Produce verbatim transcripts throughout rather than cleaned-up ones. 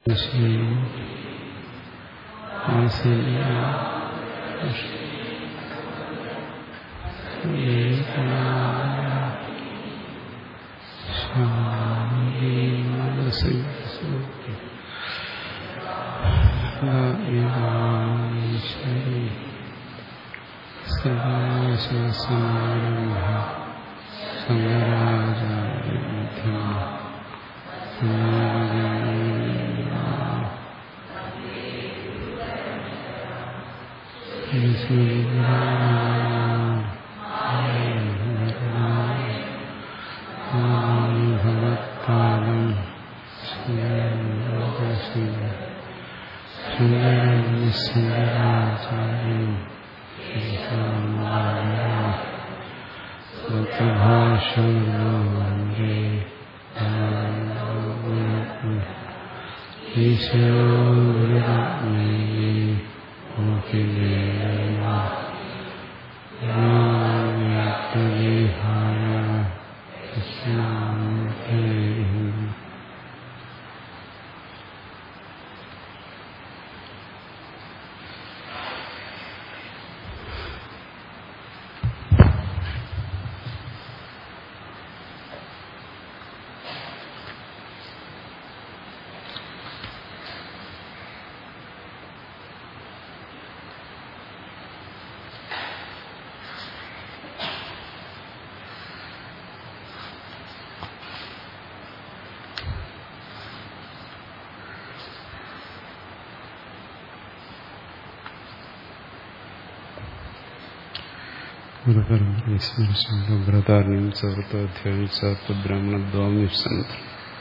ബ്രതാർണ്യം ചതുർത്ഥാധ്യായം ചതുർബ്രാഹ്മണദ്വാംയുസന്ത്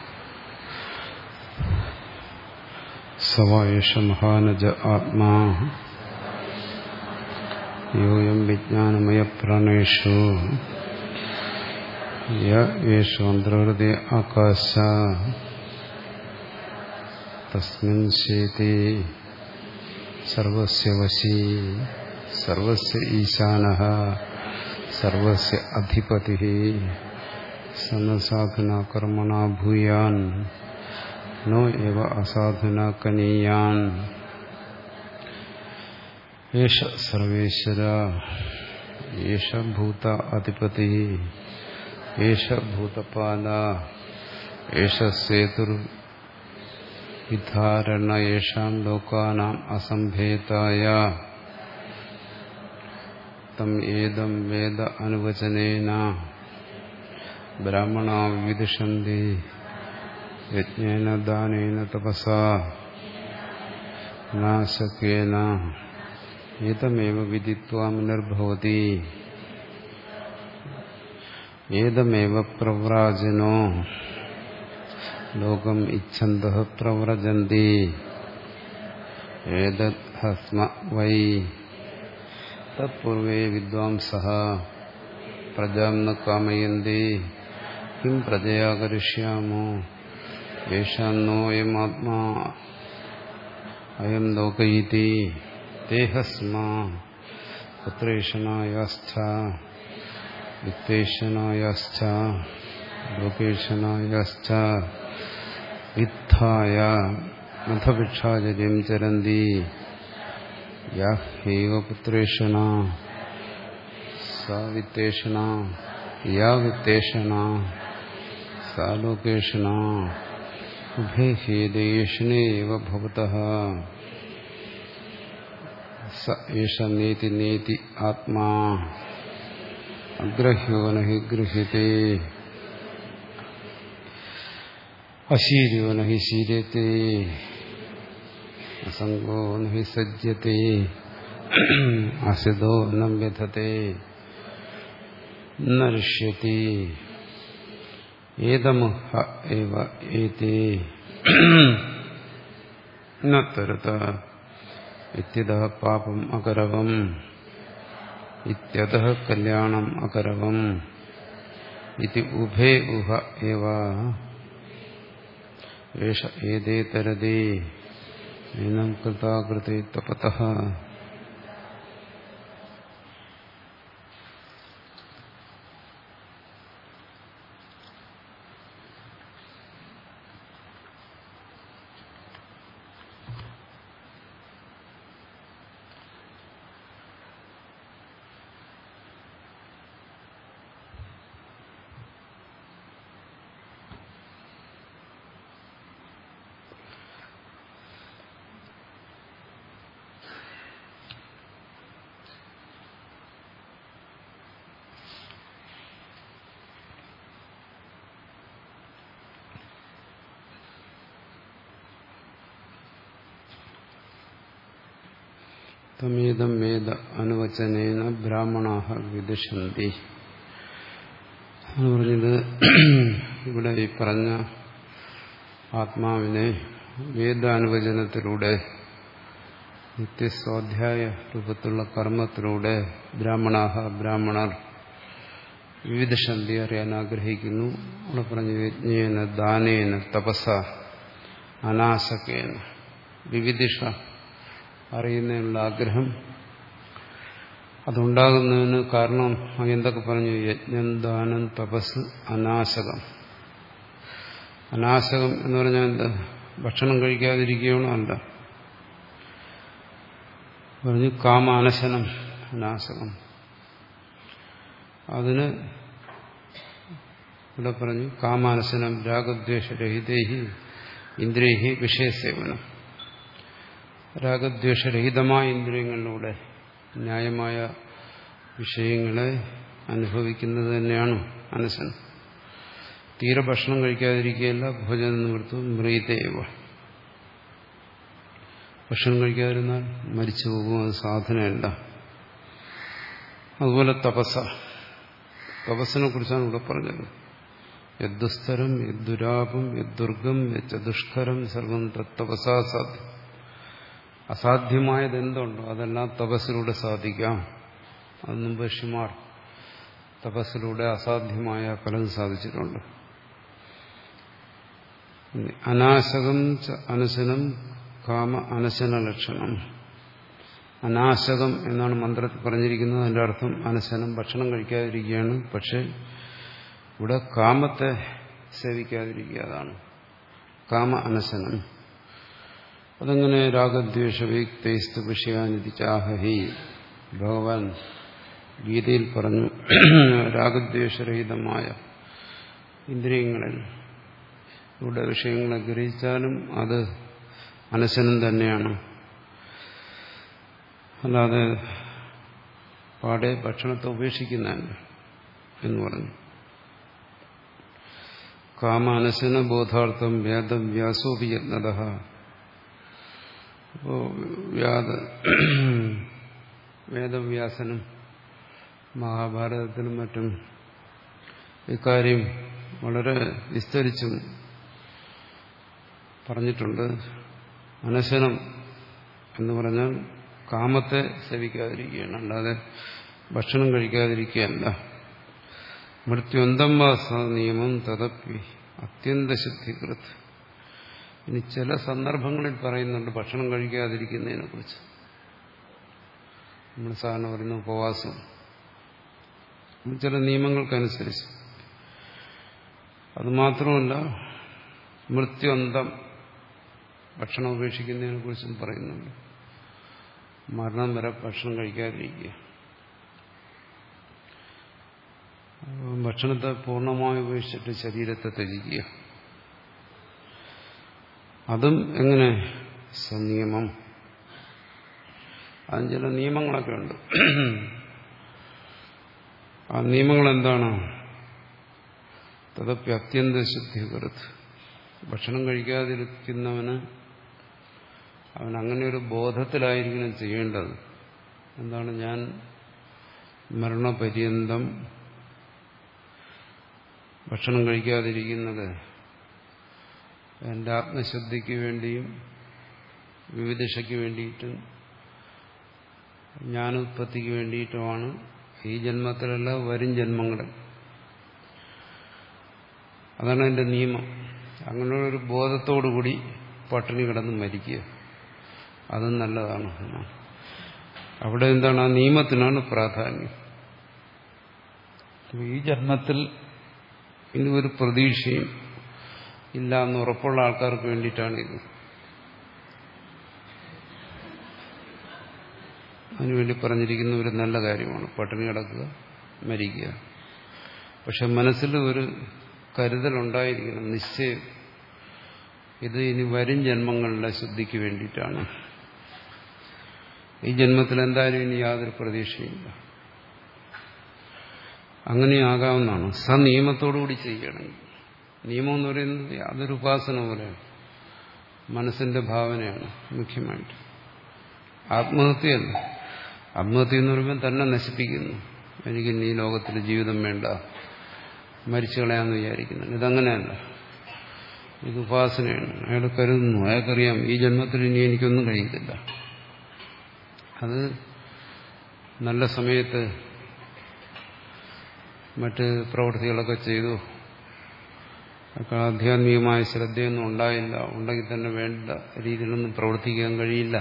സവായേഷ മഹാനജ ആത്മാ യോയം വിജ്ഞാനമയപ്രാണേഷു യേഷു അന്തർഹൃദയ ആകാശ തസ്മിൻ ശേതി സർവസ്യ വശീ സർവസ്യ ഈശാനഃ സർവസ്യ അധിപതിഃ സനസാധുനാ കർമ്മണാ ഭൂയാൻ നോ ഏവ അസാധുനാ കനീയാൻ ഏഷ സർവേശ്വര ഏഷ ഭൂത അധിപതിഃ ഏഷ ഭൂതപാല ഏഷ സേതുർ വിധാരണ യേഷാം ലോകാനാം അസംഭേതായ തം ഏദം വേദ അനുവചനേന ബ്രാഹ്മണാ വിദിഷന്തി യജ്ഞേന ദാനേന തപസാ നാശകേന ഏതമേവ വിദിത്വാ മുനിർഭവതി ഏതമേവ പ്രവ്രാജനോ ലോകം ഇച്ഛന്തഃ പ്രവ്രജന്തി ഏതത് ഹസ്മ വൈ തത്പൂർവേ വിദ്വാംസഃ പ്രജാം ന കാമയന്തി കിം പ്രജയാ കരിഷ്യാമോ യേഷാം നോയം ആത്മാ അയം ലോക ഇതി തേഹസ്മാ പുത്രേഷണായാശ്ച വിത്തേഷണായാശ്ച ലോകേഷണായാശ്ച വിദ്ധായ മഥഭിക്ഷാചര്യം ചരന്തി യാഹൈവ പുത്രേഷണ സാ വിത്തേഷണ യാ വിത്തേഷണ സാ ലോകേഷണ ഉഭേ ഹേദേഷണേവ ഭവതഃ സ ഏഷ നേതി നേതി ആത്മാ അഗ്രഹ്യോ നഹി ഗൃഹ്യത്തെ അശീര്യോ നഹി ശീര്യത്തെ അസംഗോ നഹി സജ്ജത്തെ അസിതോ ന വ്യഥത്തെ ന ഋഷ്യതി ഏതമുഹ ഏവ ഏതേ ന തരത ഇത്യതഃ പാപം അകരവം ഇത്യതഃ കല്യാണം അകരവം ഇതി ഉഭേ ഉഹ ഏവ ഏഷ ഏതേ തരതി ഏനം കൃതാകൃതേ തപതഃ. തമേദം വേദ അനുവചനേന ബ്രാഹ്മണാഹ വിദുഷന്തി എന്ന് പറഞ്ഞത് ഇവിടെ ഈ പറഞ്ഞ ആത്മാവിനെ വേദാനുവചനത്തിലൂടെ നിത്യസ്വാധ്യായ രൂപത്തിലുള്ള കർമ്മത്തിലൂടെ ബ്രാഹ്മണാഹ ബ്രാഹ്മണർ വിവിധശന്തി അറിയാൻ ആഗ്രഹിക്കുന്നു. അവിടെ പറഞ്ഞു യജ്ഞേന ദാനേന തപസ അനാസകേന വിവിധിഷ അറിയുന്നതിനുള്ള ആഗ്രഹം അതുണ്ടാകുന്നതിന് കാരണം എന്തൊക്കെ പറഞ്ഞു? യജ്ഞം ദാനം തപസ് അനാശകം. അനാശകം എന്ന് പറഞ്ഞാൽ എന്താ? ഭക്ഷണം കഴിക്കാതിരിക്കുകയാണോ? അല്ല. പറഞ്ഞു കാമാനശനം അനാശകം. അതിന് ഇവിടെ പറഞ്ഞു കാമാനശനം രാഗദ്വേഷരഹിതേഹി ഇന്ദ്രിയഹി വിഷയസേവനം. രാഗദ്വേഷരഹിതമായ ഇന്ദ്രിയങ്ങളിലൂടെ ന്യായമായ വിഷയങ്ങളെ അനുഭവിക്കുന്നത് തന്നെയാണ് അനശനം. തീരെ ഭക്ഷണം കഴിക്കാതിരിക്കുകയല്ല. ഭോജന നിവൃത്തും മൃതേവ. ഭക്ഷണം കഴിക്കാതിരുന്നാൽ മരിച്ചു പോകും. അത് സാധനമല്ല. അതുപോലെ തപസ്സ. തപസ്സിനെ കുറിച്ചാണ് ഇവിടെ പറഞ്ഞത്. യദ്ദുസ്തരം യദ്ദുരാപം യദ്ദുർഗം യദ്ദുഷ്കരം സർവം തപസാ സാധ്യം. അസാധ്യമായത് എന്തുണ്ടോ അതെല്ലാം തപസ്സിലൂടെ സാധിക്കാം. അത് മുമ്പ് ഋഷിമാർ തപസ്സിലൂടെ അസാധ്യമായ പലതും സാധിച്ചിട്ടുണ്ട്. അനാശകം അനശനം കാമ അനശന ലക്ഷണം. അനാശകം എന്നാണ് മന്ത്രത്തിൽ പറഞ്ഞിരിക്കുന്നത്. അതിന്റെ അർത്ഥം അനശനം, ഭക്ഷണം കഴിക്കാതിരിക്കുകയാണ്. പക്ഷെ ഇവിടെ കാമത്തെ സേവിക്കാതിരിക്കുക. അതാണ് കാമ അനശനം. അതെങ്ങനെ? രാഗദ്വേഷവിക്തൈസ്തു വിഷയാനിധി ചാഹി. ഭഗവാൻ ഗീതയിൽ പറഞ്ഞു രാഗദ്വേഷരഹിതമായ ഇന്ദ്രിയങ്ങളിൽ ഇവിടെ വിഷയങ്ങളെ ഗ്രഹിച്ചാലും അത് അനശനം തന്നെയാണ്. അല്ലാതെ പാടെ ഭക്ഷണത്തെ ഉപേക്ഷിക്കുന്നതല്ല എന്ന് പറഞ്ഞു. കാമാനശന ബോധാർത്ഥം വേദവ്യാസോപി യത്നത. അപ്പോ വ്യാദ വേദവ്യാസനും മഹാഭാരതത്തിലും മറ്റും ഇക്കാര്യം വളരെ വിസ്തരിച്ചും പറഞ്ഞിട്ടുണ്ട്. അനശനം എന്ന് പറഞ്ഞാൽ കാമത്തെ സേവിക്കാതിരിക്കുകയാണ്, അല്ലാതെ ഭക്ഷണം കഴിക്കാതിരിക്കുകയല്ല. മൃത്യുന്തം വാസ നിയമം തദപ്പി അത്യന്തശുദ്ധികൃത്. ഇനി ചില സന്ദർഭങ്ങളിൽ പറയുന്നുണ്ട് ഭക്ഷണം കഴിക്കാതിരിക്കുന്നതിനെ കുറിച്ച്. നമ്മൾ സാധാരണ പറയുന്ന ഉപവാസം ചില നിയമങ്ങൾക്കനുസരിച്ച്. അതുമാത്രമല്ല മൃത്യുന്തം ഭക്ഷണം ഉപേക്ഷിക്കുന്നതിനെ കുറിച്ചും പറയുന്നുണ്ട്. മരണം വരെ ഭക്ഷണം കഴിക്കാതിരിക്കുക. ഭക്ഷണത്തെ പൂർണ്ണമായി ഉപേക്ഷിച്ചിട്ട് ശരീരത്തെ ത്യജിക്കുക. അതും എങ്ങനെ? സനിയമം. അതിന് ചില നിയമങ്ങളൊക്കെ ഉണ്ട്. ആ നിയമങ്ങൾ എന്താണ്? തദപ്പി അത്യന്ത ശുദ്ധികൃത്. ഭക്ഷണം കഴിക്കാതിരിക്കുന്നവന് അവൻ അങ്ങനെ ഒരു ബോധത്തിലായിരിക്കണം ചെയ്യേണ്ടത്. എന്താണ്? ഞാൻ മരണപര്യന്തം ഭക്ഷണം കഴിക്കാതിരിക്കുന്നത് എൻ്റെ ആത്മശുദ്ധിക്ക് വേണ്ടിയും വിവിധശയ്ക്ക് വേണ്ടിയിട്ടും ജ്ഞാനോത്പത്തിക്ക് വേണ്ടിയിട്ടുമാണ്. ഈ ജന്മത്തിലല്ല, വരും ജന്മങ്ങളിൽ. അതാണ് എൻ്റെ നിയമം. അങ്ങനെയൊരു ബോധത്തോടുകൂടി പട്ടിണി കിടന്ന് മരിക്കുക, അതും നല്ലതാണ്. അവിടെ എന്താണ്? ആ നിയമത്തിനാണ് പ്രാധാന്യം. ഈ ജന്മത്തിൽ ഇനി ഒരു പ്രതീക്ഷയും ഇല്ല എന്ന് ഉറപ്പുള്ള ആൾക്കാർക്ക് വേണ്ടിയിട്ടാണ് ഇത്. അതിനുവേണ്ടി പറഞ്ഞിരിക്കുന്ന ഒരു നല്ല കാര്യമാണ് പട്ടിണി കിടക്കുക, മരിക്കുക. പക്ഷെ മനസ്സിൽ ഒരു കരുതലുണ്ടായിരിക്കണം, നിശ്ചയം. ഇത് ഇനി വരും ജന്മങ്ങളുടെ ശുദ്ധിക്ക് വേണ്ടിയിട്ടാണ്. ഈ ജന്മത്തിൽ എന്തായാലും ഇനി യാതൊരു പ്രതീക്ഷയില്ല. അങ്ങനെയാകാവുന്നതാണ് സനിയമത്തോടുകൂടി ചെയ്യണമെങ്കിൽ. നിയമം എന്ന് പറയുന്നത് അതൊരു ഉപാസന പോലെയാണ്, മനസ്സിന്റെ ഭാവനയാണ് മുഖ്യമായിട്ട്. ആത്മഹത്യയല്ല. ആത്മഹത്യ എന്ന് പറയുമ്പോൾ തന്നെ നശിപ്പിക്കുന്നു. എനിക്ക് ഈ ലോകത്തിൽ ജീവിതം വേണ്ട, മരിച്ചു കളയാമെന്ന് വിചാരിക്കുന്നു. ഇതങ്ങനെയല്ല, ഇത് ഉപാസനയാണ്. അയാൾ കരുതുന്നു, അയാൾക്കറിയാം ഈ ജന്മത്തിൽ ഇനി എനിക്കൊന്നും കഴിയത്തില്ല. അത് നല്ല സമയത്ത് മറ്റ് പ്രവൃത്തികളൊക്കെ ചെയ്തു, ആധ്യാത്മികമായ ശ്രദ്ധയൊന്നും ഉണ്ടായില്ല, ഉണ്ടെങ്കിൽ തന്നെ വേണ്ട രീതിയിലൊന്നും പ്രവർത്തിക്കാൻ കഴിയില്ല.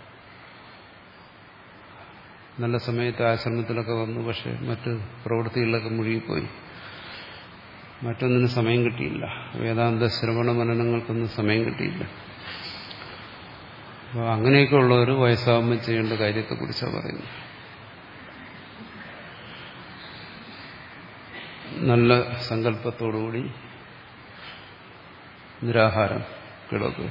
നല്ല സമയത്ത് ആശ്രമത്തിലൊക്കെ വന്നു, പക്ഷെ മറ്റ് പ്രവൃത്തികളിലൊക്കെ മുഴുകിപ്പോയി, മറ്റൊന്നിനും സമയം കിട്ടിയില്ല, വേദാന്ത ശ്രവണ മനനങ്ങൾക്കൊന്നും സമയം കിട്ടിയില്ല. അപ്പോൾ അങ്ങനെയൊക്കെ ഉള്ളവർ വയസ്സാകുമ്പോൾ ചെയ്യേണ്ട കാര്യത്തെക്കുറിച്ചാണ് പറയുന്നത്. നല്ല സങ്കല്പത്തോടുകൂടി നിരാഹാരം കിടക്കുക.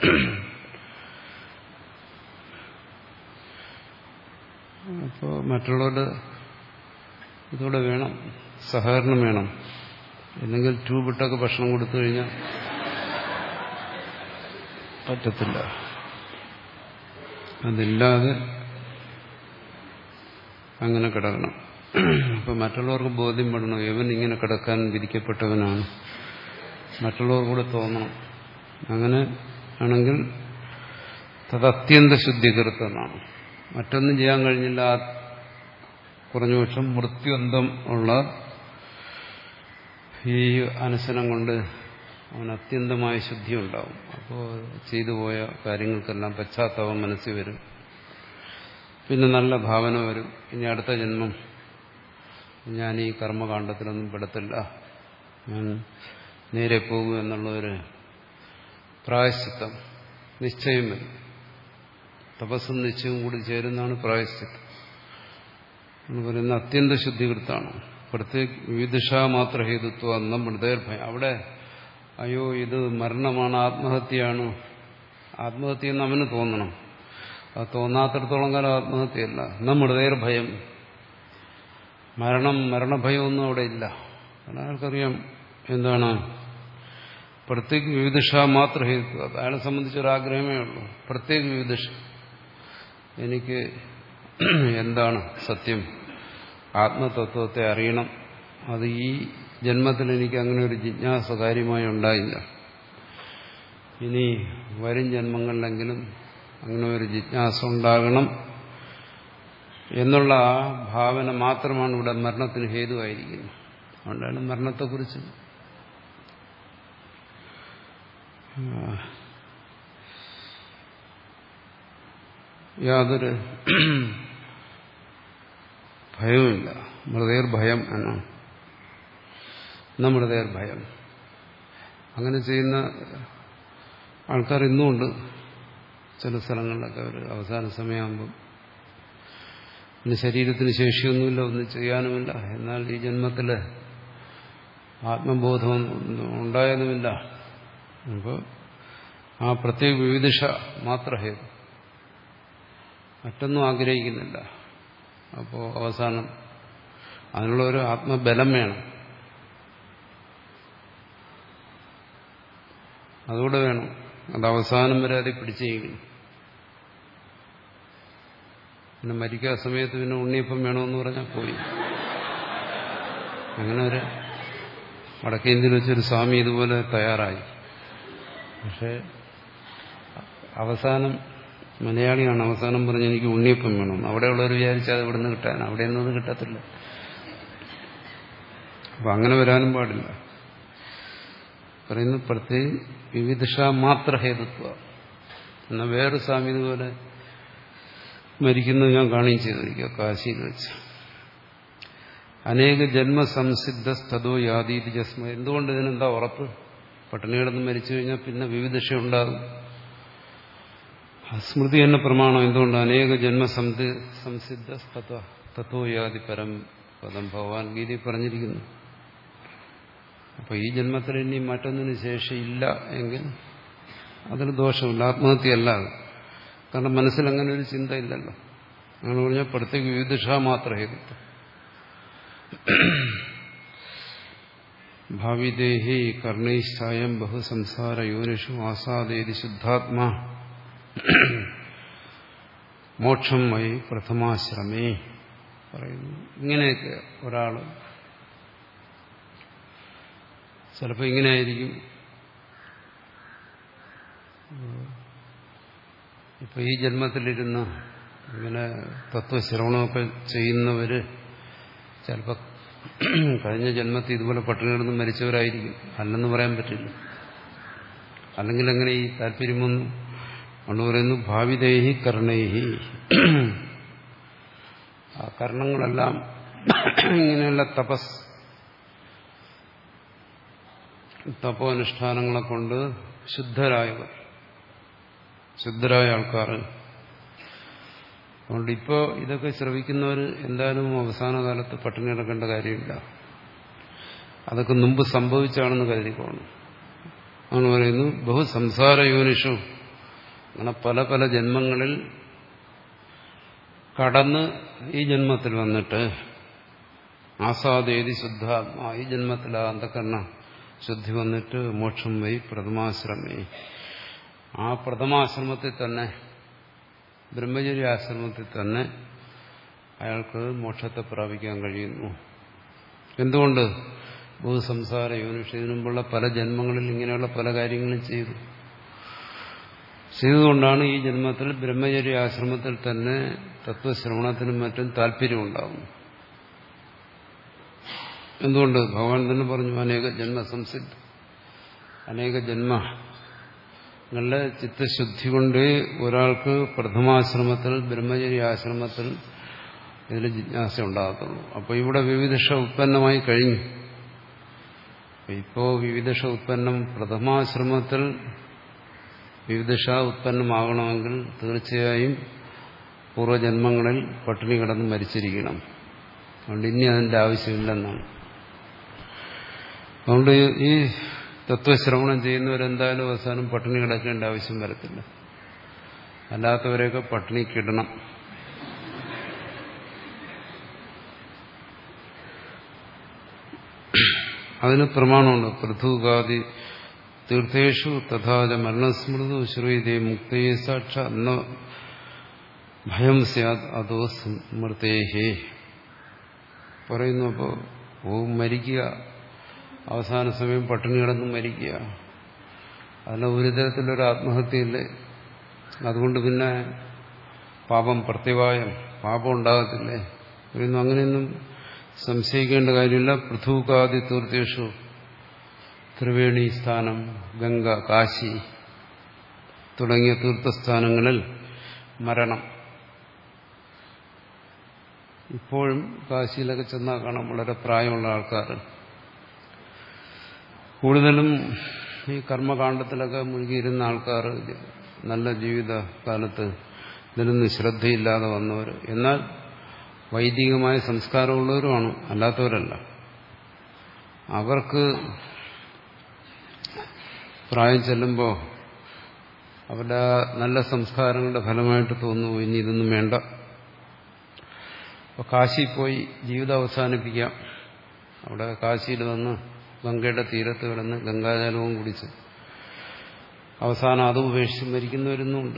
അപ്പോൾ മറ്റുള്ളവരുടെ ഇതോടെ വേണം, സഹകരണം വേണം. അല്ലെങ്കിൽ ട്യൂബിട്ടൊക്കെ ഭക്ഷണം കൊടുത്തു കഴിഞ്ഞാൽ പറ്റത്തില്ല. അതില്ലാതെ അങ്ങനെ കിടക്കണം. അപ്പം മറ്റുള്ളവർക്ക് ബോധ്യം പെടണം, ഇവൻ ഇങ്ങനെ കിടക്കാൻ വിധിക്കപ്പെട്ടവനാണ്, മറ്റുള്ളവർ കൂടെ തോന്നണം. അങ്ങനെ ആണെങ്കിൽ തദത്യന്ത ശുദ്ധീകൃതമാണ്. മറ്റൊന്നും ചെയ്യാൻ കഴിഞ്ഞില്ല, കുറഞ്ഞ പക്ഷം മൃത്യുന്തം ഉള്ള ഈ അനശനം കൊണ്ട് അവന് അത്യന്തമായ ശുദ്ധി ഉണ്ടാവും. അപ്പോൾ ചെയ്തു പോയ കാര്യങ്ങൾക്കെല്ലാം പശ്ചാത്താപം മനസ്സിൽ വരും, പിന്നെ നല്ല ഭാവന വരും. ഇനി അടുത്ത ജന്മം ഞാൻ ഈ കർമ്മകാണ്ഡത്തിലൊന്നും പെടത്തില്ല, ഞാൻ നേരെ പോകും എന്നുള്ളൊരു പ്രായശ്ചിത്തം നിശ്ചയം വരും. തപസ്സും നിശ്ചയവും കൂടി ചേരുന്നതാണ് പ്രായശ്ചിത്തം എന്ന് പറയുന്നത്. അത്യന്ത ശുദ്ധീകൃത്താണ്. പ്രത്യേക വിവിധിഷ മാത്ര ഹേതുത്വം അന്നം മൃതേർഭയം. അവിടെ അയ്യോ ഇത് മരണമാണ്, ആത്മഹത്യയാണ്, ആത്മഹത്യ എന്ന് അവന് തോന്നണം. അത് തോന്നാത്തിടത്തോളം കാലം ആത്മഹത്യയല്ല. എന്നാൽ മൃതേർഭയം, മരണം മരണഭയമൊന്നും അവിടെ ഇല്ല. കാരണം അയാൾക്കറിയാം എന്താണ് പ്രത്യേക വിവിധിഷ മാത്ര ഹേതുത്വം. അയാളെ സംബന്ധിച്ചൊരാഗ്രഹമേ ഉള്ളൂ, പ്രത്യേക വിവിധിഷ, എനിക്ക് എന്താണ് സത്യം, ആത്മതത്വത്തെ അറിയണം. അത് ഈ ജന്മത്തിൽ എനിക്ക് അങ്ങനെ ഒരു ജിജ്ഞാസ കാര്യമായി ഉണ്ടായില്ല. ഇനി വരും ജന്മങ്ങളിലെങ്കിലും അങ്ങനെ ഒരു ജിജ്ഞാസ ഉണ്ടാകണം എന്നുള്ള ആ ഭാവന മാത്രമാണ് ഇവിടെ മരണത്തിന് ഹേതുവായിരിക്കുന്നത്. അതുകൊണ്ടാണ് മരണത്തെക്കുറിച്ച് യാതൊരു ഭയവുമില്ല. മൃതേർ ഭയം എന്നാണ്, മൃതേർ ഭയം. അങ്ങനെ ചെയ്യുന്ന ആൾക്കാർ ഇന്നുമുണ്ട് ചില സ്ഥലങ്ങളിലൊക്കെ. അവർ അവസാന സമയമാകുമ്പം പിന്നെ ശരീരത്തിന് ശേഷിയൊന്നുമില്ല, ഒന്നും ചെയ്യാനുമില്ല, എന്നാൽ ഈ ജന്മത്തിൽ ആത്മബോധം ഉണ്ടായതുമില്ല. അപ്പോൾ ആ പ്രത്യേക വിവിധിഷ മാത്ര ഹേതു, മറ്റൊന്നും ആഗ്രഹിക്കുന്നില്ല. അപ്പോൾ അവസാനം അതിനുള്ള ഒരു ആത്മബലം വേണം, അതുകൂടെ വേണം. അത് അവസാനം വരെ അത് പിടിച്ചു നീക്കണം. പിന്നെ മരിക്കാൻ സമയത്ത് പിന്നെ ഉണ്ണിയപ്പം വേണമെന്ന് പറഞ്ഞാൽ പോയി. അങ്ങനെ ഒരു വടക്കേ ഇന്ത്യയിൽ വെച്ചൊരു സ്വാമി ഇതുപോലെ തയ്യാറായി. പക്ഷെ അവസാനം മലയാളിയാണ്, അവസാനം പറഞ്ഞ് എനിക്ക് ഉണ്ണിയപ്പം വേണം. അവിടെയുള്ളവർ വിചാരിച്ചാൽ അത് ഇവിടെ നിന്ന് കിട്ടാൻ, അവിടെ നിന്നത് കിട്ടത്തില്ല. അപ്പം അങ്ങനെ വരാനും പാടില്ല. പറയുന്നു പ്രത്യേക വിവിധിഷ മാത്ര ഹേതുത്വ. എന്നാൽ വേറെ സ്വാമി ഇതുപോലെ മരിക്കുന്നത് ഞാൻ കാണുകയും ചെയ്തിരിക്കുക കാശിയിൽ വെച്ച്. അനേക ജന്മസംസിദ്ധ സ്ഥതോ യാതീതി ജസ്മ. എന്തുകൊണ്ട് ഇതിനെന്താ ഉറപ്പ്? പട്ടിണി കിടന്ന് മരിച്ചു കഴിഞ്ഞാൽ പിന്നെ വിവിധിഷ ഉണ്ടാകും. സ്മൃതി എന്ന പ്രമാണം. എന്തുകൊണ്ട്? അനേക ജന്മസംധി സംസിദ്ധ തത്വോ യാതി പരം പദം ഭഗവാൻ ഗീതയിൽ പറഞ്ഞിരിക്കുന്നു. അപ്പൊ ഈ ജന്മത്തിൽ ഇനി മറ്റൊന്നിന് ശേഷിയില്ല എങ്കിൽ അതിന് ദോഷമില്ല, ആത്മഹത്യയല്ല. കാരണം മനസ്സിൽ അങ്ങനെ ഒരു ചിന്ത ഇല്ലല്ലോ. അങ്ങനെ പറഞ്ഞാൽ പ്രത്യേക വിവിധിഷ മാത്ര ഹേതുത്വം. ഭാവിദേഹി കർണൈശ്ചായം ബഹുസംസാര യോനിഷു ആസാദേതി ശുദ്ധാത്മാ മോക്ഷം വഴി പ്രഥമാശ്രമേ പറയുന്നു. ഇങ്ങനെയൊക്കെ ഒരാൾ ചിലപ്പോൾ ഇങ്ങനെയായിരിക്കും. ഇപ്പൊ ഈ ജന്മത്തിലിരുന്ന് ഇങ്ങനെ തത്വശ്രവണമൊക്കെ ചെയ്യുന്നവര് ചിലപ്പോൾ കഴിഞ്ഞ ജന്മത്തിൽ ഇതുപോലെ പട്ടിണി കിടന്ന് മരിച്ചവരായിരിക്കും. അല്ലെന്ന് പറയാൻ പറ്റില്ല. അല്ലെങ്കിൽ എങ്ങനെ ഈ താല്പര്യമൊന്നും അതുകൊണ്ട് പറയുന്നു ഭാവിദേഹി കർണേഹി. ആ കർണങ്ങളെല്ലാം ഇങ്ങനെയുള്ള തപസ് തപോനുഷ്ഠാനങ്ങളെ കൊണ്ട് ശുദ്ധരായവർ, ശുദ്ധരായ ആൾക്കാർ. അതുകൊണ്ട് ഇപ്പോൾ ഇതൊക്കെ ശ്രവിക്കുന്നവർ എന്തായാലും അവസാന കാലത്ത് പട്ടിണി കിടക്കേണ്ട കാര്യമില്ല. അതൊക്കെ മുമ്പ് സംഭവിച്ചാണെന്ന് കരുതിക്കോണം. അങ്ങനെ പറയുന്നു ബഹു സംസാര യോനിഷു, അങ്ങനെ പല പല ജന്മങ്ങളിൽ കടന്ന് ഈ ജന്മത്തിൽ വന്നിട്ട് ആസാദേതി ശുദ്ധാത്മാ, ഈ ജന്മത്തിൽ ആ അന്ധകരണ ശുദ്ധി വന്നിട്ട് മോക്ഷം വൈ പ്രഥമാശ്രമേ, ആ പ്രഥമാശ്രമത്തിൽ തന്നെ ബ്രഹ്മചര്യ ആശ്രമത്തിൽ തന്നെ അയാൾക്ക് മോക്ഷത്തെ പ്രാപിക്കാൻ കഴിയുന്നു. എന്തുകൊണ്ട്? ബഹുസംസാര യോനിഷ, ഇതിനു മുമ്പുള്ള പല ജന്മങ്ങളിൽ ഇങ്ങനെയുള്ള പല കാര്യങ്ങളും ചെയ്തു ചെയ്തുകൊണ്ടാണ് ഈ ജന്മത്തിൽ ബ്രഹ്മചര്യ ആശ്രമത്തിൽ തന്നെ തത്വശ്രവണത്തിനും മറ്റും താല്പര്യമുണ്ടാകുന്നു. എന്തുകൊണ്ട്? ഭഗവാൻ തന്നെ പറഞ്ഞു അനേക ജന്മ സംസിദ്ധ, അനേക ജന്മങ്ങളുടെ ചിത്തശുദ്ധി കൊണ്ട് ഒരാൾക്ക് പ്രഥമാശ്രമത്തിൽ ബ്രഹ്മചര്യ ആശ്രമത്തിൽ ഇതിൽ ജിജ്ഞാസ ഉണ്ടാകത്തുള്ളൂ. അപ്പോൾ ഇവിടെ വിവിധ ഉത്പന്നമായി കഴിഞ്ഞു. ഇപ്പോൾ വിവിധ ഉത്പന്നം പ്രഥമാശ്രമത്തിൽ വിവിധ ഉത്പന്നമാകണമെങ്കിൽ തീർച്ചയായും പൂർവ്വജന്മങ്ങളിൽ പട്ടിണി കിടന്ന് മരിച്ചിരിക്കണം. അതുകൊണ്ട് ഇനി അതിന്റെ ആവശ്യമില്ലെന്നാണ്. അതുകൊണ്ട് ഈ തത്വശ്രവണം ചെയ്യുന്നവരെന്തായാലും അവസാനം പട്ടിണി കിടക്കേണ്ട ആവശ്യം വരത്തില്ല. അല്ലാത്തവരെയൊക്കെ പട്ടിണിക്കിടണം. അതിന് പ്രമാണമുണ്ട്. പൃഥുകാദി തീർത്ഥേഷു തഥാച മരണസ്മൃതു ശ്രുതേ മുക്തേ സാക്ഷാ ന ഭയം സ്യാത് അതോ സ്മൃതേഹേ പറയുന്നു. അപ്പോൾ ഓ മരിക്കുക, അവസാന സമയം പട്ടിണി കിടന്ന് മരിക്കുക, അതിന് ഒരു തരത്തിലൊരു ആത്മഹത്യയില്ലേ. അതുകൊണ്ട് പിന്നെ പാപം പ്രത്യവായം പാപം ഉണ്ടാകത്തില്ലേ പറയുന്നു. അങ്ങനെയൊന്നും സംശയിക്കേണ്ട കാര്യമില്ല. പൃഥുകാദി തീർത്ഥേഷു, ത്രിവേണി സ്ഥാനം, ഗംഗ, കാശി തുടങ്ങിയ തീർത്ഥസ്ഥാനങ്ങളിൽ മരണം. ഇപ്പോഴും കാശിയിലൊക്കെ ചെന്നാൽ കാണാം വളരെ പ്രായമുള്ള ആൾക്കാർ. കൂടുതലും ഈ കർമ്മകാണ്ഡത്തിലൊക്കെ മുഴുകിയിരുന്ന ആൾക്കാർ, നല്ല ജീവിതകാലത്ത് ഇതിനൊന്നും ശ്രദ്ധയില്ലാതെ വന്നവർ, എന്നാൽ വൈദികമായ സംസ്കാരമുള്ളവരുമാണ്, അല്ലാത്തവരല്ല. അവർക്ക് പ്രായം ചെല്ലുമ്പോൾ അവരുടെ നല്ല സംസ്കാരങ്ങളുടെ ഫലമായിട്ട് തോന്നുന്നു ഇനി ഇതൊന്നും വേണ്ട, അപ്പോൾ കാശി പോയി ജീവിതം അവസാനിപ്പിക്കാം. അവിടെ കാശിയിൽ വന്ന് ഗംഗയുടെ തീരത്ത് കിടന്ന് ഗംഗാജലവും കുടിച്ച് അവസാനം അത് ഉപേക്ഷിച്ച് മരിക്കുന്നവരുന്നുണ്ട്.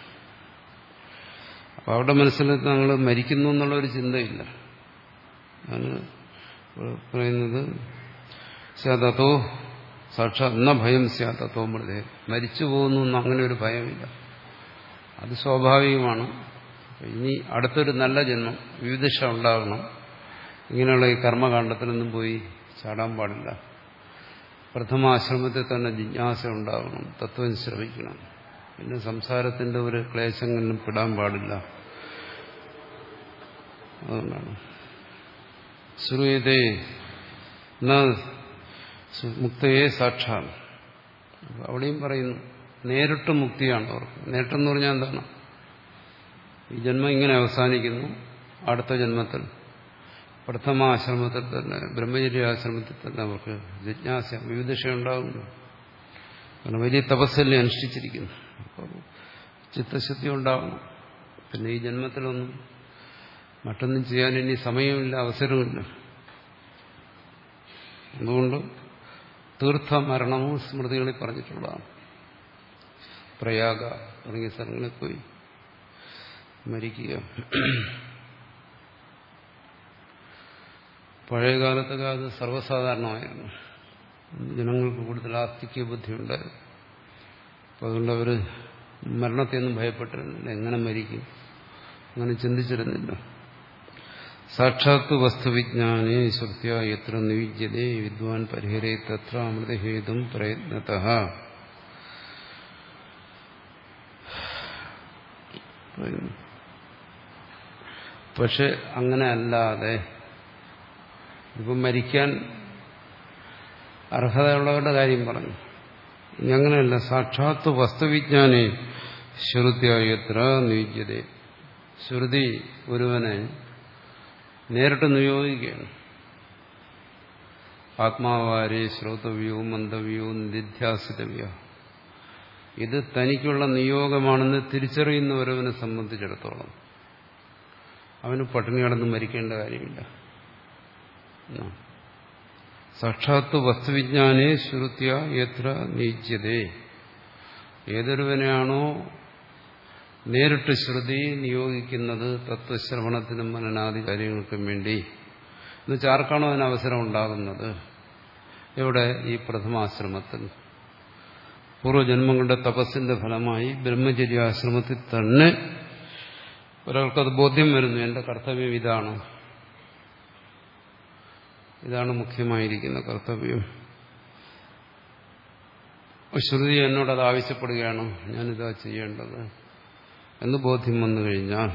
അപ്പോൾ അവരുടെ മനസ്സിൽ ഞങ്ങൾ മരിക്കുന്നു എന്നുള്ളൊരു ചിന്തയില്ല. ആണ് പറയുന്നത് സ്യാതോ സാക്ഷാത് എന്ന ഭയം സ്യാതോ മൃതേ, മരിച്ചു പോകുന്നു എന്ന് അങ്ങനെ ഒരു ഭയമില്ല. അത് സ്വാഭാവികമാണ്. ഇനി അടുത്തൊരു നല്ല ജന്മം വിവിധ ഉണ്ടാകണം. ഇങ്ങനെയുള്ള ഈ കർമ്മകാണ്ഡത്തിലൊന്നും പോയി ചാടാൻ പാടില്ല. പ്രഥമാശ്രമത്തിൽ തന്നെ ജിജ്ഞാസ ഉണ്ടാകണം, തത്വം ശ്രവിക്കണം. പിന്നെ സംസാരത്തിന്റെ ഒരു ക്ലേശങ്ങളിലും പെടാൻ പാടില്ല. അതുകൊണ്ടാണ് ശ്രുതേ ന മുക്തയെ സാക്ഷാൽ. അവിടെയും പറയുന്നു നേരിട്ട് മുക്തിയാണ് അവർക്ക്. നേരിട്ടെന്ന് പറഞ്ഞാൽ എന്താണ്? ഈ ജന്മം ഇങ്ങനെ അവസാനിക്കുന്നു, അടുത്ത ജന്മത്തിൽ പ്രഥമാശ്രമത്തിൽ തന്നെ ബ്രഹ്മചര്യാശ്രമത്തിൽ തന്നെ അവർക്ക് ജിജ്ഞാസ വിവിധ ഉണ്ടാകുന്നു. കാരണം വലിയ തപസ്സല്ലേ അനുഷ്ഠിച്ചിരിക്കുന്നു. അപ്പോൾ ചിത്തശുദ്ധി ഉണ്ടാകണം. പിന്നെ ഈ ജന്മത്തിലൊന്നും മറ്റൊന്നും ചെയ്യാൻ ഇനി സമയമില്ല, അവസരമില്ല. അതുകൊണ്ട് തീർത്ഥമരണവും സ്മൃതികളിൽ പറഞ്ഞിട്ടുള്ളതാണ്. പ്രയാഗ തുടങ്ങിയ സ്ഥലങ്ങളിൽ പോയി മരിക്കുക. പഴയ കാലത്തൊക്കെ അത് സർവ്വസാധാരണമായിരുന്നു. ജനങ്ങൾക്ക് കൂടുതൽ ആസ്തിക്യ ബുദ്ധിയുണ്ടായിരുന്നു. അപ്പം അതുകൊണ്ട് അവർ മരണത്തെയൊന്നും ഭയപ്പെട്ടിരുന്നില്ല. എങ്ങനെ മരിക്കും അങ്ങനെ ചിന്തിച്ചിരുന്നില്ല. സാക്ഷാത്ത് വസ്തുവിജ്ഞാനേ ശ്രുത്യാ യത്ര നിവിജ്യതേ വിദ്വാൻ പരിഹരേ തത്ര അമൃതഹേതും പ്രയത്നതഃ. പക്ഷെ അങ്ങനെ അല്ലാതെ ഇപ്പം മരിക്കാൻ അർഹതയുള്ളവരുടെ കാര്യം പറഞ്ഞു. ഇനി അങ്ങനെയല്ല. സാക്ഷാത്ത് വസ്തുവിജ്ഞാനേ ശ്രുത്യാ യത്ര നിവിജ്യതേ. ശ്രുതി ഒരുവനെ നേരിട്ട് നിയോഗിക്കുകയാണ്. ആത്മാവാരേ ശ്രോതവ്യവും മന്ദവ്യവും നിധ്യാസിതവ്യ. ഇത് തനിക്കുള്ള നിയോഗമാണെന്ന് തിരിച്ചറിയുന്ന ഒരുവനെ സംബന്ധിച്ചിടത്തോളം അവന് പട്ടിണി കിടന്ന് മരിക്കേണ്ട കാര്യമില്ല. സാക്ഷാത്ത് വസ്തുവിജ്ഞാനേ ശ്രുത്യ യത്ര നിയുജ്യതേ. ഏതൊരുവനെയാണോ നേരിട്ട് ശ്രുതി നിയോഗിക്കുന്നത് തത്വശ്രവണത്തിനും മനനാദി കാര്യങ്ങൾക്കും വേണ്ടി എന്നുവെച്ചാൽ ആർക്കാണോ അതിന് അവസരം ഉണ്ടാകുന്നത്, ഇവിടെ ഈ പ്രഥമാശ്രമത്തിൽ പൂർവ്വജന്മങ്ങളുടെ തപസ്സിന്റെ ഫലമായി ബ്രഹ്മചര്യാശ്രമത്തിൽ തന്നെ ഒരാൾക്കത് ബോധ്യം വരുന്നു. എന്റെ കർത്തവ്യം ഇതാണ്, ഇതാണ് മുഖ്യമായിരിക്കുന്ന കർത്തവ്യം. ശ്രുതി എന്നോടത് ആവശ്യപ്പെടുകയാണ്, ഞാനിതാ ചെയ്യേണ്ടത് എന്ന് ബോധ്യം വന്നു കഴിഞ്ഞാൽ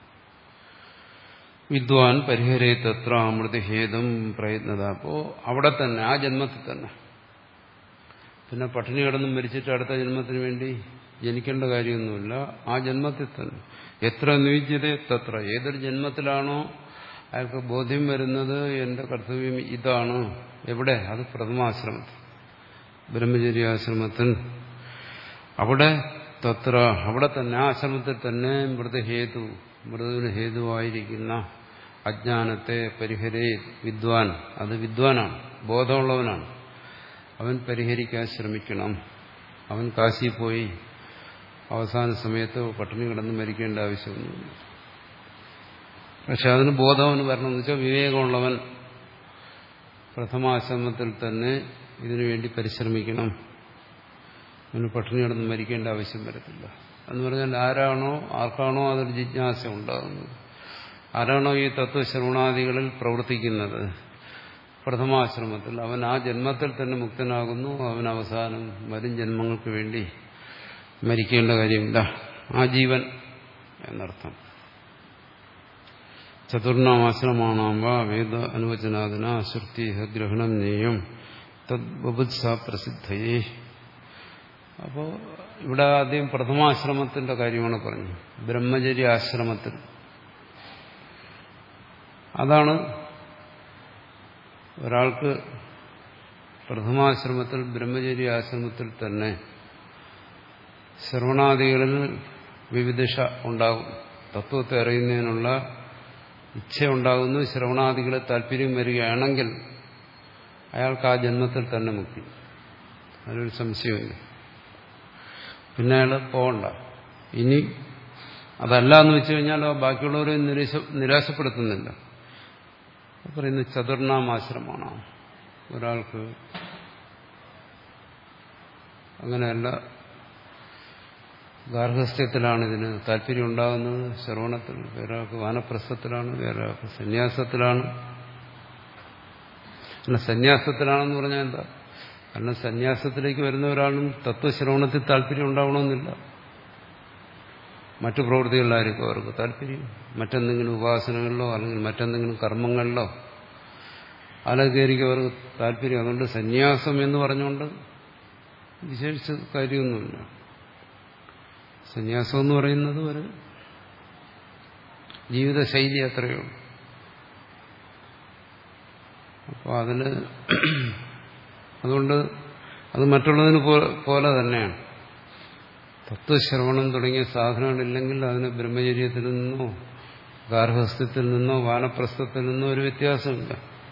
വിദ്വാൻ പരിഹരേ തത്ര അമൃതഹേതും പ്രയത്നത. അപ്പോ അവിടെ തന്നെ ആ ജന്മത്തിൽ തന്നെ, പിന്നെ പട്ടിണി കിടന്നും മരിച്ചിട്ട് അടുത്ത ജന്മത്തിന് വേണ്ടി ജനിക്കേണ്ട കാര്യമൊന്നുമില്ല. ആ ജന്മത്തിൽ തന്നെ എത്ര നിയുജ്യതേ തത്ര. ഏതൊരു ജന്മത്തിലാണോ അയാൾക്ക് ബോധ്യം വരുന്നത് എന്റെ കർത്തവ്യം ഇതാണ്, എവിടെ? അത് പ്രഥമാശ്രമത്തിൽ, ബ്രഹ്മചര്യാശ്രമത്തിൽ. അവിടെ തത്ര, അവിടെ തന്നെ ആ ആശ്രമത്തിൽ തന്നെ മൃതഹേതു, മൃതുവിന് ഹേതുവായിരിക്കുന്ന അജ്ഞാനത്തെ പരിഹരേ വിദ്വാൻ. അത് വിദ്വാനാണ്, ബോധമുള്ളവനാണ്. അവൻ പരിഹരിക്കാൻ ശ്രമിക്കണം. അവൻ കാശി പോയി അവസാന സമയത്ത് പട്ടിണി കിടന്ന് മരിക്കേണ്ട ആവശ്യമൊന്നുമില്ല. പക്ഷെ അതിന് ബോധം എന്ന് വരണമെന്ന് വെച്ചാൽ വിവേകമുള്ളവൻ പ്രഥമാശ്രമത്തിൽ തന്നെ ഇതിനുവേണ്ടി പരിശ്രമിക്കണം. അവന് പട്ടിണി കിടന്ന് മരിക്കേണ്ട ആവശ്യം വരത്തില്ല. എന്ന് പറഞ്ഞാൽ ആരാണോ ആർക്കാണോ അതൊരു ജിജ്ഞാസ ഉണ്ടാകുന്നത്, ആരാണോ ഈ തത്വശ്രവണാദികളിൽ പ്രവർത്തിക്കുന്നത് പ്രഥമാശ്രമത്തിൽ, അവൻ ആ ജന്മത്തിൽ തന്നെ മുക്തനാകുന്നു. അവൻ അവസാനം വരും ജന്മങ്ങൾക്ക് വേണ്ടി മരിക്കേണ്ട കാര്യമില്ല. ആ ജീവൻ എന്നർത്ഥം. ചതുർണാമാശ്രമാണാം വാ വേദ അനുവചനാദിന ശ്രുതി ഗ്രഹണം ജ്ഞേയം തദ്ബുത്സ പ്രസിദ്ധയേ. അപ്പോ ഇവിടെ ആദ്യം പ്രഥമാശ്രമത്തിന്റെ കാര്യമാണ് പറഞ്ഞു. ബ്രഹ്മചര്യ ആശ്രമത്തിൽ അതാണ് ഒരാൾക്ക് പ്രഥമാശ്രമത്തിൽ ബ്രഹ്മചര്യ ആശ്രമത്തിൽ തന്നെ ശ്രവണാദികളിൽ വിവിധിഷ ഉണ്ടാകും. തത്വത്തെ അറിയുന്നതിനുള്ള ഇച്ഛ ഉണ്ടാകുന്നു. ശ്രവണാദികളെ താല്പര്യം വരികയാണെങ്കിൽ അയാൾക്ക് ആ ജന്മത്തിൽ തന്നെ മുക്തി, അതിലൊരു സംശയമില്ല. പിന്നെ അയാൾ പോകണ്ട. ഇനി അതല്ല എന്ന് വെച്ച് കഴിഞ്ഞാൽ ബാക്കിയുള്ളവരെ നിരാശ നിരാശപ്പെടുത്തുന്നില്ല. പറയുന്നത് ചതുർണാമാശ്രമാണ്. ഒരാൾക്ക് അങ്ങനെയല്ല, ഗാർഹസ്ഥ്യത്തിലാണ് ഇതിന് താല്പര്യം ഉണ്ടാകുന്നത്, ശ്രവണത്തിൽ. വേറൊരാൾക്ക് വാനപ്രസ്ഥത്തിലാണ്, വേറൊരാൾക്ക് സന്യാസത്തിലാണ്. അല്ല, സന്യാസത്തിലാണെന്ന് പറഞ്ഞാൽ എന്താ? കാരണം സന്യാസത്തിലേക്ക് വരുന്ന ഒരാളും തത്വശ്രവണത്തിൽ താല്പര്യം ഉണ്ടാവണമെന്നില്ല. മറ്റു പ്രവൃത്തികളിലായിരിക്കും അവർക്ക് താല്പര്യം. മറ്റെന്തെങ്കിലും ഉപാസനകളിലോ അല്ലെങ്കിൽ മറ്റെന്തെങ്കിലും കർമ്മങ്ങളിലോ അതൊക്കെയായിരിക്കും അവർക്ക് താല്പര്യം. അതുകൊണ്ട് സന്യാസം എന്ന് പറഞ്ഞുകൊണ്ട് വിശേഷിച്ച കാര്യമൊന്നുമില്ല. സന്യാസം എന്ന് പറയുന്നത് ഒരു ജീവിതശൈലി അത്രയേ ഉള്ളൂ. അപ്പോൾ അതിന് അതുകൊണ്ട് അത് മറ്റുള്ളതിന് പോലെ തന്നെയാണ്. തത്വശ്രവണം തുടങ്ങിയ സാധനങ്ങളില്ലെങ്കിൽ അതിന് ബ്രഹ്മചര്യത്തിൽ നിന്നോ ഗാർഹസ്ഥ്യത്തിൽ നിന്നോ വാനപ്രസ്ഥത്തിൽ നിന്നോ ഒരു വ്യത്യാസമില്ല.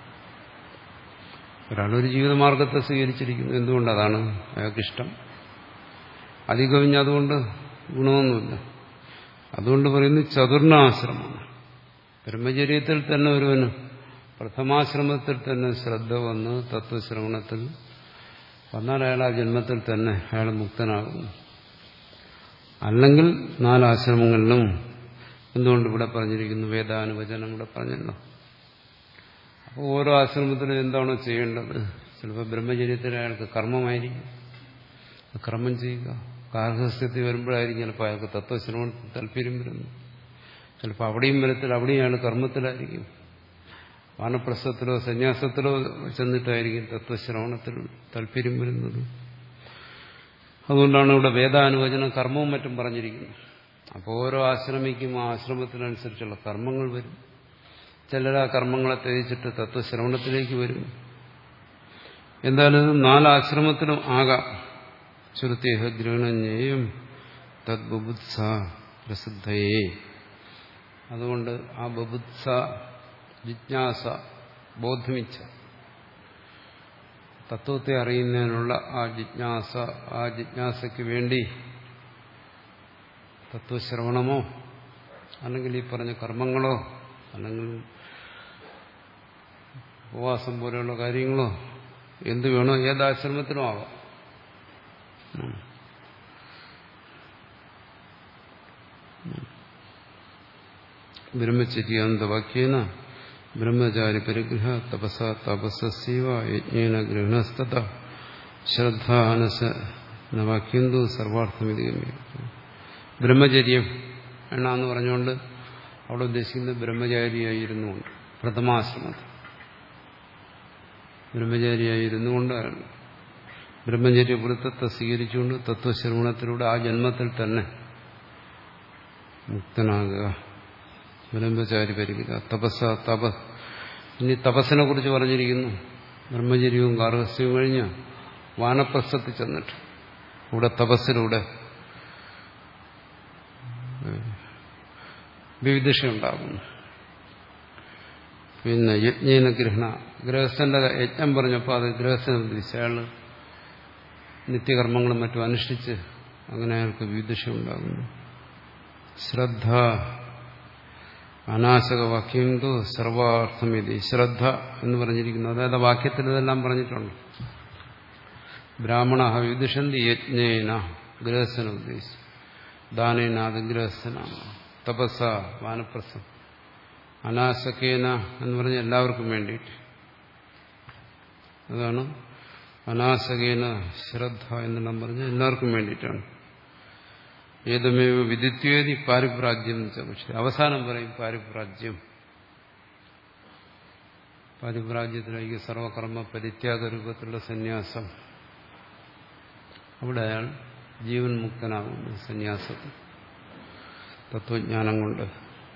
ഒരാളൊരു ജീവിതമാർഗത്തെ സ്വീകരിച്ചിരിക്കുന്നു. എന്തുകൊണ്ട്? അതാണ് അയാൾക്കിഷ്ടം. അധികവിഞ്ഞ് അതുകൊണ്ട് ഗുണമൊന്നുമില്ല. അതുകൊണ്ട് പറയുന്നു ചതുർണാശ്രമമാണ്. ബ്രഹ്മചര്യത്തിൽ തന്നെ ഒരുവന് പ്രഥമാശ്രമത്തിൽ തന്നെ ശ്രദ്ധ വന്ന് തത്വശ്രവണത്തിൽ വന്നാൽ അയാൾ ആ ജന്മത്തിൽ തന്നെ അയാൾ മുക്തനാകുന്നു. അല്ലെങ്കിൽ നാലാശ്രമങ്ങളിലും എന്തുകൊണ്ട് ഇവിടെ പറഞ്ഞിരിക്കുന്നു? വേദാനുവചനം ഇവിടെ പറഞ്ഞല്ലോ. അപ്പോൾ ഓരോ ആശ്രമത്തിലും എന്താണോ ചെയ്യേണ്ടത്? ചിലപ്പോൾ ബ്രഹ്മചര്യത്തിൽ അയാൾക്ക് കർമ്മമായിരിക്കും, കർമ്മം ചെയ്യുക. ഗാർഹസ്ഥ്യത്തിൽ വരുമ്പോഴായിരിക്കും ചിലപ്പോൾ അയാൾക്ക് തത്വശ്രവണത്തിൽ താല്പര്യം വരുന്നു. ചിലപ്പോൾ അവിടെയും വരത്തിൽ അവിടെയും അയാൾ കർമ്മത്തിലായിരിക്കും. വാനപ്രസ്ഥത്തിലോ സന്യാസത്തിലോ ചെന്നിട്ടായിരിക്കും തത്വശ്രവണത്തിൽ താല്പര്യം വരുന്നത്. അതുകൊണ്ടാണ് ഇവിടെ വേദാനുവചനം കർമ്മവും മറ്റും പറഞ്ഞിരിക്കുന്നത്. അപ്പോൾ ഓരോ ആശ്രമിക്കും ആ ആശ്രമത്തിനനുസരിച്ചുള്ള കർമ്മങ്ങൾ വരും. ചിലർ ആ കർമ്മങ്ങളെ ത്യജിച്ചിട്ട് തത്വശ്രവണത്തിലേക്ക് വരും. എന്തായാലും നാലാശ്രമത്തിലും ആകാം. ശ്രുതേഹ ഗ്രഹണജ്ഞേയം തദ്ബുഭുത്സ പ്രസിദ്ധയേ. അതുകൊണ്ട് ആ ബുഭുത്സ, ജിജ്ഞാസ, ബോധമിച്ച തത്വത്തെ അറിയുന്നതിനുള്ള ആ ജിജ്ഞാസ, ആ ജിജ്ഞാസയ്ക്ക് വേണ്ടി തത്വശ്രവണമോ അല്ലെങ്കിൽ ഈ പറഞ്ഞ കർമ്മങ്ങളോ അല്ലെങ്കിൽ ഉപവാസം പോലെയുള്ള കാര്യങ്ങളോ എന്ത് വേണോ ഏതാശ്രമത്തിലും ആവാം. ബ്രഹ്മചര്യാന്തവാക്യേന ബ്രഹ്മചാരി പരിഗ്രഹ തപസ തപസ്സീവ യജ്ഞേന ഗൃഹണസ്തത ശ്രദ്ധാനസ വാക്യന്തു സർവാർത്ഥമിതി. ബ്രഹ്മചര്യം എന്നാന്ന് പറഞ്ഞുകൊണ്ട് അവിടെ ഉദ്ദേശിക്കുന്നത് ബ്രഹ്മചാരിയായിരുന്നുകൊണ്ട് പ്രഥമാശ്രമത്തിൽ ബ്രഹ്മചാരിയായിരുന്നുകൊണ്ട് ബ്രഹ്മചര്യ വൃത്തത്തെ സ്വീകരിച്ചുകൊണ്ട് തത്വശ്രവണത്തിലൂടെ ആ ജന്മത്തിൽ തന്നെ മുക്തനാകുക. ബ്രഹ്മചാരി പരിഗ്രഹ തപസ്സ തപ. ഇനി തപസ്സിനെ കുറിച്ച് പറഞ്ഞിരിക്കുന്നു. ബ്രഹ്മചര്യവും ഗാർഹസ്ഥ്യവും കഴിഞ്ഞ് വാനപ്രസ്ഥത്തിൽ ചെന്നിട്ട് ഇവിടെ തപസ്സിലൂടെ വിവിധിഷയുണ്ടാകുന്നു. പിന്നെ യജ്ഞേന ഗ്രഹണ, ഗൃഹസ്ഥന്റെ യജ്ഞം പറഞ്ഞപ്പോൾ അത് ഗൃഹസ്ഥനെ ഉദ്ദേശിച്ചു. അയാൾ നിത്യകർമ്മങ്ങളും മറ്റും അനുഷ്ഠിച്ച് അങ്ങനെ അയാൾക്ക് വിവിധിഷയുണ്ടാകുന്നു. ശ്രദ്ധ അനാശകവാക്യം തു സർവാർത്ഥമിതി. ശ്രദ്ധ എന്ന് പറഞ്ഞിരിക്കുന്നു. അതായത് വാക്യത്തിൽ ഇതെല്ലാം പറഞ്ഞിട്ടുണ്ട്. ബ്രാഹ്മണ വിദുഷന്തി യജ്ഞേന, ഗൃഹസ്ഥനെ ഉദ്ദേശിച്ചു. ദാനേന, അത് ഗൃഹസ്ഥനാണ്. തപസ്സ, വാനപ്രസ്ഥം. അനാശകേന എന്ന് പറഞ്ഞ എല്ലാവർക്കും വേണ്ടിയിട്ട്. അതാണ് അനാശകേന ശ്രദ്ധ എന്നെല്ലാം പറഞ്ഞ എല്ലാവർക്കും വേണ്ടിയിട്ടാണ്. ഏതമേവ വിദിത്വേദി പാരിപ്രാജ്യം. പക്ഷെ അവസാനം പറയും പാരിപ്രാജ്യം. പാരിപ്രാജ്യത്തിലേക്ക് സർവകർമ്മ പരിത്യാഗ രൂപത്തിലുള്ള സന്യാസം. അവിടെ അയാൾ ജീവൻ മുക്തനാകുന്നു സന്യാസത്തിൽ, തത്വജ്ഞാനം കൊണ്ട്.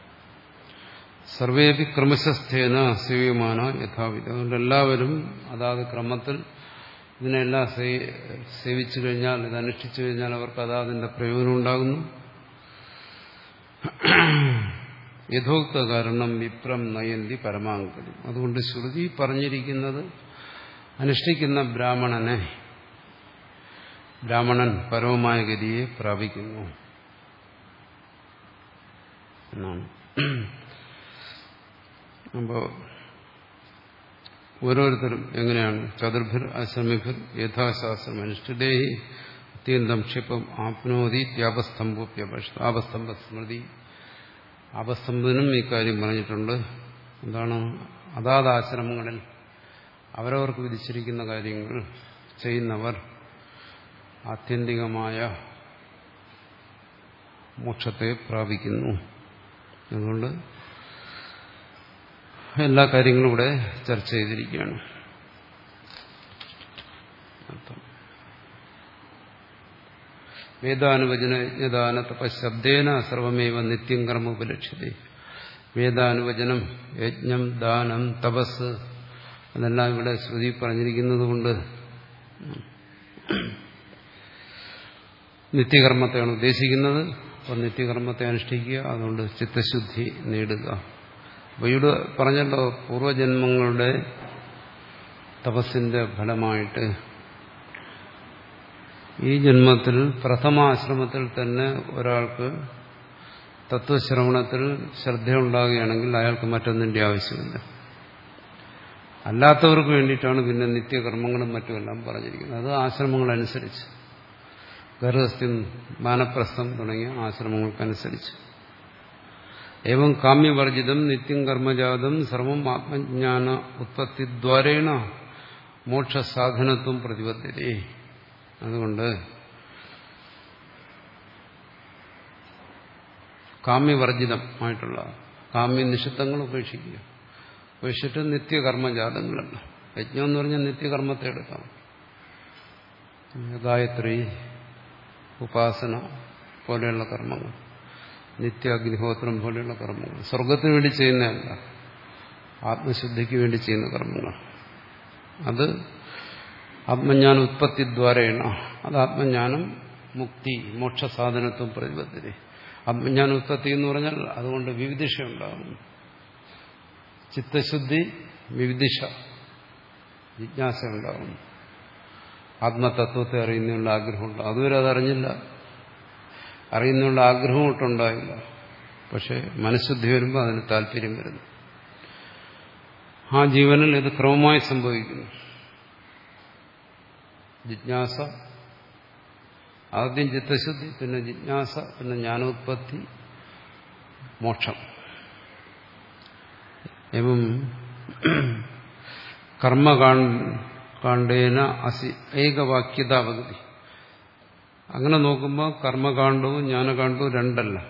സർവേപി ക്രമശസ്ഥേന സേവ്യമാന യഥാവിധം. അതുകൊണ്ട് എല്ലാവരും അതാത് ക്രമത്തിൽ ഇതിനെല്ലാം സേവിച്ചു കഴിഞ്ഞാൽ, ഇത് അനുഷ്ഠിച്ചു കഴിഞ്ഞാൽ അവർക്ക് അതാതിന്റെ പ്രയോജനം ഉണ്ടാകുന്നു. യഥോക്ത കാരണം വിപ്രം നയന്തി പരമാങ്കതി. അതുകൊണ്ട് ശ്രുതി പറഞ്ഞിരിക്കുന്നത് അനുഷ്ഠിക്കുന്ന ബ്രാഹ്മണനെ, ബ്രാഹ്മണൻ പരമമായ ഗതിയെ പ്രാപിക്കുന്നു എന്നാണ്. അപ്പോ ഓരോരുത്തരും എങ്ങനെയാണ്? ചതുർഭിർ അശ്രമിഭിർ യഥാശാസ്ത്രം അനുഷ്ഠിതേഹി അത്യന്തം ക്ഷിപ്പം ആപ്നോതി ത്യാപസ്തംഭോപ്യപക്ഷ. ആപസ്തംഭ സ്മൃതി, ആപസ്തംഭനും ഈ കാര്യം പറഞ്ഞിട്ടുണ്ട്. എന്താണ്? അതാത് ആശ്രമങ്ങളിൽ അവരവർക്ക് വിധിച്ചിരിക്കുന്ന കാര്യങ്ങൾ ചെയ്യുന്നവർ ആത്യന്തികമായ മോക്ഷത്തെ പ്രാപിക്കുന്നു. അതുകൊണ്ട് എല്ലാ കാര്യങ്ങളും ഇവിടെ ചർച്ച ചെയ്തിരിക്കുകയാണ്. വേദാനുവചന യജ്ഞദാന തപശബ്ദേന സർവമേവ നിത്യം കർമ്മ ഉപലക്ഷ്യത്തെ. വേദാനുവചനം, യജ്ഞം, ദാനം, തപസ് അതെല്ലാം ഇവിടെ ശ്രുതി പറഞ്ഞിരിക്കുന്നത് കൊണ്ട് നിത്യകർമ്മത്തെയാണ് ഉദ്ദേശിക്കുന്നത്. അപ്പം നിത്യകർമ്മത്തെ അനുഷ്ഠിക്കുക, അതുകൊണ്ട് ചിത്തശുദ്ധി നേടുക. അപ്പോൾ ഇവിടെ പറഞ്ഞല്ലോ, പൂർവജന്മങ്ങളുടെ തപസ്സിന്റെ ഫലമായിട്ട് ഈ ജന്മത്തിൽ പ്രഥമാശ്രമത്തിൽ തന്നെ ഒരാൾക്ക് തത്വശ്രവണത്തിൽ ശ്രദ്ധയുണ്ടാകുകയാണെങ്കിൽ അയാൾക്ക് മറ്റൊന്നിന്റെ ആവശ്യമില്ല. അല്ലാത്തവർക്ക് വേണ്ടിയിട്ടാണ് പിന്നെ നിത്യകർമ്മങ്ങളും മറ്റുമെല്ലാം പറഞ്ഞിരിക്കുന്നത്. അത് ആശ്രമങ്ങളനുസരിച്ച്, ഗർഹസ്ഥ്യം, വാനപ്രസ്ഥം തുടങ്ങിയ ആശ്രമങ്ങൾക്കനുസരിച്ച്. ഏവം കാമ്യവർജിതം നിത്യം കർമ്മജാതം സർവം ആത്മജ്ഞാന ഉത്പത്തിദ്വാരേണ മോക്ഷസാധനത്വം പ്രതിപദ്ധ്യതേ. അതുകൊണ്ട് കാമ്യവർജിതമായിട്ടുള്ള കാമ്യനിഷിദ്ധങ്ങൾ ഉപേക്ഷിക്കുക. ഉപേക്ഷിച്ചിട്ട് നിത്യകർമ്മജാതങ്ങളല്ല. യജ്ഞം എന്ന് പറഞ്ഞാൽ നിത്യകർമ്മത്തെ എടുക്കാം. ഗായത്രി, ഉപാസന പോലെയുള്ള കർമ്മങ്ങൾ, നിത്യ അഗ്നിഹോത്രം പോലെയുള്ള കർമ്മങ്ങൾ, സ്വർഗത്തിന് വേണ്ടി ചെയ്യുന്നതല്ല, ആത്മശുദ്ധിക്ക് വേണ്ടി ചെയ്യുന്ന കർമ്മങ്ങൾ. അത് ആത്മജ്ഞാന ഉത്പത്തിദ്വാരേണ, അത് ആത്മജ്ഞാനം, മുക്തി, മോക്ഷസാധനത്വം പ്രതിബദ്ധത. ആത്മജ്ഞാന ഉത്പത്തി എന്ന് പറഞ്ഞാൽ അതുകൊണ്ട് വിവിധിഷ ഉണ്ടാകും. ചിത്തശുദ്ധി, വിവിധിഷ, ജിജ്ഞാസ ഉണ്ടാകും. ആത്മതത്വത്തെ അറിയുന്നതിനുള്ള ആഗ്രഹമുണ്ട്. അതുവരെ അതറിഞ്ഞില്ല, അറിയുന്നതിനുള്ള ആഗ്രഹം ഒട്ടുണ്ടായില്ല. പക്ഷെ മനഃശുദ്ധി വരുമ്പോൾ അതിന് താല്പര്യം വരുന്നു. ആ ജീവനിൽ ഇത് ക്രമമായി സംഭവിക്കുന്നു. ജിജ്ഞാസ, ആദ്യം ചിത്തശുദ്ധി, പിന്നെ ജിജ്ഞാസ, പിന്നെ ജ്ഞാനോത്പത്തി, മോക്ഷം. എവം കർമ്മകാണ്ഡേന അസി ഏകവാക്യതാവഗതി. അങ്ങനെ നോക്കുമ്പോൾ കർമ്മകാണ്ഡവും ജ്ഞാനകാണ്ഡവും രണ്ടല്ല.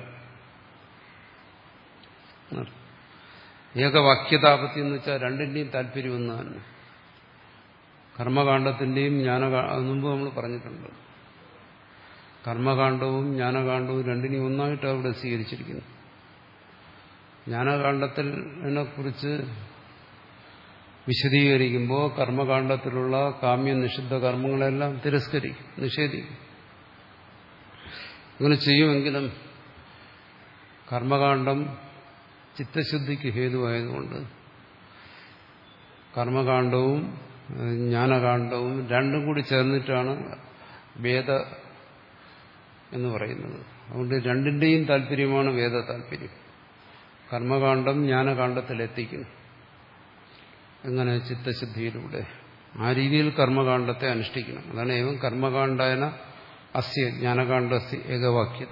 ഏകവാക്യതാപത്തി എന്ന് വെച്ചാൽ രണ്ടിന്റെയും താല്പര്യം ഒന്ന് തന്നെ. കർമ്മകാണ്ഡത്തിന്റെയും ജ്ഞാനകാണ്ഡ മുമ്പ് നമ്മൾ പറഞ്ഞിട്ടുണ്ട്. കർമ്മകാണ്ഡവും ജ്ഞാനകാണ്ഡവും രണ്ടിനെയും ഒന്നായിട്ട് അവിടെ സ്വീകരിച്ചിരിക്കുന്നു. ജ്ഞാനകാണ്ഡത്തിനെ കുറിച്ച് വിശദീകരിക്കുമ്പോൾ കർമ്മകാണ്ഡത്തിലുള്ള കാമ്യ നിഷിദ്ധ കർമ്മങ്ങളെല്ലാം തിരസ്കരിക്കും, നിഷേധിക്കും. അങ്ങനെ ചെയ്യുമെങ്കിലും കർമ്മകാണ്ഡം ചിത്തശുദ്ധിക്ക് ഹേതുവായതുകൊണ്ട് കർമ്മകാണ്ഡവും ജ്ഞാനകാണ്ഡവും രണ്ടും കൂടി ചേർന്നിട്ടാണ് വേദ എന്ന് പറയുന്നത്. അതുകൊണ്ട് രണ്ടിന്റെയും താല്പര്യമാണ് വേദ താല്പര്യം. കർമ്മകാണ്ഡം ജ്ഞാനകാണ്ഡത്തിലെത്തിക്കുന്നു. എങ്ങനെ? ചിത്തശുദ്ധിയിലൂടെ. ആ രീതിയിൽ കർമ്മകാണ്ഡത്തെ അനുഷ്ഠിക്കണം. അതാണ് ഏവം കർമ്മകാണ്ഡേന അസ്യ ജ്ഞാനകാണ്ഡസ്യ ഏകവാക്യത.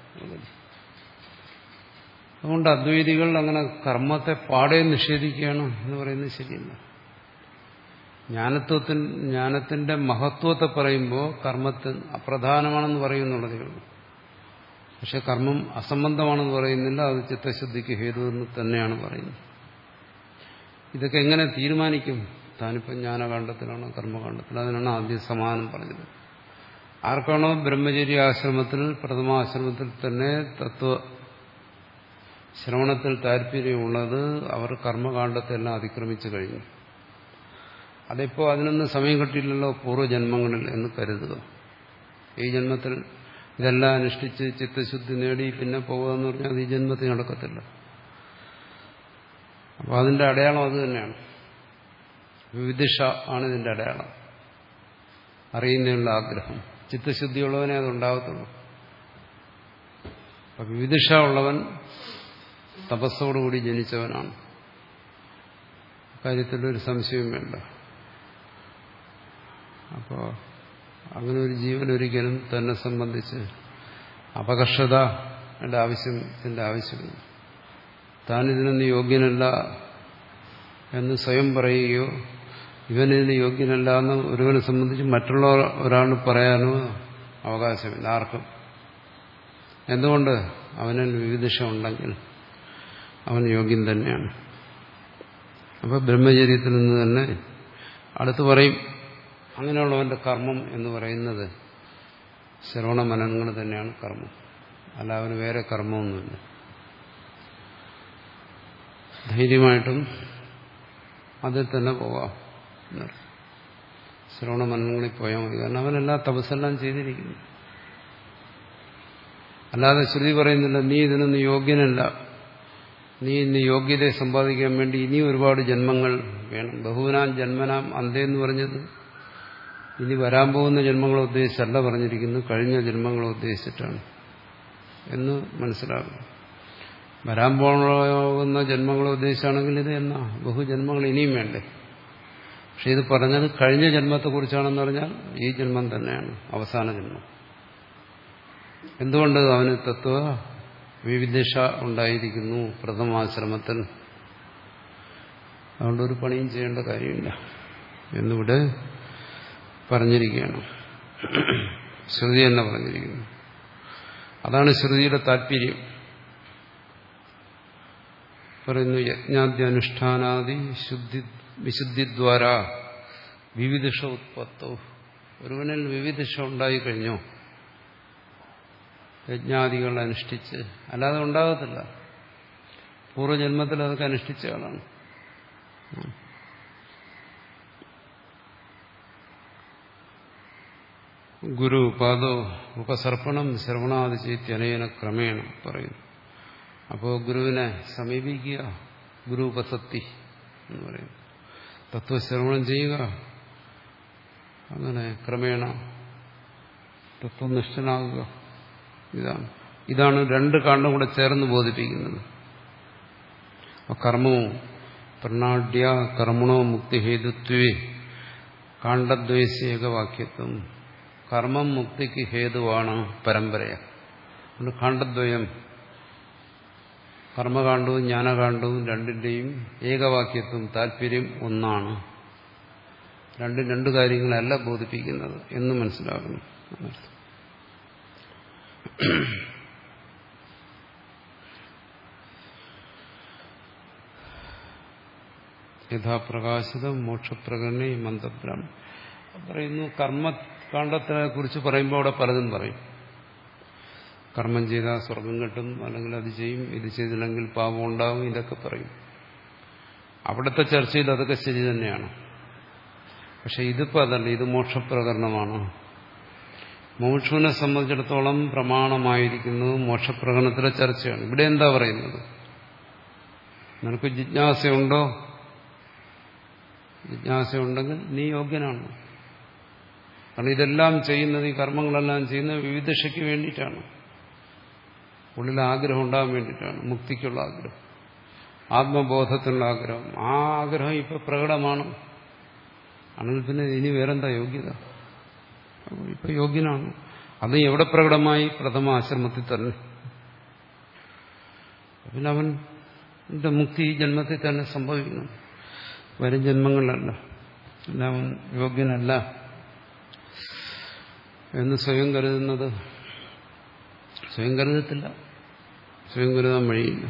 അതുകൊണ്ട് അദ്വൈതികൾ അങ്ങനെ കർമ്മത്തെ പാടെ നിഷേധിക്കുകയാണ് എന്ന് പറയുന്നത് ശരിയല്ല. ജ്ഞാനത്വത്തിൽ ജ്ഞാനത്തിന്റെ മഹത്വത്തെ പറയുമ്പോൾ കർമ്മത്തിൽ അപ്രധാനമാണെന്ന് പറയുന്നുള്ളതേ ഉള്ളൂ. പക്ഷെ കർമ്മം അസംബന്ധമാണെന്ന് പറയുന്നില്ല. അത് ചിത്തശുദ്ധിക്ക് ഹേതു എന്ന് തന്നെയാണ് പറയുന്നത്. ഇതൊക്കെ എങ്ങനെ തീരുമാനിക്കും? താനിപ്പം ജ്ഞാനകാണ്ഡത്തിലാണോ കർമ്മകാണ്ഡത്തിലാണോ? അതിനാണ് ആദ്യം സമാനം പറഞ്ഞത്. ആർക്കാണോ ബ്രഹ്മചര്യ ആശ്രമത്തിൽ, പ്രഥമാശ്രമത്തിൽ തന്നെ തത്വ ശ്രവണത്തിൽ താല്പര്യമുള്ളത്, അവർ കർമ്മകാണ്ഡത്തെല്ലാം അതിക്രമിച്ചു കഴിഞ്ഞു. അതിപ്പോ അതിനൊന്നും സമയം കിട്ടിയില്ലല്ലോ പൂർവ്വജന്മങ്ങളിൽ എന്ന് കരുതുക. ഈ ജന്മത്തിൽ ഇതെല്ലാം അനുഷ്ഠിച്ച് ചിത്തശുദ്ധി നേടി പിന്നെ പോകുക എന്ന് പറഞ്ഞാൽ അത് ഈ ജന്മത്തിൽ നടക്കത്തില്ല. അപ്പോൾ അതിന്റെ അടയാളം അത് തന്നെയാണ്. വിവിധിഷ ആണ് ഇതിന്റെ അടയാളം. അറിയുന്നതിനുള്ള ആഗ്രഹം. ചിത്തശുദ്ധിയുള്ളവനെ അതുണ്ടാകത്തുള്ളൂ. അപ്പം വിവിധിഷ ഉള്ളവൻ തപസ്സോടുകൂടി ജനിച്ചവനാണ്. കാര്യത്തിലൊരു സംശയവും വേണ്ട. അപ്പോൾ അങ്ങനെ ഒരു ജീവൻ ഒരിക്കലും തന്നെ സംബന്ധിച്ച് അപകർഷതയുടെ ആവശ്യത്തിന്റെ ആവശ്യമില്ല. താൻ ഇതിനൊന്നും യോഗ്യനല്ല എന്ന് സ്വയം പറയുകയോ ഇവനിതിന് യോഗ്യനല്ല എന്ന് ഒരുവനെ സംബന്ധിച്ച് മറ്റുള്ള ഒരാൾ പറയാനോ അവകാശമില്ല ആർക്കും. എന്തുകൊണ്ട്? അവനിൽ വിവിധിഷ ഉണ്ടെങ്കിൽ അവൻ യോഗ്യൻ തന്നെയാണ്. അപ്പോൾ ബ്രഹ്മചര്യത്തിൽ നിന്ന് തന്നെ അടുത്ത് പറയും, അങ്ങനെയുള്ളവന്റെ കർമ്മം എന്ന് പറയുന്നത് ശ്രവണ മനനങ്ങൾ തന്നെയാണ് കർമ്മം. അല്ല അവന് വേറെ കർമ്മമൊന്നുമില്ല. ധൈര്യമായിട്ടും അതിൽ തന്നെ പോവാം. ശ്രവണ മനനങ്ങളിൽ പോയാൽ മതി. കാരണം അവനെല്ലാം തപസ്സെല്ലാം ചെയ്തിരിക്കുന്നു. അല്ലാതെ ശ്രുതി പറയുന്നില്ല നീ ഇതിനൊന്നും യോഗ്യനല്ല, നീ ഇന്ന് യോഗ്യതയെ സമ്പാദിക്കാൻ വേണ്ടി ഇനി ഒരുപാട് ജന്മങ്ങൾ വേണം. ബഹുനാം ജന്മനാം അന്തേന്ന് പറഞ്ഞത് ഇനി വരാൻ പോകുന്ന ജന്മങ്ങളെ ഉദ്ദേശിച്ചല്ല പറഞ്ഞിരിക്കുന്നു, കഴിഞ്ഞ ജന്മങ്ങളെ ഉദ്ദേശിച്ചിട്ടാണ് എന്ന് മനസ്സിലാകും. വരാൻ പോകുന്ന ജന്മങ്ങളെ ഉദ്ദേശിച്ചാണെങ്കിൽ ഇത് എന്നാ ബഹുജന്മങ്ങൾ ഇനിയും വേണ്ടേ. പക്ഷെ ഇത് പറഞ്ഞത് കഴിഞ്ഞ ജന്മത്തെക്കുറിച്ചാണെന്ന് പറഞ്ഞാൽ ഈ ജന്മം തന്നെയാണ് അവസാന ജന്മം. എന്തുകൊണ്ട് അവന് തത്വ വിവിധിഷ ഉണ്ടായിരിക്കുന്നു പ്രഥമാശ്രമത്തിൽ. അതുകൊണ്ട് ഒരു പണിയും ചെയ്യേണ്ട കാര്യമില്ല എന്നിവിടെ പറഞ്ഞിരിക്കുകയാണ്. ശ്രുതി തന്നെ പറഞ്ഞിരിക്കുന്നു. അതാണ് ശ്രുതിയുടെ താല്പര്യം. പറയുന്നു യജ്ഞാദ്യനുഷ്ഠാനാദി ശുദ്ധി വിശുദ്ധിദ്വാര വിവിധിഷ ഉത്പത്തോ. ഒരുവനിൽ വിവിധിഷ ഉണ്ടായിക്കഴിഞ്ഞോ യജ്ഞാദികൾ അനുഷ്ഠിച്ച്, അല്ലാതെ ഉണ്ടാകത്തില്ല. പൂർവ്വജന്മത്തിൽ അതൊക്കെ അനുഷ്ഠിച്ച ആളാണ്. ഗുരു പാദോ ഉപസർപ്പണം ശ്രവണാദി ചൈത്യനേന ക്രമേണ പറയുന്നു. അപ്പോൾ ഗുരുവിനെ സമീപിക്കുക, ഗുരു ഉപസക്തി എന്ന് പറയുന്നു. തത്വശ്രവണം ചെയ്യുക, അങ്ങനെ ക്രമേണ തത്വനിഷ്ഠനാകുക. ഇതാണ് ഇതാണ് രണ്ട് കാണ്ഡം കൂടെ ചേർന്ന് ബോധിപ്പിക്കുന്നത്. കർമ്മവും പ്രണാഢ്യ കർമ്മണോ മുക്തിഹേതുത്വേ കാണ്ഡദ്വയസ്യേകവാക്യത്വം. കർമ്മം മുക്തിക്ക് ഹേതുവാണ് പരമ്പരയ. അതുകൊണ്ട് കാണ്ഡദ്വയം, കർമ്മകാണ്ഡവും ജ്ഞാനകാണ്ഡവും രണ്ടിന്റെയും ഏകവാക്യത്വം, താല്പര്യം ഒന്നാണ്. രണ്ടും രണ്ടു കാര്യങ്ങളല്ല ബോധിപ്പിക്കുന്നത് എന്ന് മനസ്സിലാക്കുന്നു. യഥാപ്രകാശിതം മോക്ഷപ്രകരണേ മന്ദബ്രാഹ്മ പറയുന്നു. കർമ്മകാണ്ഡത്തെ കുറിച്ച് പറയുമ്പോൾ അവിടെ പലതും പറയും. കർമ്മം ചെയ്താൽ സ്വർഗം കിട്ടും, അല്ലെങ്കിൽ അത് ചെയ്യും, ഇത് ചെയ്തില്ലെങ്കിൽ പാപം ഉണ്ടാവും, ഇതൊക്കെ പറയും. അവിടുത്തെ ചർച്ചയിൽ അതൊക്കെ ശരി തന്നെയാണ്. പക്ഷെ ഇതിപ്പോൾ അതല്ല, ഇത് മോക്ഷപ്രകരണമാണ്. മോക്ഷുവിനെ സംബന്ധിച്ചിടത്തോളം പ്രമാണമായിരിക്കുന്നത് മോക്ഷപ്രകരണത്തിലെ ചർച്ചയാണ്. ഇവിടെ എന്താ പറയുന്നത്? നിനക്ക് ജിജ്ഞാസയുണ്ടോ? ജിജ്ഞാസയുണ്ടെങ്കിൽ നീ യോഗ്യനാണ്. കാരണം ഇതെല്ലാം ചെയ്യുന്നത്, ഈ കർമ്മങ്ങളെല്ലാം ചെയ്യുന്നത് വിവിധയ്ക്ക് വേണ്ടിയിട്ടാണ്. ഉള്ളിൽ ആഗ്രഹം ഉണ്ടാകാൻ വേണ്ടിയിട്ടാണ്, മുക്തിക്കുള്ള ആഗ്രഹം, ആത്മബോധത്തിനുള്ള ആഗ്രഹം. ആ ആഗ്രഹം ഇപ്പൊ പ്രകടമാണ്. ആണെങ്കിൽ പിന്നെ ഇനി വേറെന്താ യോഗ്യത? ഇപ്പൊ യോഗ്യനാണ്. അത് എവിടെ പ്രകടമായി? പ്രഥമ ആശ്രമത്തിൽ തന്നെ. പിന്നെ അവന്റെ മുക്തി ഈ ജന്മത്തിൽ തന്നെ സംഭവിക്കുന്നു, വരും ജന്മങ്ങളിലല്ല. പിന്നെ അവൻ യോഗ്യനല്ല എന്ന് സ്വയം കരുതുന്നത് സ്വയം കരുതത്തില്ല, സ്വയം കരുതാൻ വഴിയില്ല.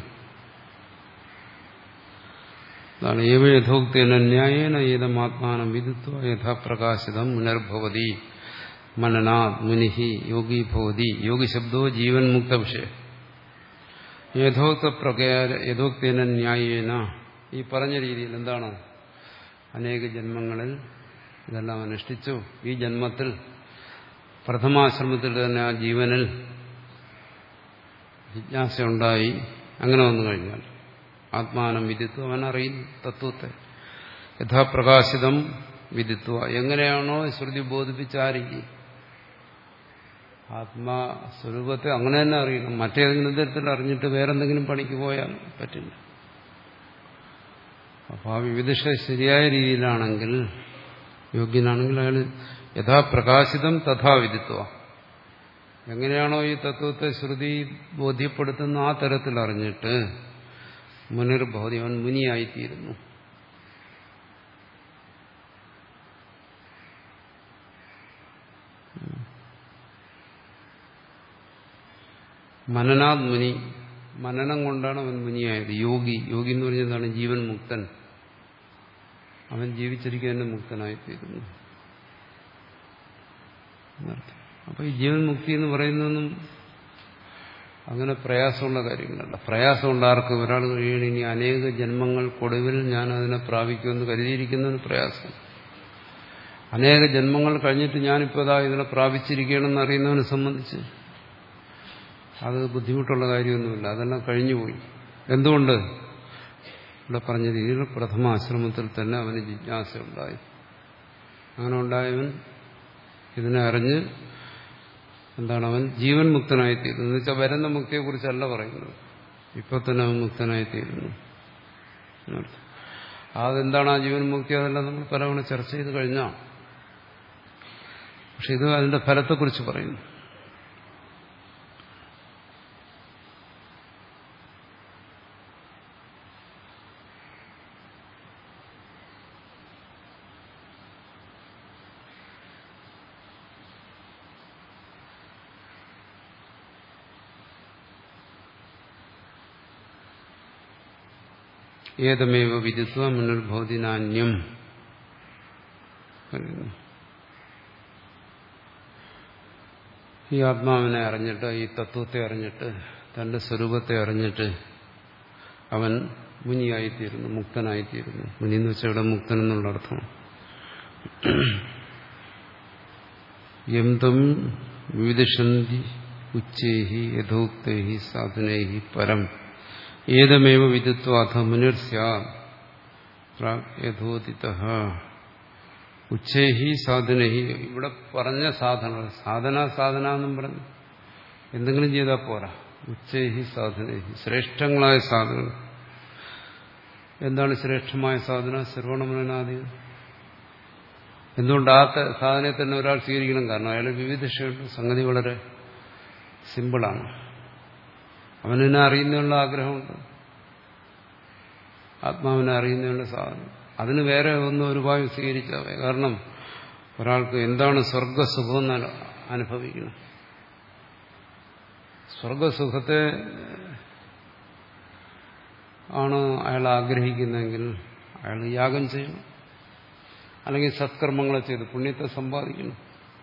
അതാണ് ഏവ യഥോക്തേന ന്യായേന ഏതമാത്മാനം വിദിത്വ യഥാപ്രകാശിതം മുനർഭവതി മനനാത് മുനിഹി യോഗി ഭവതി. യോഗി ശബ്ദോ ജീവൻ മുക്ത വിഷയം. യഥോക്ത പ്രകാര യഥോക്തേന ന്യായേന, ഈ പറഞ്ഞ രീതിയിൽ എന്താണ്? അനേക ജന്മങ്ങളിൽ ഇതെല്ലാം അനുഷ്ഠിച്ചു. ഈ ജന്മത്തിൽ പ്രഥമാശ്രമത്തിൽ തന്നെ ആ ജീവനിൽ ജിജ്ഞാസയുണ്ടായി. അങ്ങനെ വന്നു കഴിഞ്ഞാൽ ആത്മാനം വിദിത്വ, അവൻ അറിയും തത്വത്തെ. യഥാപ്രകാശിതം വിദിത്വ, എങ്ങനെയാണോ ശ്രുതി ബോധിപ്പിച്ച ആ രീതി ആത്മാസ്വരൂപത്തെ അങ്ങനെ തന്നെ അറിയണം. മറ്റേതെങ്കിലും തരത്തിൽ അറിഞ്ഞിട്ട് വേറെന്തെങ്കിലും പണിക്ക് പോയാൽ പറ്റില്ല. അപ്പോൾ ആ വിവിധിഷ ശരിയായ രീതിയിലാണെങ്കിൽ, യോഗ്യനാണെങ്കിൽ അയാൾ യഥാപ്രകാശിതം തഥാ വിദിത്വ, എങ്ങനെയാണോ ഈ തത്വത്തെ ശ്രുതി ബോധ്യപ്പെടുത്തുന്ന ആ തരത്തിൽ അറിഞ്ഞിട്ട് മുനിർഭവതി, അവൻ മുനിയായിത്തീരുന്നു. മനനാത് മുനി, മനനം കൊണ്ടാണ് അവൻ മുനിയായത്. യോഗി, യോഗി എന്ന് പറഞ്ഞതാണ് ജീവൻ മുക്തൻ. അവൻ ജീവിച്ചിരിക്കുക തന്നെ മുക്തനായിത്തീരുന്നു. അപ്പൊ ഈ ജീവൻ മുക്തി എന്ന് പറയുന്നതൊന്നും അങ്ങനെ പ്രയാസമുള്ള കാര്യങ്ങളല്ല. പ്രയാസമുണ്ട് ആർക്ക്? ഒരാൾ കഴിയണം ഇനി അനേക ജന്മങ്ങൾക്കൊടുവിൽ ഞാൻ അതിനെ പ്രാപിക്കുമെന്ന് കരുതിയിരിക്കുന്നതിന് പ്രയാസം. അനേക ജന്മങ്ങൾ കഴിഞ്ഞിട്ട് ഞാനിപ്പോൾ അതാ ഇതിനെ പ്രാപിച്ചിരിക്കണമെന്ന് അറിയുന്നവനെ സംബന്ധിച്ച് അത് ബുദ്ധിമുട്ടുള്ള കാര്യമൊന്നുമില്ല. അതെല്ലാം കഴിഞ്ഞുപോയി. എന്തുകൊണ്ട്? ഇവിടെ പറഞ്ഞ രീതിയിൽ പ്രഥമ ആശ്രമത്തിൽ തന്നെ അവന് ജിജ്ഞാസ ഉണ്ടായി. അങ്ങനെ ഉണ്ടായവൻ ഇതിനെ അറിഞ്ഞ് എന്താണ്, അവൻ ജീവൻ മുക്തനായിത്തീരുന്നത്. എന്ന് വെച്ചാൽ വരുന്ന മുക്തിയെക്കുറിച്ചല്ല പറയുന്നത്, ഇപ്പൊ തന്നെ അവൻ മുക്തനായിത്തീരുന്നു. അതെന്താണ് ആ ജീവൻ മുക്തി? അതെല്ലാം നമ്മൾ പലവണ ചർച്ച ചെയ്ത് കഴിഞ്ഞാൽ. പക്ഷെ ഇത് അതിന്റെ ഫലത്തെക്കുറിച്ച് പറയുന്നു. ഏതമേവ വിദിത്വ മുനിർഭവതിനാന്യം. ഈ ആത്മാവിനെ അറിഞ്ഞിട്ട്, ഈ തത്വത്തെ അറിഞ്ഞിട്ട്, തന്റെ സ്വരൂപത്തെ അറിഞ്ഞിട്ട് അവൻ മുനിയായിത്തീരുന്നു, മുക്തനായിത്തീരുന്നു. മുനി എന്ന് വെച്ചാൽ ഇവിടെ മുക്തൻ എന്നുള്ള അർത്ഥമാണ്. യന്തം വിവിധിഷന്തി ഉച്ചൈഹി യഥോക്തൈഹി സാധനൈഹി പരം ഏതമേവ വിദിത്വാഥ മുനിർ സ്യാത് പ്രാഗ് യഥോദിതഃ ഉച്ചൈഹി സാധനൈഹി. ഇവിടെ പറഞ്ഞ സാധനങ്ങൾ, സാധന സാധന എന്നും പറഞ്ഞു എന്തെങ്കിലും ചെയ്താൽ പോരാ. ഉച്ചൈഹി സാധനൈഹി, ശ്രേഷ്ഠങ്ങളായ സാധനങ്ങൾ. എന്താണ് ശ്രേഷ്ഠമായ സാധന? ശ്രവണമനനാദികൾ. എന്തുകൊണ്ട് ആ സാധനയെ തന്നെ ഒരാൾ സ്വീകരിക്കണം? കാരണം അയാൾ വിവിധയുണ്ട്. സംഗതി വളരെ സിമ്പിളാണ്. അവനെന്നെ അറിയുന്നതിനുള്ള ആഗ്രഹമുണ്ട്, ആത്മാവിനെ അറിയുന്നതിനുള്ള സാധനം. അതിന് വേറെ ഒന്നും ഒരു ഉപായം സ്വീകരിച്ചാൽ. കാരണം ഒരാൾക്ക് എന്താണ് സ്വർഗസുഖം അനുഭവിക്കണം. സ്വർഗസുഖത്തെ ആണ് അയാൾ ആഗ്രഹിക്കുന്നതെങ്കിൽ അയാൾ യാഗം ചെയ്യണം, അല്ലെങ്കിൽ സത്കർമ്മങ്ങളെ ചെയ്ത് പുണ്യത്തെ സമ്പാദിക്കണം.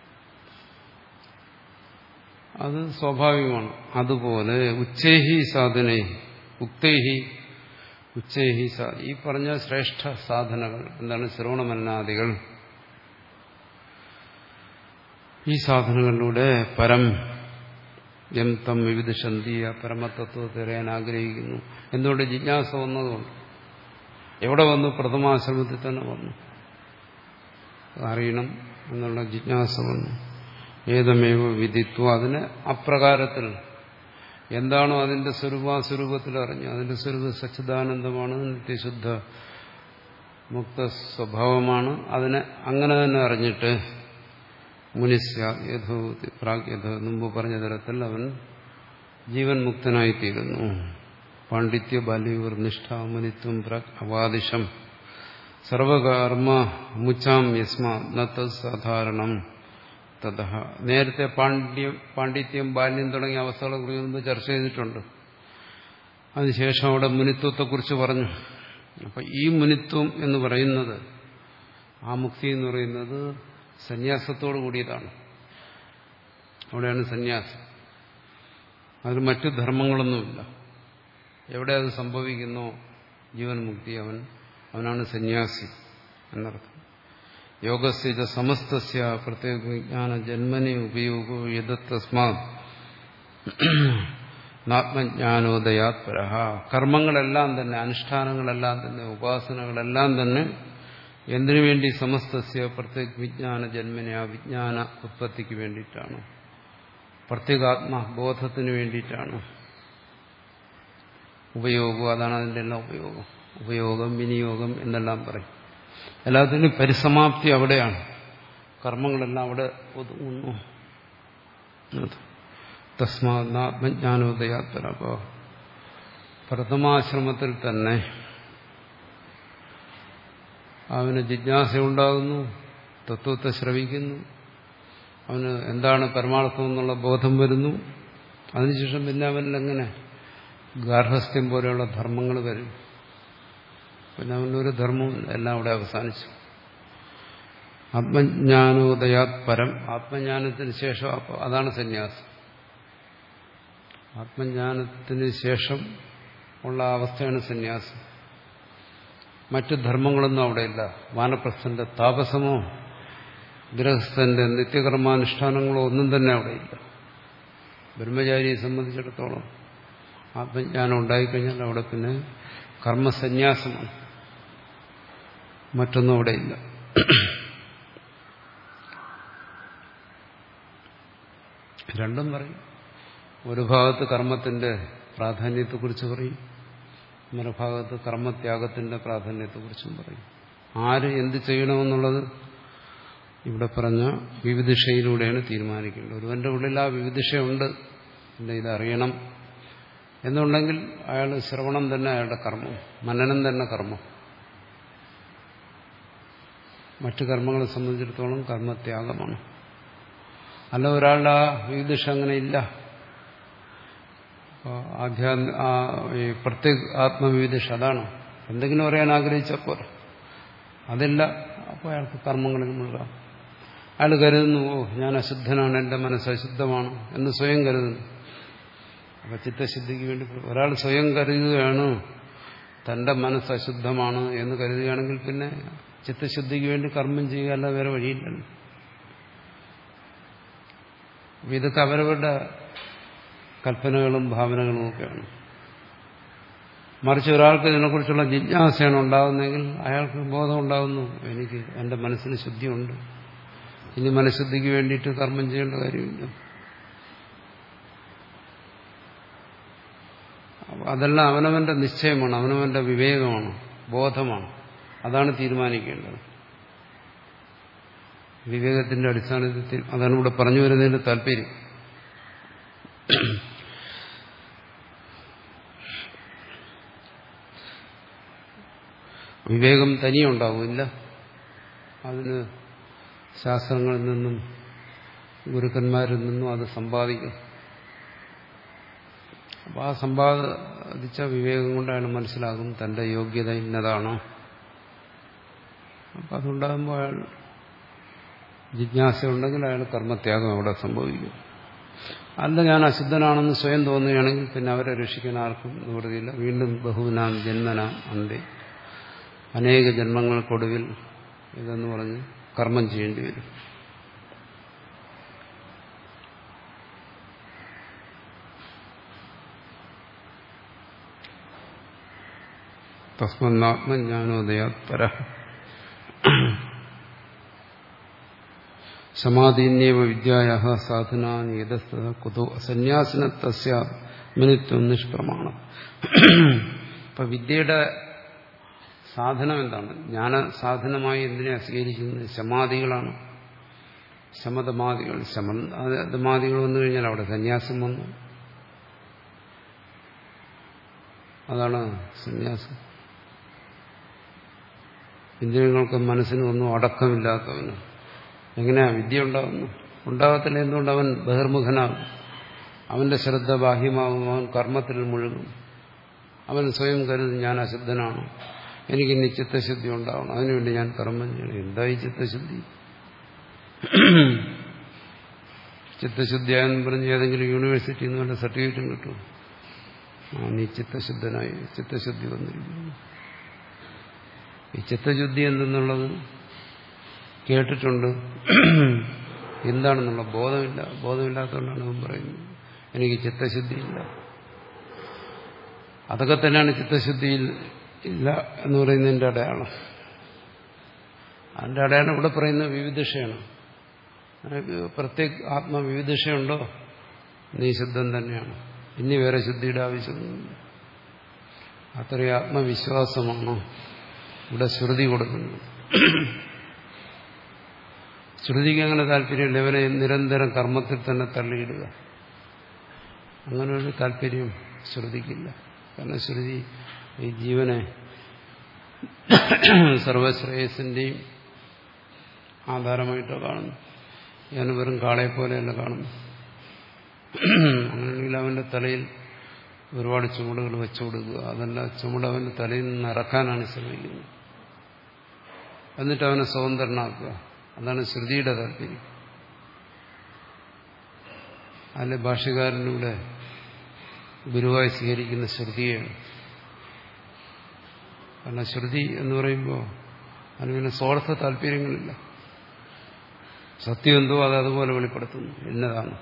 അത് സ്വാഭാവികമാണ്. അതുപോലെ ഉച്ചൈഹി സാധനൈ ഉക്തൈഹി ഉച്ചൈഹി, ഈ പറഞ്ഞ ശ്രേഷ്ഠ സാധനകൾ എന്താണ്? ശ്രവണമനനാദികൾ. ഈ സാധനങ്ങളിലൂടെ പരം യം തം വിവിധിഷന്തി, ആ പരമതത്വത്തെ അറിയാൻ ആഗ്രഹിക്കുന്നു. എന്തുകൊണ്ട്? ജിജ്ഞാസ വന്നതുകൊണ്ട്. എവിടെ വന്നു? പ്രഥമാശ്രമത്തിൽ തന്നെ വന്നു. അറിയണം എന്നുള്ള ജിജ്ഞാസ വന്നു. ഏതമേവ വിദിത്വ, അതിന് അപ്രകാരത്തിൽ എന്താണോ അതിന്റെ സ്വരൂപാസ്വരൂപത്തിൽ അറിഞ്ഞു. അതിന്റെ സ്വരൂപ സച്ചിദാനന്ദമാണ്, നിത്യശുദ്ധ മുക്ത സ്വഭാവമാണ്. അതിനെ അങ്ങനെ തന്നെ അറിഞ്ഞിട്ട് മുനിസ്യ യഥോ പ്രാഗ് യഥോ, മുമ്പ് പറഞ്ഞ തരത്തിൽ അവൻ ജീവൻ മുക്തനായിത്തീരുന്നു. പാണ്ഡിത്യ ബാല്യൂർ നിഷ്ഠ മുനിത്വം പ്രാഗ് അവാദിഷം സർവകർമ്മ മുച്ചാം യസ്മാ നത് സാധാരണം തഥ. നേരത്തെ പാണ്ഡ്യം പാണ്ഡിത്യം ബാല്യം തുടങ്ങിയ അവസ്ഥകളെ കുറിച്ച് മുമ്പ് ചർച്ച ചെയ്തിട്ടുണ്ട്. അതിനുശേഷം അവിടെ മുനിത്വത്തെക്കുറിച്ച് പറഞ്ഞു. അപ്പൊ ഈ മുനിത്വം എന്ന് പറയുന്നത്, ആ മുക്തി എന്ന് പറയുന്നത് സന്യാസത്തോടു കൂടിയതാണ്. അവിടെയാണ് സന്യാസം. അതിൽ മറ്റു ധർമ്മങ്ങളൊന്നുമില്ല. എവിടെ അത് സംഭവിക്കുന്നോ ജീവൻ മുക്തി, അവൻ അവനാണ് സന്യാസി എന്നർത്ഥം. യോഗസ്യ സമസ്തസ്യ പ്രത്യേക വിജ്ഞാന ജന്മനി ഉപയോഗോ യതസ്മാത് ആത്മജ്ഞാനോദയാത് പരഃ. കർമ്മങ്ങളെല്ലാം തന്നെ, അനുഷ്ഠാനങ്ങളെല്ലാം തന്നെ, ഉപാസനകളെല്ലാം തന്നെ എന്തിനു വേണ്ടി? സമസ്തസ്യ പ്രത്യേക വിജ്ഞാന ജന്മനി, ആ വിജ്ഞാന ഉത്പത്തിക്ക് വേണ്ടിയിട്ടാണ്, പ്രത്യേകാത്മബോധത്തിന് വേണ്ടിയിട്ടാണ്. ഉപയോഗം, അതാണ് അതിൻ്റെ എല്ലാം ഉപയോഗം. ഉപയോഗം, വിനിയോഗം എന്നെല്ലാം പറയും. എല്ലാത്തിനും പരിസമാപ്തി അവിടെയാണ്. കർമ്മങ്ങളെല്ലാം അവിടെ ഒതുങ്ങുന്നു. തസ്മാത്മജ്ഞാനോദയാത്മന. അപ്പോൾ പ്രഥമാശ്രമത്തിൽ തന്നെ അവന് ജിജ്ഞാസയുണ്ടാകുന്നു, തത്വത്തെ ശ്രവിക്കുന്നു, അവന് എന്താണ് പരമാർത്ഥം എന്നുള്ള ബോധം വരുന്നു. അതിനുശേഷം പിന്നെ അവനിൽ എങ്ങനെ ഗാർഹസ്ഥ്യം പോലെയുള്ള ധർമ്മങ്ങൾ വരും. പിന്നെ അവനൊരു ധർമ്മവും എല്ലാം അവിടെ അവസാനിച്ചു. ആത്മജ്ഞാനോദയാത് പരം, ആത്മജ്ഞാനത്തിന് ശേഷം, അതാണ് സന്യാസം. ആത്മജ്ഞാനത്തിന് ശേഷം ഉള്ള അവസ്ഥയാണ് സന്യാസം. മറ്റു ധർമ്മങ്ങളൊന്നും അവിടെയില്ല. വാനപ്രസ്ഥന്റെ താപസമോ ഗൃഹസ്ഥന്റെ നിത്യകർമാനുഷ്ഠാനങ്ങളോ ഒന്നും തന്നെ അവിടെയില്ല. ബ്രഹ്മചാരിയെ സംബന്ധിച്ചിടത്തോളം ആത്മജ്ഞാനം ഉണ്ടായിക്കഴിഞ്ഞാൽ അവിടെ പിന്നെ കർമ്മസന്യാസമാണ്, മറ്റൊന്നും അവിടെയില്ല. രണ്ടും പറയും. ഒരു ഭാഗത്ത് കർമ്മത്തിന്റെ പ്രാധാന്യത്തെക്കുറിച്ച് പറയും, മറുഭാഗത്ത് കർമ്മത്യാഗത്തിന്റെ പ്രാധാന്യത്തെക്കുറിച്ചും പറയും. ആര് എന്ത് ചെയ്യണമെന്നുള്ളത് ഇവിടെ പറഞ്ഞ വിവിധിഷയിലൂടെയാണ് തീരുമാനിക്കേണ്ടത്. ഒരുവന്റെ ഉള്ളിൽ ആ വിവിധിഷയുണ്ട്, എന്റെ ഇതറിയണം എന്നുണ്ടെങ്കിൽ അയാൾ ശ്രവണം തന്നെ അയാളുടെ കർമ്മം, മനനം തന്നെ കർമ്മം. മറ്റു കർമ്മങ്ങളെ സംബന്ധിച്ചിടത്തോളം കർമ്മത്യാഗമാണ്. അല്ല ഒരാളുടെ ആ വിവിധിഷ അങ്ങനെ ഇല്ല, ആധ്യാത്മ ഈ പ്രത്യേക ആത്മവിവിധിഷ അതാണ്, എന്തെങ്കിലും പറയാൻ ആഗ്രഹിച്ചപ്പോൾ അതില്ല. അപ്പോൾ അയാൾക്ക് കർമ്മങ്ങളിൽ മുഴുകാം. അയാൾ കരുതുന്നു, ഓ ഞാൻ അശുദ്ധനാണ്, എന്റെ മനസ്സ് അശുദ്ധമാണ് എന്ന് സ്വയം കരുതുന്നു. അപ്പൊ ചിത്തശുദ്ധിക്ക് വേണ്ടി ഒരാൾ സ്വയം കരുതുകയാണ് തന്റെ മനസ്സ് അശുദ്ധമാണ് എന്ന് കരുതുകയാണെങ്കിൽ പിന്നെ ചിത്തശുദ്ധിക്ക് വേണ്ടി കർമ്മം ചെയ്യുക അല്ല വേറെ വഴിയില്ലല്ലോ. അപ്പൊ ഇതൊക്കെ അവരവരുടെ കൽപ്പനകളും ഭാവനകളും ഒക്കെയാണ്. മറിച്ച് ഒരാൾക്ക് ഇതിനെക്കുറിച്ചുള്ള ജിജ്ഞാസയാണ് ഉണ്ടാകുന്നതെങ്കിൽ അയാൾക്ക് ബോധം ഉണ്ടാകുന്നു, എനിക്ക് എന്റെ മനസ്സിന് ശുദ്ധിയുണ്ട്, ഇനി മനഃശുദ്ധിക്ക് വേണ്ടിയിട്ട് കർമ്മം ചെയ്യേണ്ട കാര്യമില്ല. അതെല്ലാം അവനവന്റെ നിശ്ചയമാണ്, അവനവന്റെ വിവേകമാണ്, ബോധമാണ്. അതാണ് തീരുമാനിക്കേണ്ടത്. വിവേകത്തിന്റെ അടിസ്ഥാനത്തിൽ അതാണ് ഇവിടെ പറഞ്ഞു വരുന്നതിന്റെ താല്പര്യം. വിവേകം തനിയെ ഉണ്ടാവില്ല, അതിന് ശാസ്ത്രങ്ങളിൽ നിന്നും ഗുരുക്കന്മാരിൽ നിന്നും അത് സമ്പാദിക്കും. അപ്പം ആ സമ്പാദിച്ച വിവേകം കൊണ്ട് അയാൾ മനസ്സിലാകും തന്റെ യോഗ്യത ഇന്നതാണോ. അപ്പം അതുണ്ടാകുമ്പോൾ അയാൾ ജിജ്ഞാസ ഉണ്ടെങ്കിൽ അയാൾ കർമ്മത്യാഗം അവിടെ സംഭവിക്കും. അല്ല ഞാൻ അശുദ്ധനാണെന്ന് സ്വയം തോന്നുകയാണെങ്കിൽ പിന്നെ അവരെ രക്ഷിക്കാൻ ആർക്കും നിവൃത്തിയില്ല. വീണ്ടും ബഹുനാം ജന്മനാം അന്തെ, അനേക ജന്മങ്ങൾക്കൊടുവിൽ ഇതെന്ന് പറഞ്ഞ് കർമ്മം ചെയ്യേണ്ടി വരും. തസ്മന്നാത്മജ്ഞാനോദയാത് പരഃ സമാധീന്യേവ വിദ്യായാഃ സാധനാനിയതസ്തഃ കുതോ അസന്യാസിന തസ്യ മിനിത്വം നിഷ്പ്രമാണം. ഇപ്പൊ വിദ്യയുടെ സാധനം എന്താണ്? ജ്ഞാന സാധനമായി എന്തിനെ സ്വീകരിക്കുന്നത്? ശമാദികളാണ്, ശമതമാദികൾ. ശമതമാദികൾ വന്നു കഴിഞ്ഞാൽ അവിടെ സന്യാസം വന്നു, അതാണ് സന്യാസം. ഇന്ദ്രിയങ്ങൾക്ക് മനസ്സിനും ഒന്നും അടക്കമില്ലാത്തവന് എങ്ങനെയാ വിദ്യ ഉണ്ടാകുന്നു? ഉണ്ടാകത്തില്ല. എന്തുകൊണ്ട്? അവൻ ബഹിർമുഖനാകും, അവന്റെ ശ്രദ്ധ ബാഹ്യമാകും, അവൻ കർമ്മത്തിൽ മുഴുകും. അവൻ സ്വയം കരുതും ഞാൻ അശുദ്ധനാണ്, എനിക്ക് ഇനി ചിത്തശുദ്ധി ഉണ്ടാവണം, അതിനുവേണ്ടി ഞാൻ കർമ്മം ചെയ്യണം. എന്തായി ചിത്തശുദ്ധി? ചിത്തശുദ്ധിയായെന്ന് പറഞ്ഞ് ഏതെങ്കിലും യൂണിവേഴ്സിറ്റിയിൽ നിന്ന് വല്ല സർട്ടിഫിക്കറ്റും കിട്ടും, ആ നീ ചിത്തശുദ്ധനായി, ചിത്തശുദ്ധി വന്നിരിക്കുന്നു. ഈ ചിത്തശുദ്ധി എന്തെന്നുള്ളത് കേട്ടിട്ടുണ്ട്, എന്താണെന്നുള്ള ബോധമില്ല. ബോധമില്ലാത്തതുകൊണ്ടാണ് അവൻ പറയുന്നത് എനിക്ക് ചിത്തശുദ്ധിയില്ല. അതൊക്കെ തന്നെയാണ് ചിത്തശുദ്ധിയിൽ ഇല്ല എന്ന് പറയുന്നതിൻ്റെ അടയാളം. അതിൻ്റെ അടയാളം ഇവിടെ പറയുന്ന വിവിധിഷയാണ്. പ്രത്യേക ആത്മവിവിധിഷയുണ്ടോ? നീ ശുദ്ധൻ തന്നെയാണ്, ഇനി വേറെ ശുദ്ധിയുടെ ആവശ്യമൊന്നുമില്ല. അത്രയും ആത്മവിശ്വാസമാണോ ഇവിടെ ശ്രുതി കൊടുക്കുന്നത്? ശ്രുതിക്ക് അങ്ങനെ താല്പര്യമില്ല, ഇവനെ നിരന്തരം കർമ്മത്തിൽ തന്നെ തള്ളിയിടുക. അങ്ങനെ ഒരു താല്പര്യം ശ്രുതിക്കില്ല. കാരണം ശ്രുതി ഈ ജീവനെ സർവശ്രേയസിന്റെയും ആധാരമായിട്ടോ കാണുന്നു. ഞാൻ വെറും കാളയെ പോലെയല്ല കാണുന്നു. അങ്ങനെയാണെങ്കിൽ അവന്റെ തലയിൽ ഒരുപാട് ചുമടുകൾ വെച്ചു കൊടുക്കുക, അതല്ല ചുമട് അവന്റെ തലയിൽ നിന്ന് ഇറക്കാനാണ് ശ്രമിക്കുന്നത്, എന്നിട്ട് അവനെ സ്വതന്ത്രനാക്കുക. അതാണ് ശ്രുതിയുടെ താല്പര്യം. അതിലെ ഭാഷ്യകാരനിലൂടെ ഗുരുവായി സ്വീകരിക്കുന്ന ശ്രുതിയാണ്. കാരണം ശ്രുതി എന്ന് പറയുമ്പോൾ അതിന് പിന്നെ സ്വാർത്ഥ താല്പര്യങ്ങളില്ല. സത്യം എന്തോ അത് അതുപോലെ വെളിപ്പെടുത്തുന്നു, എന്നതാണ്.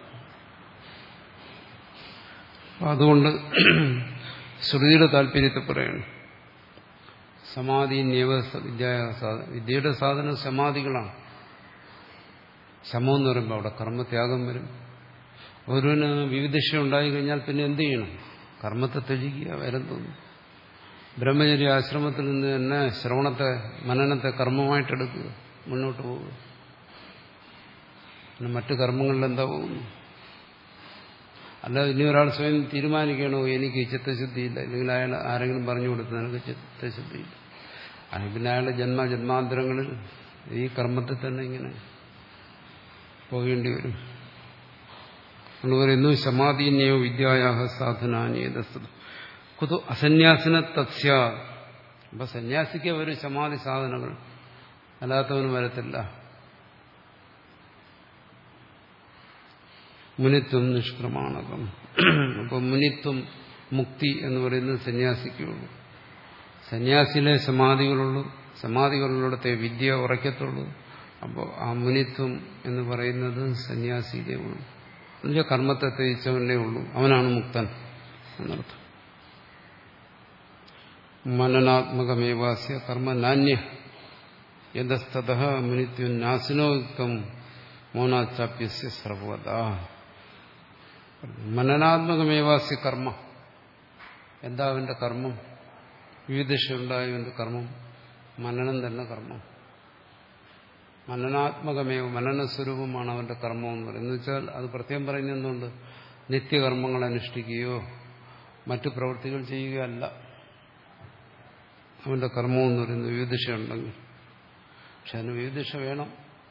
അതുകൊണ്ട് ശ്രുതിയുടെ താല്പര്യത്തെ പറയണം. സമാധി നിയവ വിദ്യ, വിദ്യയുടെ സാധനം സമാധികളാണ്. ശമം എന്ന് പറയുമ്പോൾ അവിടെ കർമ്മത്യാഗം വരും. ഒരുവന് വിവിധിഷ ഉണ്ടായി കഴിഞ്ഞാൽ പിന്നെ എന്ത് ചെയ്യണം? കർമ്മത്തെ ത്യജിക്കുക, വേറെന്തോന്നു. ബ്രഹ്മചര്യ ആശ്രമത്തിൽ നിന്ന് തന്നെ ശ്രവണത്തെ മനനത്തെ കർമ്മമായിട്ടെടുക്കുക, മുന്നോട്ട് പോവുക. പിന്നെ മറ്റു കർമ്മങ്ങളിൽ എന്താ പോകുന്നു? അല്ല ഇനി ഒരാൾ സ്വയം തീരുമാനിക്കണോ എനിക്ക് ചിത്തശുദ്ധിയില്ല, അല്ലെങ്കിൽ അയാൾ ആരെങ്കിലും പറഞ്ഞു കൊടുത്തു എനിക്ക് ചിത്തശുദ്ധിയില്ല, അല്ലെങ്കിൽ പിന്നെ അയാളുടെ ജന്മ ജന്മാന്തരങ്ങളിൽ ഈ കർമ്മത്തിൽ തന്നെ ഇങ്ങനെ പോകേണ്ടി വരും. എന്ന് പറയുന്നു സമാധീന്യോ വിദ്യായാഹ സാധനാനിയതസ്തു കുതു അസന്യാസിന തസ്യാ. അപ്പൊ സന്യാസിക്ക് ഒരു സമാധി സാധനങ്ങൾ, അല്ലാത്തവന് വരത്തില്ല. മുനിത്വം നിഷ്ക്രമാണകം. അപ്പൊ മുനിത്വം മുക്തി എന്ന് പറയുന്നത് സന്യാസിക്കുള്ളൂ. സന്യാസിയിലെ സമാധികളുള്ളൂ, സമാധികളിലൂടെ വിദ്യ ഉറയ്ക്കത്തുള്ളൂ. അപ്പോൾ ആ മുനിത്വം എന്ന് പറയുന്നത് സന്യാസിയിലേ ഉള്ളൂ. എന്നുവെച്ചാൽ കർമ്മത്തെ ത്യജിച്ചവനേ ഉള്ളൂ, അവനാണ് മുക്തൻ എന്നർത്ഥം. മനനാത്മകമേവാസ്യ കർമ്മ നാന്യ യതസ്തത മുനിത്വം നാസിനോയുക്തം മൗനാച്ചാപ്യസ്യ സർവദാ. മനനാത്മകമേവാസ്യ കർമ്മ. എന്താ അവന്റെ കർമ്മം? വിവിധയുണ്ടായവന്റെ കർമ്മം മനനം തന്നെ കർമ്മം. മനനാത്മകമേവ, മനനസ്വരൂപമാണ് അവന്റെ കർമ്മം എന്ന് പറയുന്നത്. എന്ന് വെച്ചാൽ അത് പ്രത്യേകം പറയുന്നത് എന്തുകൊണ്ട്? നിത്യകർമ്മങ്ങൾ അനുഷ്ഠിക്കുകയോ മറ്റു പ്രവൃത്തികൾ ചെയ്യുകയല്ല അവന്റെ കർമ്മം എന്ന് പറയുന്നത്. വിവിധ ഉണ്ടെങ്കിൽ, പക്ഷെ അതിന് വിവിധ വേണം.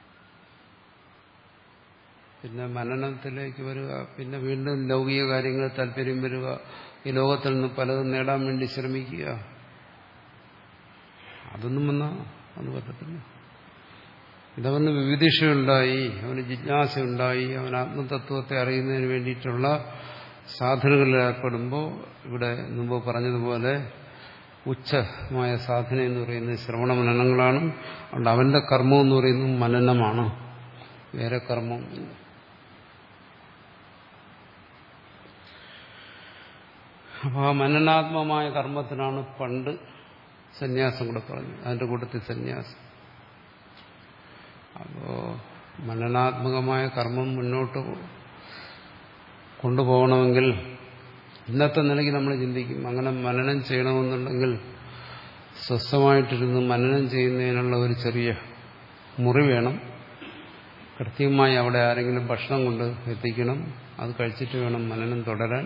പിന്നെ മനനത്തിലേക്ക് വരിക, പിന്നെ വീണ്ടും ലൗകിക കാര്യങ്ങളിൽ താല്പര്യം വരിക, ഈ ലോകത്തിൽ നിന്ന് പലതും നേടാൻ വേണ്ടി ശ്രമിക്കുക, അതൊന്നും വന്നാൽ അത് പറ്റത്തില്ല. ഇതവന് വിവിധിഷയുണ്ടായി, അവന് ജിജ്ഞാസയുണ്ടായി, അവൻ ആത്മതത്വത്തെ അറിയുന്നതിന് വേണ്ടിയിട്ടുള്ള സാധനകളിൽ ഏർപ്പെടുമ്പോൾ, ഇവിടെ മുമ്പ് പറഞ്ഞതുപോലെ ഉച്ചമായ സാധന എന്ന് പറയുന്നത് ശ്രവണ മനനങ്ങളാണ്. അതുകൊണ്ട് അവന്റെ കർമ്മം എന്ന് പറയുന്നത് മനനമാണ്, വേറെ കർമ്മം ഇല്ല. അപ്പോൾ ആ മനനാത്മകമായ കർമ്മത്തിനാണ് പണ്ട് സന്യാസം കൂടെ പറഞ്ഞു, അതിന്റെ കൂട്ടത്തിൽ സന്യാസം. അപ്പോ മനനാത്മകമായ കർമ്മം മുന്നോട്ട് കൊണ്ടുപോകണമെങ്കിൽ ഇന്നത്തെ നിലയ്ക്ക് നമ്മൾ ചിന്തിക്കും, അങ്ങനെ മനനം ചെയ്യണമെന്നുണ്ടെങ്കിൽ സ്വസ്ഥമായിട്ടിരുന്ന് മനനം ചെയ്യുന്നതിനുള്ള ഒരു ചെറിയ മുറി വേണം. കൃത്യമായി അവിടെ ആരെങ്കിലും ഭക്ഷണം കൊണ്ട് എത്തിക്കണം, അത് കഴിച്ചിട്ട് വേണം മനനം തുടരാൻ.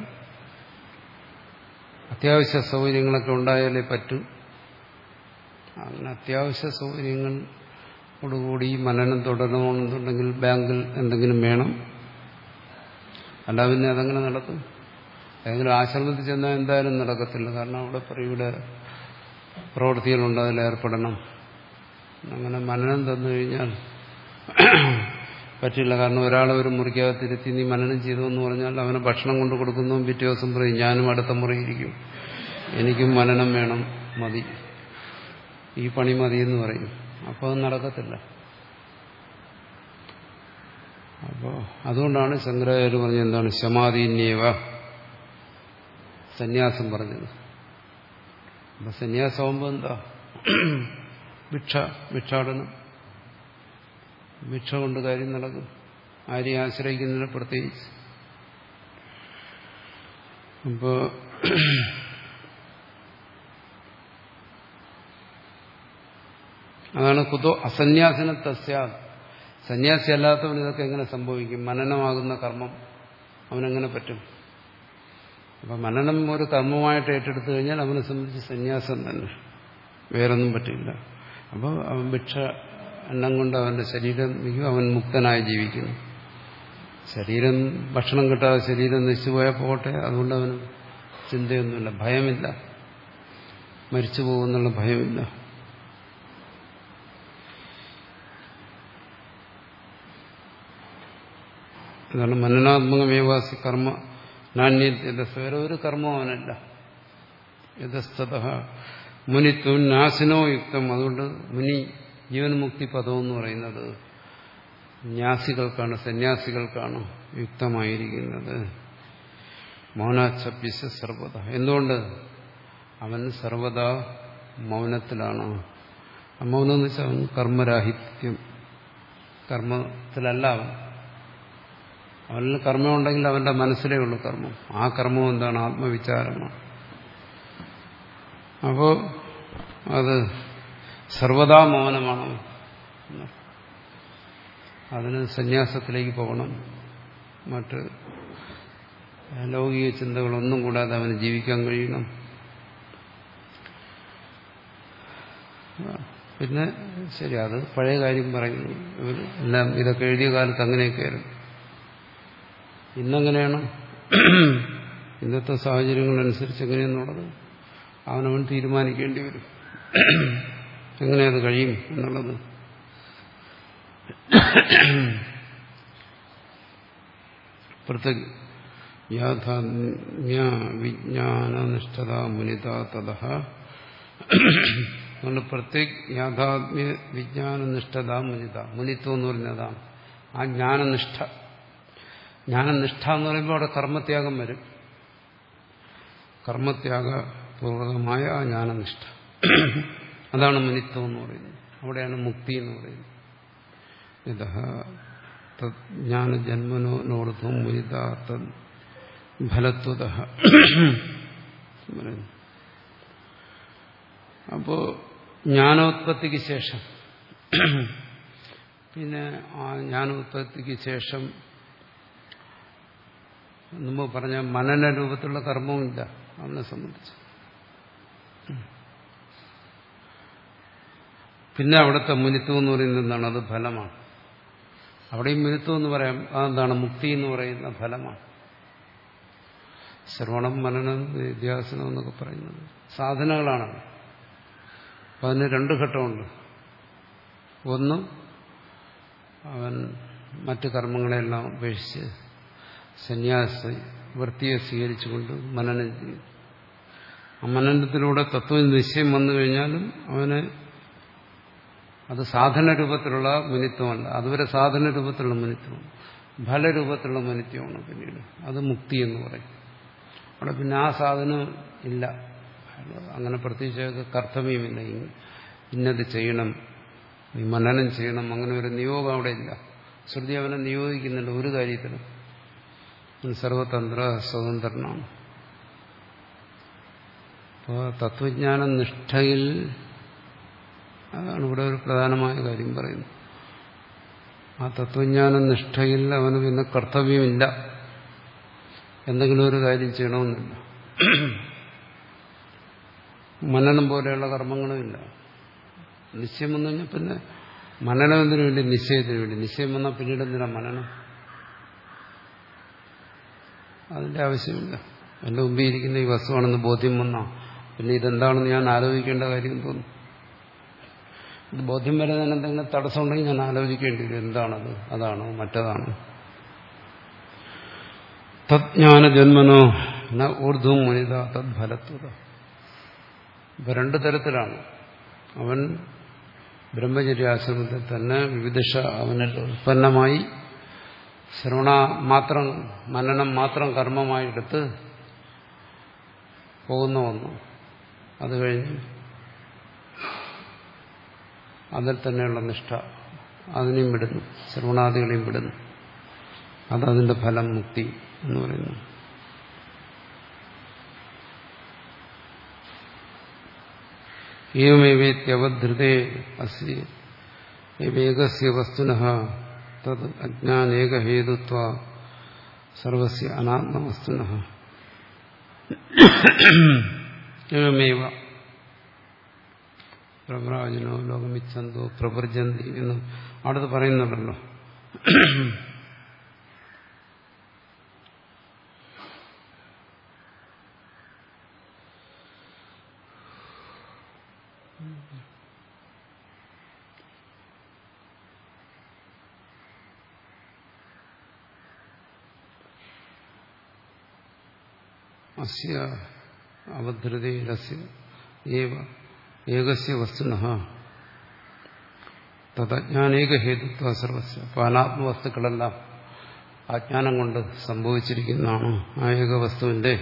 അത്യാവശ്യ സൗകര്യങ്ങളൊക്കെ ഉണ്ടായാലേ പറ്റൂ. അങ്ങനെ അത്യാവശ്യ സൗകര്യങ്ങളോടുകൂടി മനനം തുടരണമെന്നുണ്ടെങ്കിൽ ബാങ്കിൽ എന്തെങ്കിലും വേണം, അല്ല പിന്നെ അതങ്ങനെ നടക്കും. ഏതെങ്കിലും ആശ്രമത്തിൽ ചെന്നാൽ എന്തായാലും നടക്കത്തില്ല. കാരണം അവിടെ ഇവിടെ പ്രവൃത്തികളുണ്ട്, അതിലേർപ്പെടണം. അങ്ങനെ മനനം തന്നു കഴിഞ്ഞാൽ പറ്റില്ല. കാരണം ഒരാളെ ഒരു മുറിക്കകത്തിരുത്തി നീ മനനം ചെയ്തു എന്ന് പറഞ്ഞാൽ അവന് ഭക്ഷണം കൊണ്ട് കൊടുക്കുന്നു, പിറ്റേ ദിവസം പറയും ഞാനും അടുത്ത മുറിയിരിക്കും, എനിക്കും മനനം വേണം, മതി, ഈ പണി മതി എന്ന് പറയും. അപ്പോൾ അത് നടക്കത്തില്ല. അപ്പോൾ അതുകൊണ്ടാണ് ശങ്കരാചാര്യ പറഞ്ഞത് എന്താണ് സമാധീന്യേവ സന്യാസം പറഞ്ഞത്. അപ്പൊ സന്യാസമാകുമ്പോൾ എന്താ? ഭിക്ഷ, ഭിക്ഷാടനം, ഭിക്ഷ കൊണ്ട് കാര്യം നടക്കും. ആരെയും ആശ്രയിക്കുന്നതിനെ പ്രത്യേകിച്ച്. അപ്പോ അതാണ് കുതോ അസന്യാസിന തസ്യാ. സന്യാസി അല്ലാത്തവൻ ഇതൊക്കെ എങ്ങനെ സംഭവിക്കും? മനനമാകുന്ന കർമ്മം അവനെങ്ങനെ പറ്റും? അപ്പൊ മനനം ഒരു കർമ്മമായിട്ട് ഏറ്റെടുത്തു കഴിഞ്ഞാൽ അവനെ സംബന്ധിച്ച് സന്യാസം തന്നെ, വേറൊന്നും പറ്റില്ല. അപ്പോൾ അവൻ ഭിക്ഷ എണ്ണം കൊണ്ട് അവന്റെ ശരീരം അവൻ മുക്തനായി ജീവിക്കുന്നു. ശരീരം ഭക്ഷണം കിട്ടാതെ ശരീരം നശിച്ചുപോയാൽ പോകട്ടെ, അതുകൊണ്ട് അവന് ചിന്തയൊന്നുമില്ല, ഭയമില്ല, മരിച്ചു പോകുന്നുള്ള ഭയമില്ല. അതാണ് മനനാത്മകമേവാസി കർമ്മ നാണ്യത. വേറെ ഒരു കർമ്മവും അവനല്ല. യതസ്തത മുനിത്വം നാശിനോ യുക്തം. അതുകൊണ്ട് മുനി ജീവൻമുക്തി പദം എന്ന് പറയുന്നത് ന്യാസികൾക്കാണ്, സന്യാസികൾക്കാണ് യുക്തമായിരിക്കുന്നത്. മൗനാച്ഛപ്യസ്യ സർവദാ. എന്തുകൊണ്ട്? അവൻ സർവദാ മൗനത്തിലാണ്. മൗനം എന്ന് വെച്ചാൽ അവൻ കർമ്മരാഹിത്യം, കർമ്മത്തിലല്ല അവൻ. അവനിൽ കർമ്മമുണ്ടെങ്കിൽ അവന്റെ മനസ്സിലേ ഉള്ളൂ കർമ്മം. ആ കർമ്മം എന്താണ്? ആത്മവിചാരമാണ്. അപ്പോ അത് സർവദാ മൗനമാണ്. അതിന് സന്യാസത്തിലേക്ക് പോകണം. മറ്റ് ലൗകിക ചിന്തകളൊന്നും കൂടാതെ അവന് ജീവിക്കാൻ കഴിയണം. പിന്നെ ശരി, അത് പഴയ കാര്യം പറയുന്നു. ഇവർ എല്ലാം ഇതൊക്കെ എഴുതിയ കാലത്ത് അങ്ങനെയൊക്കെയായിരുന്നു. ഇന്നെങ്ങനെയാണ്? ഇന്നത്തെ സാഹചര്യങ്ങളനുസരിച്ച് എങ്ങനെയെന്നുള്ളത് അവനവൻ തീരുമാനിക്കേണ്ടി വരും. എങ്ങനെയത് കഴിയും എന്നുള്ളത്. പ്രത്യേക യാഥാത്മ്യ വിജ്ഞാനനിഷ്ഠത മുനിത തതഃ. അതുകൊണ്ട് പ്രത്യേക യാഥാത്മ്യ വിജ്ഞാനനിഷ്ഠത മുനിത. മുനിത്വം എന്ന് പറയുന്നതാണ് ആ ജ്ഞാനനിഷ്ഠ. ജ്ഞാനനിഷ്ഠ എന്ന് പറയുമ്പോൾ അവിടെ കർമ്മത്യാഗം വരും. കർമ്മത്യാഗപൂർവകമായ ആ ജ്ഞാനനിഷ്ഠ, അതാണ് മുനിത്വം എന്ന് പറയുന്നത്. അവിടെയാണ് മുക്തി എന്ന് പറയുന്നത്. യതഃ ജ്ഞാനജന്മനോർധം മുനിത തദ് ഫലത്വതഃ. അപ്പോ ജ്ഞാനോത്പത്തിക്ക് ശേഷം, പിന്നെ ആ ജ്ഞാനോത്പത്തിക്ക് ശേഷം മുമ്പ് പറഞ്ഞ മനന രൂപത്തിലുള്ള കർമ്മവുമില്ല അവനെ സംബന്ധിച്ച്. പിന്നെ അവിടുത്തെ മുനിത്വം എന്ന് പറയുന്നത് എന്താണ്? അത് ഫലമാണ്. അവിടെയും മുനിത്വം എന്ന് പറയാം. അതെന്താണ്? മുക്തി എന്ന് പറയുന്ന ഫലമാണ്. ശ്രവണം, മനനം, നിധ്യാസനം എന്നൊക്കെ പറയുന്നത് സാധനങ്ങളാണ്. അപ്പം അതിന് രണ്ട് ഘട്ടമുണ്ട്. ഒന്ന്, അവൻ മറ്റു കർമ്മങ്ങളെല്ലാം ഉപേക്ഷിച്ച് സന്യാസ വൃത്തിയെ സ്വീകരിച്ചുകൊണ്ട് മനനം ചെയ്യും. ആ മനനത്തിലൂടെ തത്വനിശ്ചയം വന്നു കഴിഞ്ഞാലും അവന് അത് സാധന രൂപത്തിലുള്ള മുനിത്വമല്ല. അതുവരെ സാധന രൂപത്തിലുള്ള മുനിത്വമാണ്. ഫലരൂപത്തിലുള്ള മുനിത്വമാണ് പിന്നീട്. അത് മുക്തി എന്ന് പറയും. അവിടെ പിന്നെ ആ സാധനം ഇല്ല. അങ്ങനെ പ്രത്യേകിച്ച് കർത്തവ്യമില്ല. ഇന്നത് ചെയ്യണം, മനനം ചെയ്യണം, അങ്ങനെ ഒരു നിയോഗം അവിടെ ഇല്ല. ശ്രുതി അവനെ നിയോഗിക്കുന്നുണ്ട് ഒരു കാര്യത്തിലും. സർവതന്ത്ര സ്വതന്ത്രനാണ്. അപ്പോൾ തത്വജ്ഞാന നിഷ്ഠയിൽ അതാണ് ഇവിടെ ഒരു പ്രധാനമായ കാര്യം പറയുന്നത്. ആ തത്വജ്ഞാന നിഷ്ഠയിൽ അവന് പിന്നെ കർത്തവ്യമില്ല. എന്തെങ്കിലും ഒരു കാര്യം ചെയ്യണമെന്നില്ല. മനനം പോലെയുള്ള കർമ്മങ്ങളുമില്ല. നിശ്ചയം വന്നു കഴിഞ്ഞാൽ പിന്നെ മനനത്തിന് വേണ്ടി, നിശ്ചയത്തിന് വേണ്ടി. നിശ്ചയം വന്നാൽ പിന്നീട് എന്തിനാ മനനം? അതിന്റെ ആവശ്യമില്ല. എന്റെ മുമ്പിൽ ഇരിക്കുന്ന ഈ വസ്തുവാണെന്ന് ബോധ്യം വന്നാൽ പിന്നെ ഇതെന്താണെന്ന് ഞാൻ ആലോചിക്കേണ്ട കാര്യം തോന്നും. ഇത് ബോധ്യം വരുന്നതിന് എന്തെങ്കിലും തടസ്സമുണ്ടെങ്കിൽ ഞാൻ ആലോചിക്കേണ്ടി വരും. എന്താണത്? അതാണോ മറ്റതാണോ? തജ്ഞാന ജന്മനോ ന ഊർധ്വം മുനിത തദ് ഫലത്വത. ഇപ്പൊ രണ്ടു തരത്തിലാണ്. അവൻ ബ്രഹ്മചര്യാശ്രമത്തിൽ തന്നെ വിവിധ അവനിൽ ഉത്പന്നമായി ശ്രവണ മാത്രം, മനനം മാത്രം കർമ്മമായെടുത്ത് പോകുന്ന ഒന്ന്. അത് കഴിഞ്ഞ് അതിൽ തന്നെയുള്ള നിഷ്ഠ, അതിനെയും വിടുന്നു, ശ്രവണാദികളെയും വിടുന്നു. അതതിന്റെ ഫലം മുക്തി എന്ന് പറയുന്നു. ഏവമേവേത്യവധൃതേ അസ്യ ഏകസ്യ വസ്തുനഃ തത് അജ്ഞാനേകഹേതുത്വ സർവസ്യ അനാത്മവസ്തുനഃ. ഏവമേവ പ്രവ്രാജനോ ലോകമിച്ഛന്തോ പ്രവൃജന്തി എന്നും അടുത്ത് പറയുന്നുണ്ടല്ലോ. അസ്യ അവധൃതേരസ്യ ഏവ ഏകസ്യ വസ്തുനഃ തദജ്ഞാനേക ഹേതുത്വ സർവസ്യ. അപ്പോൾ അനാത്മവസ്തുക്കളെല്ലാം അജ്ഞാനം കൊണ്ട് സംഭവിച്ചിരിക്കുന്നതാണ്. ആ ഏക വസ്തുവിന്റെ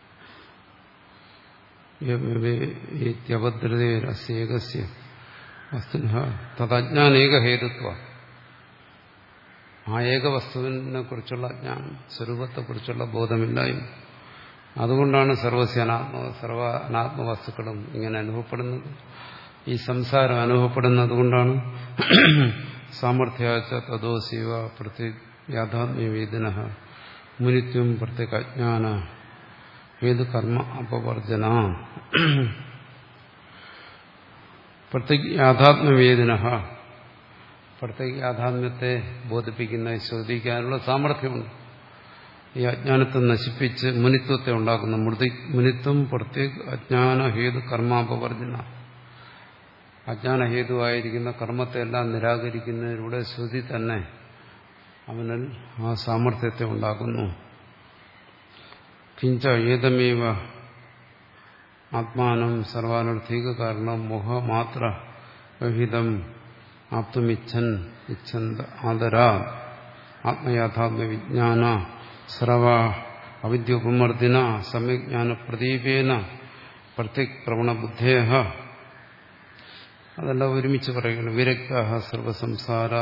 അവധൃതേരസ്യ ഏകസ്യ വസ്തുന തദജ്ഞാനേക ഹേതുത്വ. ആ ഏക വസ്തുവിനെ കുറിച്ചുള്ള അജ്ഞാനം, സ്വരൂപത്തെക്കുറിച്ചുള്ള ബോധമില്ലായ്മ. അതുകൊണ്ടാണ് സർവസ്യ അനാത്മ സർവ അനാത്മ വസ്തുക്കളും ഇങ്ങനെ അനുഭവപ്പെടുന്നത്. ഈ സംസാരം അനുഭവപ്പെടുന്നത് കൊണ്ടാണ്. സാമർഥ്യാച്ച തദോസീവ പ്രത്യേക യാഥാത്മ്യവേദിന മുനിത്വം പ്രത്യേക അജ്ഞാന ഏത് കർമ്മ അപവർജന. പ്രത്യേക യാഥാത്മ്യവേദിന, പ്രത്യേക യാഥാത്മ്യത്തെ ബോധിപ്പിക്കുന്ന ശ്രദ്ധിക്കാനുള്ള സാമർഥ്യമുണ്ട്. ഈ അജ്ഞാനത്തെ നശിപ്പിച്ച് മുനിത്വത്തെ ഉണ്ടാക്കുന്ന മുനിത്വം പ്രത്യേക അജ്ഞാന ഹേതു കർമാപവർജന. അജ്ഞാനഹേതുവായിരിക്കുന്ന കർമ്മത്തെ എല്ലാം നിരാകരിക്കുന്നതിലൂടെ ശ്രുതി തന്നെ അവനിൽ ആ സാമർഥ്യത്തെ ഉണ്ടാക്കുന്നു. കിഞ്ച ഏതമേവ ആത്മാനം സർവാനർത്ഥിക കാരണം മോഹമാത്ര വിഹിതം ആപ്തുമിച്ഛൻ ഇച്ഛന്ത ആദരാ ആത്മയാഥാത്മ്യ വിജ്ഞാന സർവ അവിദ്യോപമർദ്ദിന സമ്യജ്ഞാന പ്രദീപേന പ്രത്യേക പ്രവണബുദ്ധേയ. അതെല്ലാം ഒരുമിച്ച് പറയുകയാണ്. വിരക്ത സർവസംസാര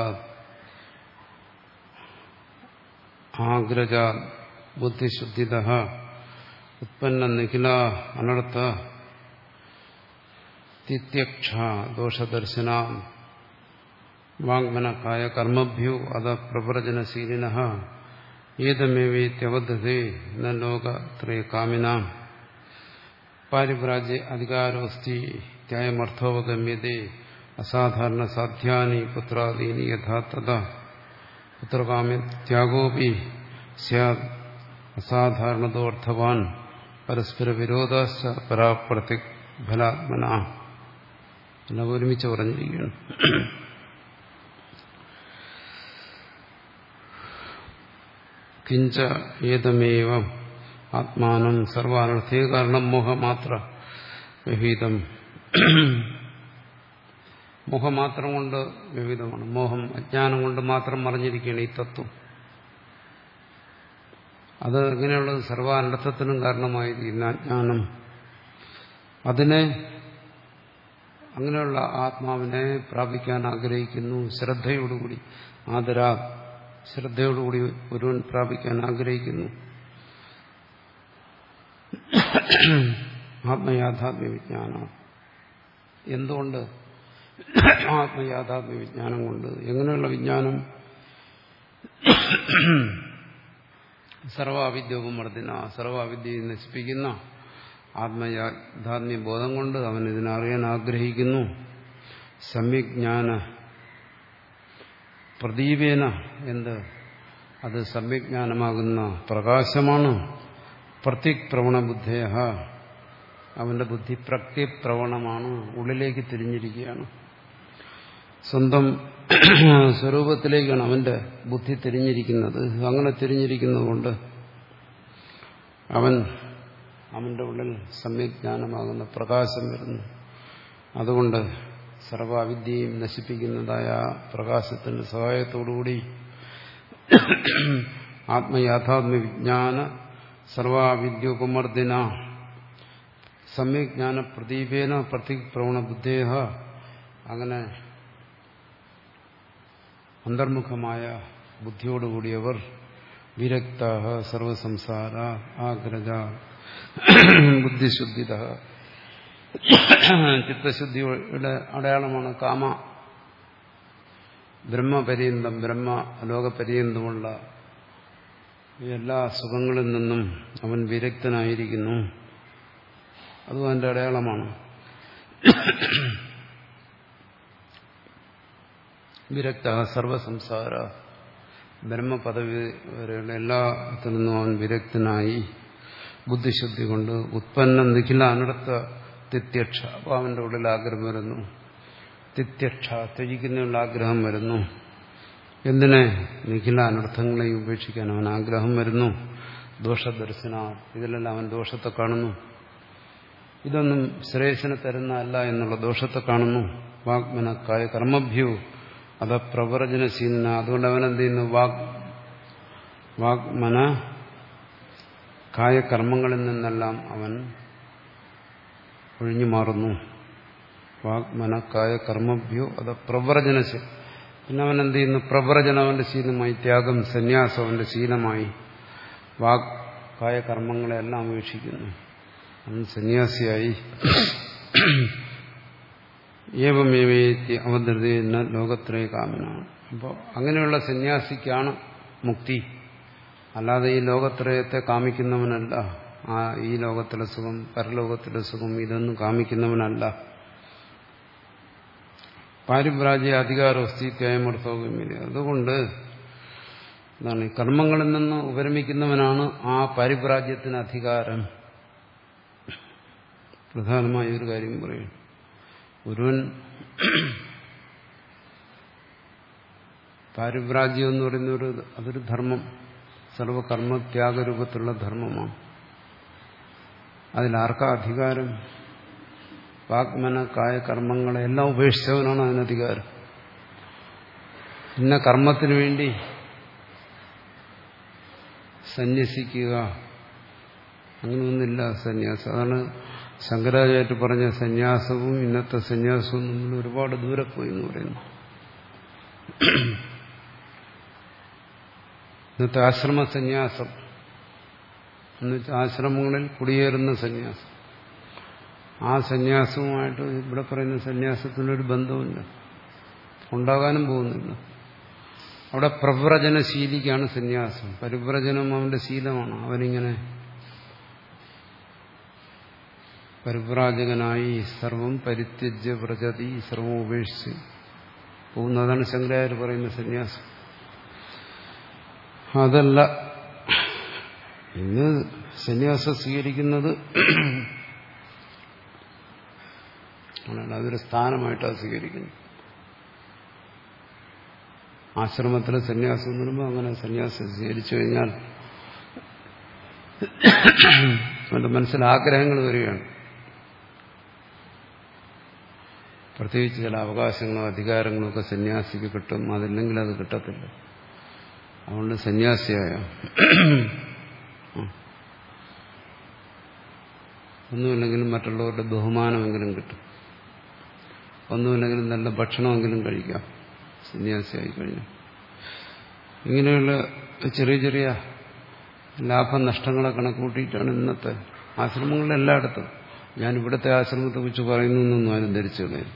ആഗ്രജ ബുദ്ധിശുദ്ധിത ഉത്പന്ന നിഖില അനർത്ഥ തിത്യക്ഷ ദോഷദർശന വാങ്മന കായ കർമ്മഭ്യോ അത പ്രവ്രജനശീലിന ഏതമേവേത്യവദ്ധതേ ന ലോകത്രയ കാമിന പാരിവ്രാജ്യ അധികാരോസ്തി ത്യായമർത്ഥോപഗമ്യതേ അസാധാരണ സാധ്യാനി പുത്രാദീനി യഥാ തഥാ പുത്രകാമ്യത്യാഗോപി സ്യാദ് അസാധാരണതോർത്ഥവാൻ പരസ്പര വിരോധാശ്ച പരാപ്രത്യ ഫലാത്മന. എല്ലാം ഒരുമിച്ച് പറഞ്ഞിരിക്കുകയാണ്. കിഞ്ച ഏതമേവ ആത്മാനം സർവാനർത്ഥീയ കാരണം മോഹമാത്ര വിഹിതം. മോഹമാത്രം കൊണ്ട് വിവിധമാണ്. മോഹം അജ്ഞാനം കൊണ്ട് മാത്രം മറിഞ്ഞിരിക്കുകയാണ് ഈ തത്വം. അത് ഇങ്ങനെയുള്ളത് സർവാനർത്ഥത്തിനും കാരണമായിരിക്കുന്ന അജ്ഞാനം. അതിനെ, അങ്ങനെയുള്ള ആത്മാവിനെ പ്രാപിക്കാൻ ആഗ്രഹിക്കുന്നു. ശ്രദ്ധയോടുകൂടി, ആദരാ ശ്രദ്ധയോടുകൂടി ഒരുവൻ പ്രാപിക്കാൻ ആഗ്രഹിക്കുന്നു. ആത്മയാഥാത്മ്യ വിജ്ഞാനം. എന്തുകൊണ്ട്? ആത്മയാഥാത്മ്യ വിജ്ഞാനം കൊണ്ട്. എങ്ങനെയുള്ള വിജ്ഞാനം? സർവാവിദ്യോപമർദ്ദിന, സർവാവിദ്യയെ നശിപ്പിക്കുന്ന ആത്മയാഥാത്മ്യ ബോധം കൊണ്ട് അവൻ ഇതിനറിയാൻ ആഗ്രഹിക്കുന്നു. സമ്യജ്ഞാന പ്രദീപേന, എന്ത്? അത് സമ്യജ്ഞാനമാകുന്ന പ്രകാശമാണ്. പ്രത്യേക പ്രവണബുദ്ധേയ, അവന്റെ ബുദ്ധി പ്രത്യപ്രവണമാണ്, ഉള്ളിലേക്ക് തിരിഞ്ഞിരിക്കുകയാണ്. സ്വന്തം സ്വരൂപത്തിലേക്കാണ് അവന്റെ ബുദ്ധി തിരിഞ്ഞിരിക്കുന്നത്. അങ്ങനെ തിരിഞ്ഞിരിക്കുന്നതുകൊണ്ട് അവൻ അവന്റെ ഉള്ളിൽ സമ്യജ്ഞാനമാകുന്ന പ്രകാശം വരുന്നു. അതുകൊണ്ട് സർവാവിദ്യയും നശിപ്പിക്കുന്നതായ പ്രകാശത്തിന്റെ സഹായത്തോടുകൂടി ആത്മയാഥാത്മ്യ വിജ്ഞാന സർവാവിദ്യോപമർദ്ദിന സമ്യജ്ഞാന പ്രദീപേന പ്രത്യേക പ്രവണബുദ്ധേയ, അങ്ങനെ അന്തർമുഖമായ ബുദ്ധിയോടുകൂടിയവർ വിരക്ത സർവസംസാര ആഗ്രജ ബുദ്ധിശുദ്ധിത. ചിത്തശുദ്ധിയുടെ അടയാളമാണ് കാമ ബ്രഹ്മപര്യന്തം, ബ്രഹ്മലോകപര്യന്തമുള്ള എല്ലാ സുഖങ്ങളിൽ നിന്നും അവൻ വിരക്തനായിരിക്കുന്നു. അതും അതിന്റെ അടയാളമാണ്. വിരക്ത സർവസംസാര, ബ്രഹ്മപദവി വരെയുള്ള എല്ലാത്തിൽ നിന്നും അവൻ വിരക്തനായി ബുദ്ധിശുദ്ധി കൊണ്ട് ഉത്പന്ന നിഖില അനർത്ഥ തിത്യക്ഷ. അപ്പോൾ അവന്റെ ഉള്ളിൽ ആഗ്രഹം വരുന്നു. തിത്യക്ഷ, ത്യജിക്കുന്നതിനുള്ള ആഗ്രഹം വരുന്നു. എന്തിനെ? നിഖില അനർത്ഥങ്ങളെയും ഉപേക്ഷിക്കാൻ അവൻ ആഗ്രഹം വരുന്നു. ദോഷദർശന, ഇതിലെല്ലാം അവൻ ദോഷത്തെ കാണുന്നു. ഇതൊന്നും ശ്രേയസിനെ തരുന്നതല്ല എന്നുള്ള ദോഷത്തെ കാണുന്നു. വാഗ്മന കായ കർമ്മഭ്യോ അത പ്രവ്രജനശീലന, അതുകൊണ്ട് അവൻ എന്ത് ചെയ്യുന്നു? വാഗ് വാഗ്മന കായകർമ്മങ്ങളിൽ നിന്നെല്ലാം അവൻ ഒഴിഞ്ഞു മാറുന്നു. വാഗ്മനക്കായ കർമ്മഭ്യോ അത് പ്രവ്രജനശീലം. പിന്നെ അവൻ എന്ത് ചെയ്യുന്നു? പ്രവ്രജനം അവന്റെ ശീലമായി, ത്യാഗം സന്യാസം അവന്റെ ശീലമായി. വാഗ് കായ കർമ്മങ്ങളെല്ലാം ഉപേക്ഷിക്കുന്നു, അവൻ സന്യാസിയായി. ഏവമേവേത്തി അവതൃതയെന്ന ലോകത്രയ കാമനാണ്. അപ്പോൾ അങ്ങനെയുള്ള സന്യാസിക്കാണ് മുക്തി. അല്ലാതെ ഈ ലോകത്രയത്തെ കാമിക്കുന്നവനല്ല. ആ ഈ ലോകത്തിലെ സുഖം, പരലോകത്തിലെ സുഖം, ഇതൊന്നും കാമിക്കുന്നവനല്ല. പാരിഭ്രാജ്യ അധികാരവസ്ഥിത്വയമർത്ഥവുമില്ല. അതുകൊണ്ട് എന്താണ്, കർമ്മങ്ങളിൽ നിന്ന് ഉപരമിക്കുന്നവനാണ് ആ പാരിഭ്രാജ്യത്തിന് അധികാരം. പ്രധാനമായ ഒരു കാര്യം പറയും. ഒരുവൻ പാരിഭ്രാജ്യം എന്ന് പറയുന്ന ഒരു അതൊരു ധർമ്മം, സർവകർമ്മത്യാഗരൂപത്തിലുള്ള ധർമ്മമാണ്. അതിലാർക്കാ അധികാരം? വാഗ്മന കായ കർമ്മങ്ങളെ എല്ലാം ഉപേക്ഷിച്ചവനാണ് അതിനധികാരം. ഇന്ന കർമ്മത്തിനു വേണ്ടി സന്യസിക്കുക അങ്ങനെയൊന്നുമില്ല സന്യാസം. അതാണ് ശങ്കരാചാര്യ പറഞ്ഞ സന്യാസവും ഇന്നത്തെ സന്യാസവും നമ്മൾ ഒരുപാട് ദൂരെ പോയി എന്ന് പറയുന്നു. ഇന്നത്തെ ആശ്രമ സന്യാസം എന്ന് വെച്ചാൽ ആശ്രമങ്ങളിൽ കുടിയേറുന്ന സന്യാസം, ആ സന്യാസവുമായിട്ട് ഇവിടെ പറയുന്ന സന്യാസത്തിനൊരു ബന്ധമില്ല, ഉണ്ടാകാനും പോകുന്നില്ല. അവിടെ പ്രവ്രജനശീലിക്കാണ് സന്യാസം. പരിവ്രജനം അവന്റെ ശീലമാണ്. അവനിങ്ങനെ പരിവ്രാജകനായി സർവം പരിത്യജ്യ വ്രജതി, സർവം ഉപേക്ഷിച്ച് പോകുന്നതാണ് ശങ്കരാചാര്യ പറയുന്ന സന്യാസം. അതല്ല ഇന്ന് സന്യാസം സ്വീകരിക്കുന്നത്. അതൊരു സ്ഥാനമായിട്ടാണ് സ്വീകരിക്കുന്നത്. ആശ്രമത്തിലെ സന്യാസം എന്ന് പറയുമ്പോൾ അങ്ങനെ സന്യാസം സ്വീകരിച്ചു കഴിഞ്ഞാൽ അവന്റെ മനസ്സിൽ ആഗ്രഹങ്ങൾ വരികയാണ്. പ്രത്യേകിച്ച് ചില അവകാശങ്ങളോ അധികാരങ്ങളോ ഒക്കെ സന്യാസിക്ക് കിട്ടും, അതില്ലെങ്കിൽ അത് കിട്ടത്തില്ല. അതുകൊണ്ട് സന്യാസിയായ ഒന്നുമില്ലെങ്കിലും മറ്റുള്ളവരുടെ ബഹുമാനമെങ്കിലും കിട്ടും, ഒന്നുമില്ലെങ്കിലും നല്ല ഭക്ഷണമെങ്കിലും കഴിക്കാം സന്യാസിയായി കഴിഞ്ഞു. ഇങ്ങനെയുള്ള ചെറിയ ചെറിയ ലാഭനഷ്ടങ്ങളെ കണക്കൂട്ടിയിട്ടാണ് ഇന്നത്തെ ആശ്രമങ്ങളിൽ എല്ലായിടത്തും. ഞാൻ ഇവിടുത്തെ ആശ്രമത്തെ കുറിച്ച് പറയുന്നു എന്നൊന്നും ആരും ധരിച്ചു കളയും.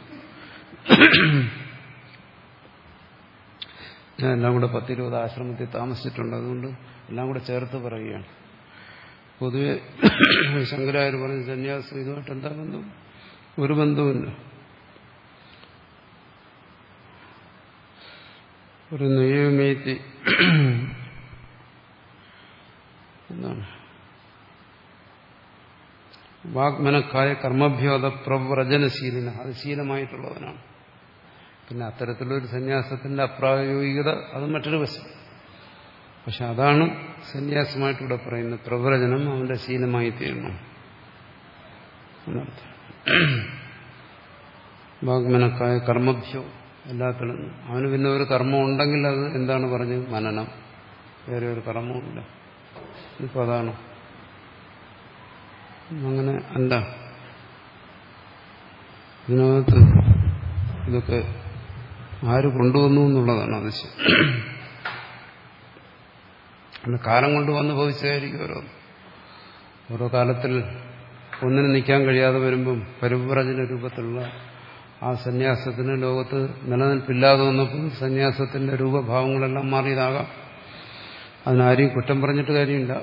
ഞാൻ എല്ലാം കൂടെ പത്തിരുപത് ആശ്രമത്തിൽ താമസിച്ചിട്ടുണ്ട്, അതുകൊണ്ട് എല്ലാം കൂടെ ചേർത്ത് പറയുകയാണ്. പൊതുവെ ശങ്കരാചാര്യ പറഞ്ഞ സന്യാസം ഇതുമായിട്ട് എന്താ ബന്ധം? ഒരു ബന്ധവുമില്ല. ഒരു നിയമേത്തി എന്താണ് വാഗ്മനക്കായ കർമ്മഭ്യോധ പ്രവ്രജനശീലന, അത് ശീലമായിട്ടുള്ളവനാണ്. പിന്നെ അത്തരത്തിലൊരു സന്യാസത്തിന്റെ അപ്രായോഗികത അത് മറ്റൊരു വശം. പക്ഷെ അതാണ് സന്യാസമായിട്ട് ഇവിടെ പറയുന്നത്. പ്രവ്രജനം അവന്റെ ശീലമായി തീരണം എന്നർത്ഥം. വാഗ്മനക്കായ കർമ്മഭ്യോ എല്ലാത്തിനും. അവന് പിന്നെ ഒരു കർമ്മം ഉണ്ടെങ്കിൽ അത് എന്താണ് പറഞ്ഞത്? മനനം. വേറെ ഒരു കർമ്മവുമില്ല. ഇപ്പൊ അതാണ്. അങ്ങനെ അല്ല. ഇതിനകത്ത് ഇതൊക്കെ ആര് കൊണ്ടുവന്നു എന്നുള്ളതാണ് അതിശയം. കാലം കൊണ്ടുവന്ന് ഭവിച്ചതായിരിക്കും ഓരോ ഓരോ കാലത്തിൽ ഒന്നിനും നിൽക്കാൻ കഴിയാതെ വരുമ്പം പരിവ്രജന രൂപത്തിലുള്ള ആ സന്യാസത്തിന് ലോകത്ത് നിലനിൽപ്പില്ലാതെ വന്നപ്പോൾ സന്യാസത്തിന്റെ രൂപഭാവങ്ങളെല്ലാം മാറിയതാകാം. അതിനാരെയും കുറ്റം പറഞ്ഞിട്ട് കാര്യമില്ല.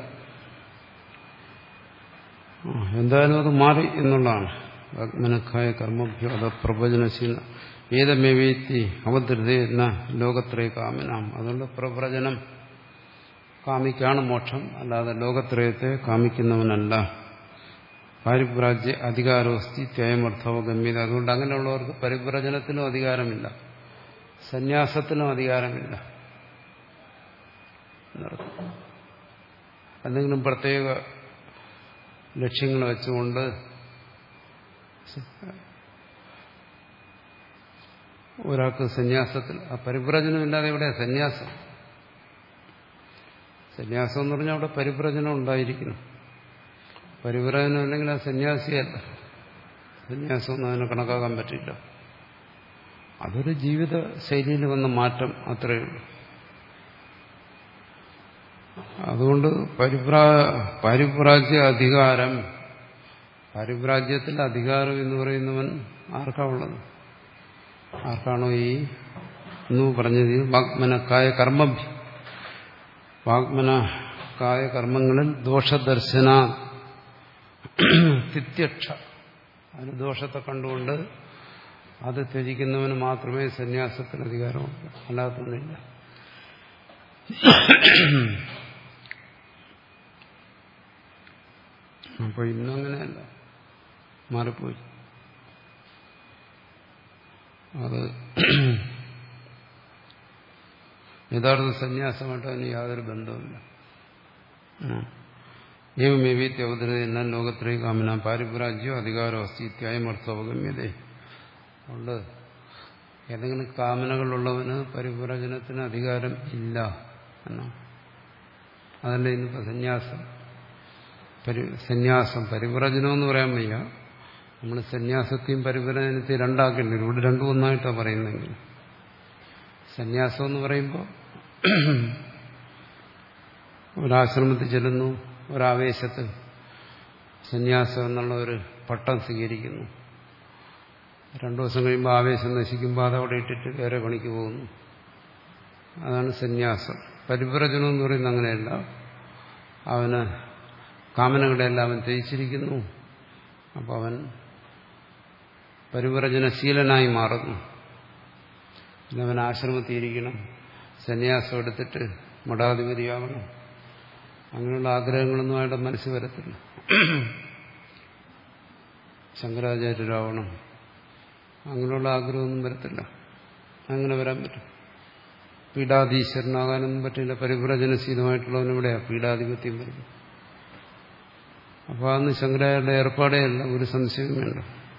എന്തായാലും അത് മാറി എന്നുള്ളതാണ്. ആത്മനക്കായ കർമ്മഭ്യോ അത പ്രവചനശീല ഏതമേവേത്തി അവതൃതയെന്ന ലോകത്രയ കാമനാം. അതുകൊണ്ട് പ്രവചനം കാമിക്കാണ് മോക്ഷം, അല്ലാതെ ലോകത്രയത്തെ കാമിക്കുന്നവനല്ല. പാരിഭ്രാജ്യ അധികാരോസ്തി ത്വയമർത്ഥവ ഗമ്യത. അതുകൊണ്ട് അങ്ങനെയുള്ളവർക്ക് പരിവ്രജനത്തിനും അധികാരമില്ല, സന്യാസത്തിനും അധികാരമില്ല. എന്തെങ്കിലും പ്രത്യേക ലക്ഷ്യങ്ങൾ വെച്ചുകൊണ്ട് ഒരാൾക്ക് സന്യാസത്തിൽ ആ പരിവ്രജനമില്ലാതെ എവിടെയാ സന്യാസം? സന്യാസം എന്ന് പറഞ്ഞാൽ അവിടെ പരിവ്രജനം ഉണ്ടായിരിക്കണം. പരിവ്രജനം ഇല്ലെങ്കിൽ ആ സന്യാസിയല്ല. സന്യാസമൊന്നും അതിനെ കണക്കാക്കാൻ പറ്റില്ല. അതൊരു ജീവിത ശൈലിയിൽ വന്ന മാറ്റം അത്രയേ ഉള്ളൂ. അതുകൊണ്ട് പരിപ്രാ പരിപ്രാജ്യ അധികാരം, പരിപ്രാജ്യത്തിൽ അധികാരം എന്ന് പറയുന്നവൻ ആർക്കാണുള്ളത്? ആർക്കാണോ ഈ എന്ന് പറഞ്ഞത് വാഗ്മനക്കായ കർമ്മഭ്യം, വാഗ്മനക്കായ കർമ്മങ്ങളിൽ ദോഷദർശന തിത്യക്ഷ, അതിന് ദോഷത്തെ കണ്ടുകൊണ്ട് അത് ത്യജിക്കുന്നവന് മാത്രമേ സന്യാസത്തിന് അധികാരമുള്ളൂ, അല്ലാത്തൊന്നുമില്ല. അപ്പൊ ഇന്നങ്ങനെയല്ല, മാറിപ്പോയി. അത് യഥാർത്ഥ സന്യാസമായിട്ട് അതിന് യാതൊരു ബന്ധവുമില്ല. ഏവമേവീത്യ അവതരണ ലോകത്രയ കാമന പാരിപ്രാജ്യോ അധികാരോ അസ്തി ഇത്യായമർത്ഥവഗമ്യതേ. അതുകൊണ്ട് ഏതെങ്കിലും കാമനകളുള്ളവന് പരിപ്രാജനത്തിന് അധികാരം ഇല്ല എന്നാണ്. അതല്ല ഇന്നിപ്പോ സന്യാസം പരി സന്യാസം പരിപ്രാജനം എന്ന് പറയാൻ വയ്യ. നമ്മൾ സന്യാസത്തെയും പരിപ്രാജനത്തെയും രണ്ടാക്കേണ്ടി വരും. ഇവിടെ രണ്ടും ഒന്നായിട്ടാണ് പറയുന്നെങ്കിൽ സന്യാസം എന്ന് പറയുമ്പോൾ ഒരാശ്രമത്തിൽ ചെല്ലുന്നു, ഒരാവേശത്തിൽ സന്യാസം എന്നുള്ള ഒരു പട്ടം സ്വീകരിക്കുന്നു. രണ്ടു ദിവസം കഴിയുമ്പോൾ ആവേശം നശിക്കുമ്പോൾ അതവിടെ ഇട്ടിട്ട് വേറെ പണിക്ക് പോകുന്നു. അതാണ് സന്യാസം. പരിപ്രജനം എന്ന് പറയുന്നത് അങ്ങനെയല്ല. അവന് കാമനകളെല്ലാം അവൻ ത്യജിച്ചിരിക്കുന്നു. അപ്പോൾ അവൻ പരിപ്രജനശീലനായി മാറുന്നു. പിന്നെ അവൻ ആശ്രമത്തിയിരിക്കണം, സന്യാസം എടുത്തിട്ട് മഠാധിപതിയാവണം, അങ്ങനെയുള്ള ആഗ്രഹങ്ങളൊന്നും അയാളുടെ മനസ്സിൽ വരത്തില്ല. ശങ്കരാചാര്യരാവണം, അങ്ങനെയുള്ള ആഗ്രഹമൊന്നും വരത്തില്ല. അങ്ങനെ വരാൻ പറ്റും. പീഡാധീശ്വരനാകാനൊന്നും പറ്റില്ല. പരിവ്രജനശീലമായിട്ടുള്ളവനിവിടെയാണ് പീഡാധിപത്യം വരുന്നത്. അപ്പോൾ അന്ന് ശങ്കരാചാര്യരുടെ ഏർപ്പാടേ അല്ല, ഒരു സംശയവും വേണ്ട.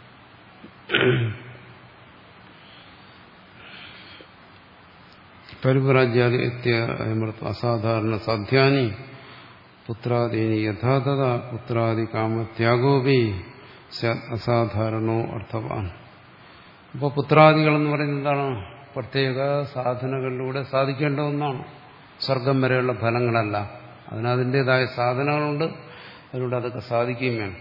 പരിവ്രാജ്യാദിത്യ അസാധാരണ സാധ്യാനി പുത്രാദീനി യഥാതഥ പുത്രാദി കാമത്യാഗോപി അസാധാരണോ അർത്ഥവാൻ. അപ്പോൾ പുത്രാദികളെന്ന് പറയുന്നത് എന്താണ്? പ്രത്യേക സാധനകളിലൂടെ സാധിക്കേണ്ട ഒന്നാണ്. സ്വർഗം വരെയുള്ള ഫലങ്ങളല്ല, അതിനതിൻ്റെതായ സാധനങ്ങളുണ്ട്, അതിലൂടെ അതൊക്കെ സാധിക്കുകയും വേണം.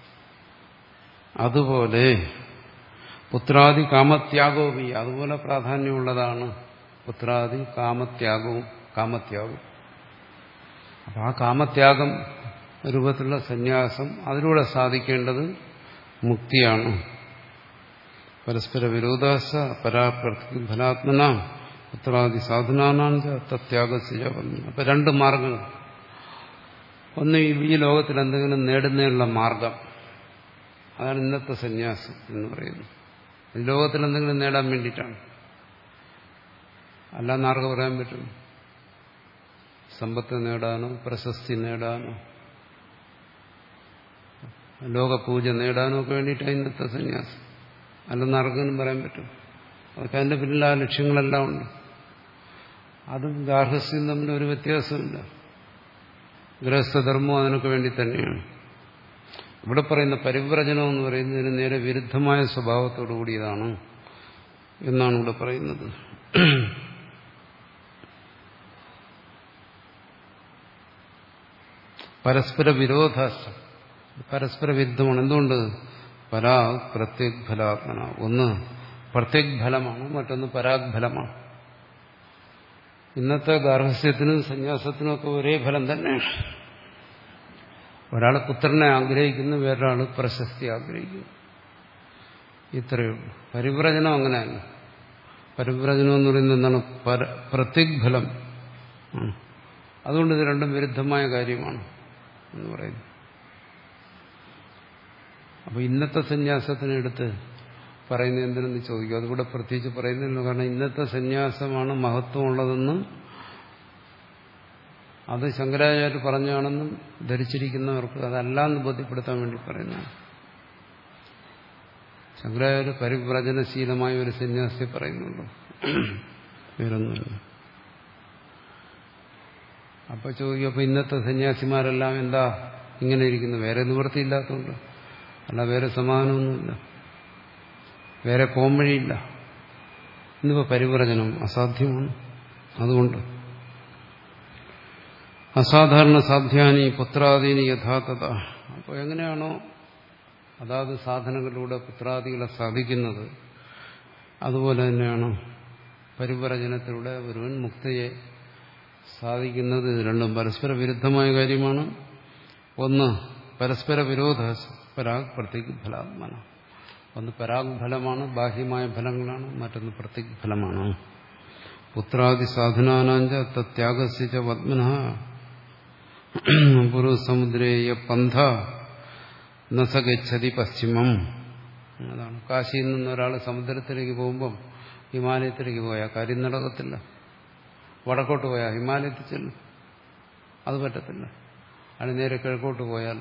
അതുപോലെ പുത്രാദി കാമത്യാഗോപി, അതുപോലെ പ്രാധാന്യമുള്ളതാണ് പുത്രാദി കാമത്യാഗവും കാമത്യാഗവും. അപ്പം ആ കാമത്യാഗം രൂപത്തിലുള്ള സന്യാസം, അതിലൂടെ സാധിക്കേണ്ടത് മുക്തിയാണ്. പരസ്പര വിരോധാസ പരാപ്രതി ഫലാത്മന പുത്രാദി സാധനാനാഞ്ച തത്യാഗസ്യ പറഞ്ഞു. അപ്പം രണ്ട് മാർഗങ്ങൾ. ഒന്ന് ഈ ലോകത്തിൽ എന്തെങ്കിലും നേടുന്നതിനുള്ള മാർഗം, അതാണ് ഇന്നത്തെ സന്യാസം എന്ന് പറയുന്നത്. ഈ ലോകത്തിൽ എന്തെങ്കിലും നേടാൻ വേണ്ടിയിട്ടാണ്. അല്ലാന്ന് ആർക്ക് പറയാൻ പറ്റും? സമ്പത്ത് നേടാനോ പ്രശസ്തി നേടാനോ ലോകപൂജ നേടാനോ ഒക്കെ വേണ്ടിയിട്ടാണ് ഇന്നത്തെ സന്യാസം. അല്ലെന്ന് ആർക്കെങ്കിലും പറയാൻ പറ്റും? അതൊക്കെ അതിന്റെ പിന്നിൽ ആ ലക്ഷ്യങ്ങളെല്ലാം ഉണ്ട്. അതും ഗാർഹസ്ഥ്യം തമ്മിൽ ഒരു വ്യത്യാസമില്ല. ഗൃഹസ്ഥധർമ്മവും അതിനൊക്കെ വേണ്ടി തന്നെയാണ്. ഇവിടെ പറയുന്ന പരിവ്രജനം എന്ന് പറയുന്നതിന് നേരെ വിരുദ്ധമായ സ്വഭാവത്തോടു കൂടിയതാണ് എന്നാണ് ഇവിടെ പറയുന്നത്. പരസ്പര വിരോധാഷ്ടം, പരസ്പര വിരുദ്ധമാണ്. എന്തുകൊണ്ട്? പരാ പ്രത്യേക് ഫലാത്മന. ഒന്ന് പ്രത്യേക് ഫലമാണ്, മറ്റൊന്ന് പരാഗ് ഫലമാണ്. ഇന്നത്തെ ഗാർഹസ്ഥ്യത്തിനും സന്യാസത്തിനും ഒക്കെ ഒരേ ഫലം തന്നെയാണ്. ഒരാൾ പുത്രനെ ആഗ്രഹിക്കുന്നു, വേറൊരാൾ പ്രശസ്തി ആഗ്രഹിക്കുന്നു. ഇത്രയേ ഉള്ളൂ. പരിവ്രജനം അങ്ങനെയല്ല. പരിവ്രജനം എന്ന് പറയുന്നത് എന്താണ്? പ്രത്യേക് ഫലം. അതുകൊണ്ട് ഇത് രണ്ടും വിരുദ്ധമായ കാര്യമാണ് എന്ന് പറയുന്നു. അപ്പോൾ ഇന്നത്തെ സന്യാസത്തിനെടുത്ത് പറയുന്നത് എന്തിനെന്ന് ചോദിക്കും. അതുകൂടെ പ്രത്യേകിച്ച് പറയുന്നില്ല. കാരണം ഇന്നത്തെ സന്യാസമാണ് മഹത്വമുള്ളതെന്നും അത് ശങ്കരാചാര്യർ പറഞ്ഞാണെന്നും ധരിച്ചിരിക്കുന്നവർക്ക് അതല്ലാന്ന് ബോധ്യപ്പെടുത്താൻ വേണ്ടി പറയുന്നതാണ്. ശങ്കരാചാര്യ പരിവ്രജനശീലമായ ഒരു സന്യാസി പറയുന്നുള്ളൂ, വേറൊന്നുമില്ല. അപ്പൊ ചോദിക്കും, അപ്പൊ ഇന്നത്തെ സന്യാസിമാരെല്ലാം എന്താ ഇങ്ങനെ ഇരിക്കുന്നു? വേറെ നിവൃത്തിയില്ലാത്തതുകൊണ്ട്, അല്ല വേറെ സമാധാനമൊന്നുമില്ല. വേറെ പോംവഴിയില്ല. ഇന്നിപ്പോൾ പരിവ്രജനം അസാധ്യമാണ്. അതുകൊണ്ട് അസാധാരണ സാധ്യാനി പുത്രാദീനി യഥാർത്ഥത. അപ്പോൾ എങ്ങനെയാണോ അതാത് സാധനങ്ങളിലൂടെ പുത്രാദികളെ സാധിക്കുന്നത്, അതുപോലെ തന്നെയാണ് പരിവ്രജനത്തിലൂടെ ഒരുവൻ മുക്തിയെ സാധിക്കുന്നത്. ഇത് രണ്ടും പരസ്പര വിരുദ്ധമായ കാര്യമാണ്. ഒന്ന് പരസ്പര വിരോധ പരാഗ് പ്രത്യേക ഫലാത്മന. ഒന്ന് പരാഗ് ഫലമാണ്, ബാഹ്യമായ ഫലങ്ങളാണ്. മറ്റൊന്ന് പ്രത്യേക ഫലമാണ്. പുത്രാദി സാധനാനാഞ്ച തത്യാഗസ്യ ച വത്മനഃ പൂർവസമുദ്രേയ പന്ഥ നസഗച്ഛതി പശ്ചിമം. അതാണ് കാശിയിൽ നിന്ന് ഒരാൾ സമുദ്രത്തിലേക്ക് പോകുമ്പം ഹിമാലയത്തിലേക്ക് പോയാൽ കാര്യം നടക്കത്തില്ല. വടക്കോട്ട് പോയാൽ ഹിമാലയത്തിൽ ചെല്ലും, അത് പറ്റത്തില്ല. അതിന് നേരെ കിഴക്കോട്ട് പോയാൽ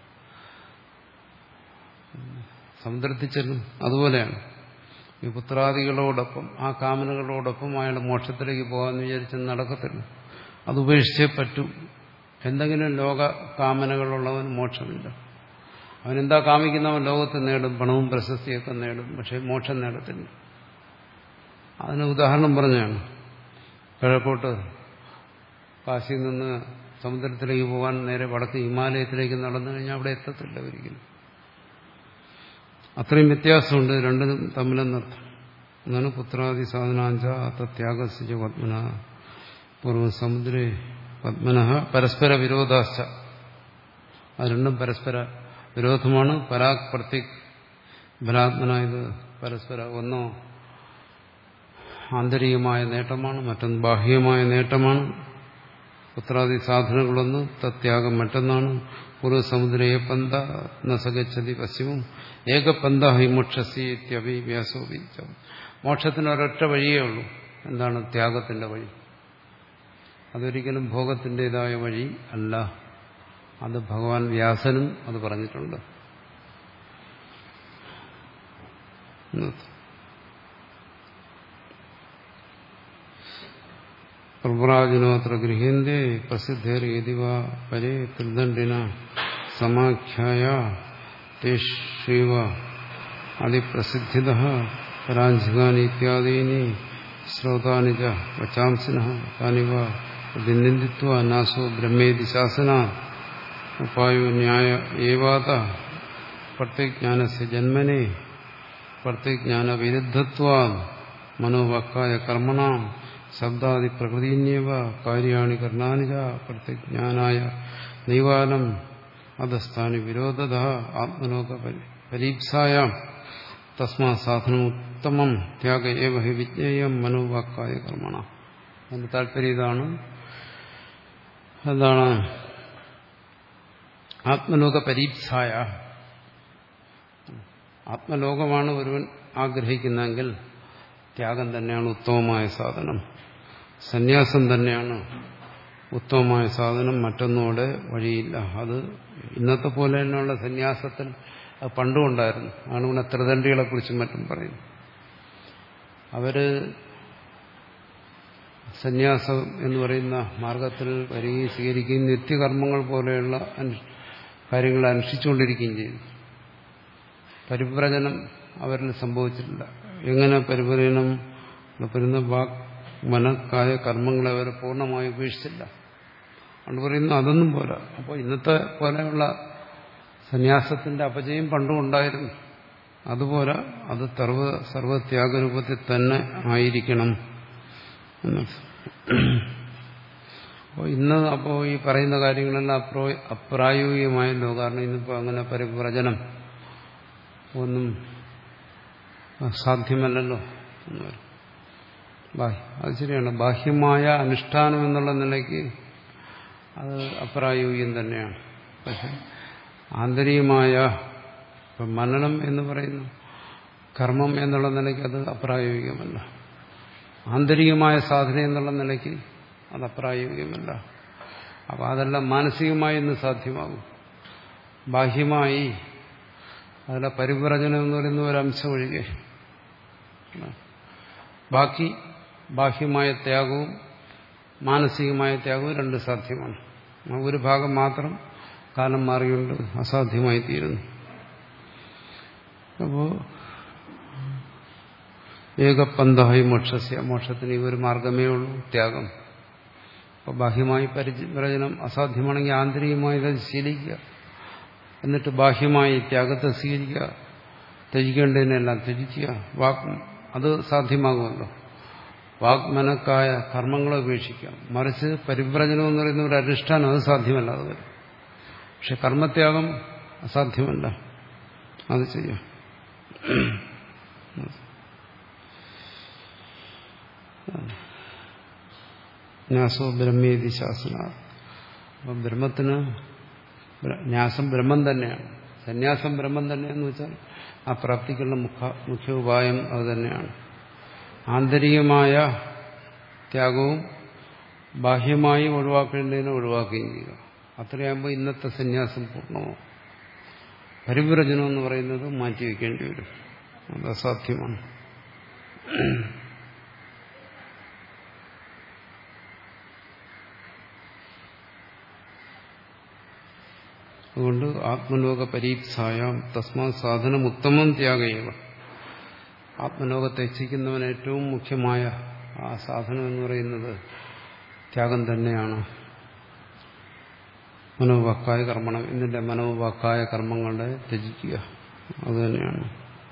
സമുദ്രത്തിൽ ചെല്ലും. അതുപോലെയാണ് ഈ പുത്രാദികളോടൊപ്പം ആ കാമനകളോടൊപ്പം അയാൾ മോക്ഷത്തിലേക്ക് പോകാമെന്ന് വിചാരിച്ച് നടക്കത്തില്ല. അത് ഉപേക്ഷിച്ചേ പറ്റൂ. എന്തെങ്കിലും ലോക കാമനകളുള്ളവൻ മോക്ഷമില്ല. അവനെന്താ കാമിക്കുന്നവൻ ലോകത്ത് നേടും, പണവും പ്രശസ്തിയൊക്കെ നേടും, പക്ഷെ മോക്ഷം നേടത്തില്ല. അതിന് ഉദാഹരണം പറഞ്ഞാണ് കിഴക്കോട്ട് കാശിയിൽ നിന്ന് സമുദ്രത്തിലേക്ക് പോകാൻ നേരെ വടക്ക് ഹിമാലയത്തിലേക്ക് നടന്നു കഴിഞ്ഞാൽ അവിടെ എത്തത്തില്ല ഒരിക്കലും. അത്രയും വ്യത്യാസമുണ്ട് രണ്ടിനും തമ്മിലെന്നർത്ഥം. എന്നാണ് പുത്രാദി സാധനാഞ്ച തത്യാഗസ്യ പത്മന പൂർവ്വ സമുദ്രേ പത്മനഃ പരസ്പര വിരോധാശ്ച. അത് രണ്ടും പരസ്പര വിരോധമാണ്. പരാഗ് പ്രത്യേക് ഫലാത്മന. ഇത് പരസ്പര ഒന്നോ ആന്തരികമായ നേട്ടമാണ്, മറ്റൊന്ന് ബാഹ്യമായ നേട്ടമാണ്. പുത്രാദി സാധനങ്ങളൊന്ന്, തത്യാഗം മറ്റൊന്നാണ്. പൂർവ്വസമുദ്രയെ പന്ഥ നസഗച്ഛതി പശ്ചിമം ഏകപന്ഥ ഹി മോക്ഷസ്യത്യപി വ്യാസോപി. മോക്ഷത്തിന് ഒരൊറ്റ വഴിയേ ഉള്ളൂ. എന്താണ്? ത്യാഗത്തിന്റെ വഴി. അതൊരിക്കലും ഭോഗത്തിൻ്റെതായ വഴി അല്ല. അത് ഭഗവാൻ വ്യാസനും അത് പറഞ്ഞിട്ടുണ്ട്. പ്രവ്രാജനോത്ര ഗൃഹ്യന്തേ പ്രസിദ്ധേരിവ പരേ ത്രിദണ്ഡിന സമാഖ്യായ തേഷൈവ അതിപ്രസിദ്ധിതഃ പരാഞ്ജികാനി ഇത്യാദീനി ശ്രോതാനി ച വചാംസിനഃ താനിവ നിന്ദിത്വാ നാസോ ബ്രഹ്മേതി ശാസന ഉപായോ ന്യായ ഏവാത പ്രത്യജ്ഞാനസ്യ ജന്മനെ പ്രത്യജ്ഞാന വിരുദ്ധത്വാ മനോവാക്കായ കർമ്മണാം ശബ്ദാദി പ്രകൃതിന്യവ കാര്യാണി കർണാനി ച പ്രത്യജ്ഞാനായ നൈവാനം അധസ്ഥാനി വിരോധത ആത്മലോക പരീപ്സായാം തസ്മാ സാധനം ഉത്തമം ത്യാഗ ഏവ ഹി വിജ്ഞേയം മനോവാക്കായ കർമ്മണ. അതിന്റെ താല്പര്യം ഇതാണ്. എന്താണ്? ആത്മലോക പരീപ്സായ, ആത്മലോകമാണ് ഒരുവൻ ആഗ്രഹിക്കുന്നെങ്കിൽ ത്യാഗം തന്നെയാണ് ഉത്തമമായ സാധനം. സന്യാസം തന്നെയാണ് ഉത്തമമായ സാധനം. മറ്റൊന്നുകൂടെ വഴിയില്ല. അത് ഇന്നത്തെ പോലെ തന്നെയുള്ള സന്യാസത്തിൽ അത് പണ്ടും ഉണ്ടായിരുന്നു. ആണ് ഇവിടെ ത്രിദണ്ഡികളെ കുറിച്ചും മറ്റും പറയുന്നു. അവര് സന്യാസം എന്ന് പറയുന്ന മാർഗത്തിൽ വരികയും സ്വീകരിക്കുകയും നിത്യകർമ്മങ്ങൾ പോലെയുള്ള കാര്യങ്ങൾ അനുഷ്ഠിച്ചുകൊണ്ടിരിക്കുകയും ചെയ്തു. പരിവ്രജനം അവരിൽ സംഭവിച്ചിട്ടില്ല. എങ്ങനെ പരിവ്രജനം? പറയുന്ന വാക് മനക്കായ കർമ്മങ്ങളെ അവർ പൂർണ്ണമായി ഉപേക്ഷിച്ചില്ല. അതുകൊണ്ട് പറയുന്നു അതൊന്നും പോരാ. അപ്പോൾ ഇന്നത്തെ പോലെയുള്ള സന്യാസത്തിന്റെ അപജയം പണ്ടും ഉണ്ടായിരുന്നു. അതുപോലെ അത് സർവ സർവത്യാഗരൂപത്തിൽ തന്നെ ആയിരിക്കണം എന്നർത്ഥം. അപ്പോൾ ഇന്ന് അപ്പോൾ ഈ പറയുന്ന കാര്യങ്ങളെല്ലാം അപ്രോ അപ്രായോഗികമായല്ലോ. കാരണം ഇന്നിപ്പോൾ അങ്ങനെ പരിവ്രജനം ഒന്നും സാധ്യമല്ലല്ലോ എന്ന് പറയും. അത് ശരിയാണ്. ബാഹ്യമായ അനുഷ്ഠാനം എന്നുള്ള നിലയ്ക്ക് അത് അപ്രായോഗികം തന്നെയാണ്. പക്ഷെ ആന്തരികമായ ഇപ്പം മനനം എന്ന് പറയുന്നു കർമ്മം എന്നുള്ള നിലയ്ക്ക് അത് അപ്രായോഗികമല്ല. ആന്തരികമായ സാധന എന്നുള്ള നിലയ്ക്ക് അത് അപ്രായോഗികമല്ല. അപ്പം അതെല്ലാം മാനസികമായി ഇന്ന് സാധ്യമാകും. ബാഹ്യമായി അതിലെ പരിവ്രജനം എന്ന് പറയുന്ന ഒരംശം ഒഴികെ ബാക്കി ബാഹ്യമായ ത്യാഗവും മാനസികമായ ത്യാഗവും രണ്ട് സാധ്യമാണ്. ഒരു ഭാഗം മാത്രം കാലം മാറിയുണ്ട് അസാധ്യമായി തീരുന്നു. അപ്പോൾ ഏകപന്ഥായി മോക്ഷസ്യ, മോക്ഷത്തിന് ഈ ഒരു മാർഗമേ ഉള്ളൂ, ത്യാഗം. അപ്പോൾ ബാഹ്യമായി പരിവ്രജനം അസാധ്യമാണെങ്കിൽ ആന്തരികമായി ഇത് ശീലിക്കുക, എന്നിട്ട് ബാഹ്യമായി ത്യാഗത്തെ സ്വീകരിക്കുക, ത്യജിക്കേണ്ടതിനെല്ലാം ത്യജിക്കുക. വാക് അത് സാധ്യമാകുമല്ലോ. വാഗ്മനക്കായ കർമ്മങ്ങളെ ഉപേക്ഷിക്കാം. മറിച്ച് പരിവ്രജനം എന്ന് പറയുന്ന ഒരു അനുഷ്ഠാനം അത് സാധ്യമല്ല, അത് വരും. പക്ഷെ കർമ്മത്യാഗം അസാധ്യമല്ല, അത് ചെയ്യാം. ന്യാസോ ബ്രഹ്മേതി ശാസന. അപ്പം ബ്രഹ്മത്തിന് ന്യാസം ബ്രഹ്മം തന്നെയാണ്, സന്യാസം ബ്രഹ്മം തന്നെയെന്ന് വെച്ചാൽ ആ പ്രാപ്തിക്കുള്ള മുഖ മുഖ്യ ഉപായം അത് തന്നെയാണ്. ആന്തരികമായ ത്യാഗവും ബാഹ്യമായി ഒഴിവാക്കേണ്ടതിനെ ഒഴിവാക്കുകയും ചെയ്യുക. അത്രയാകുമ്പോൾ ഇന്നത്തെ സന്യാസം പൂർണ്ണമോ. പരിവ്രജനം എന്ന് പറയുന്നത് മാറ്റിവെക്കേണ്ടി വരും, അത് അസാധ്യമാണ്. അതുകൊണ്ട് ആത്മലോക പരീപ്സായാം തസ്മാ സാധനം ഉത്തമം ത്യാഗയവ. ആത്മലോകത്തെ ഇച്ഛിക്കുന്നവൻ ഏറ്റവും മുഖ്യമായ ആ സാധനം എന്ന് പറയുന്നത് ത്യാഗം തന്നെയാണ്. മനോവാക്കായ കർമ്മണം, എന്നിന്റെ മനോവാക്കായ കർമ്മങ്ങളെ ത്യജിക്കുക, അതുതന്നെയാണ്.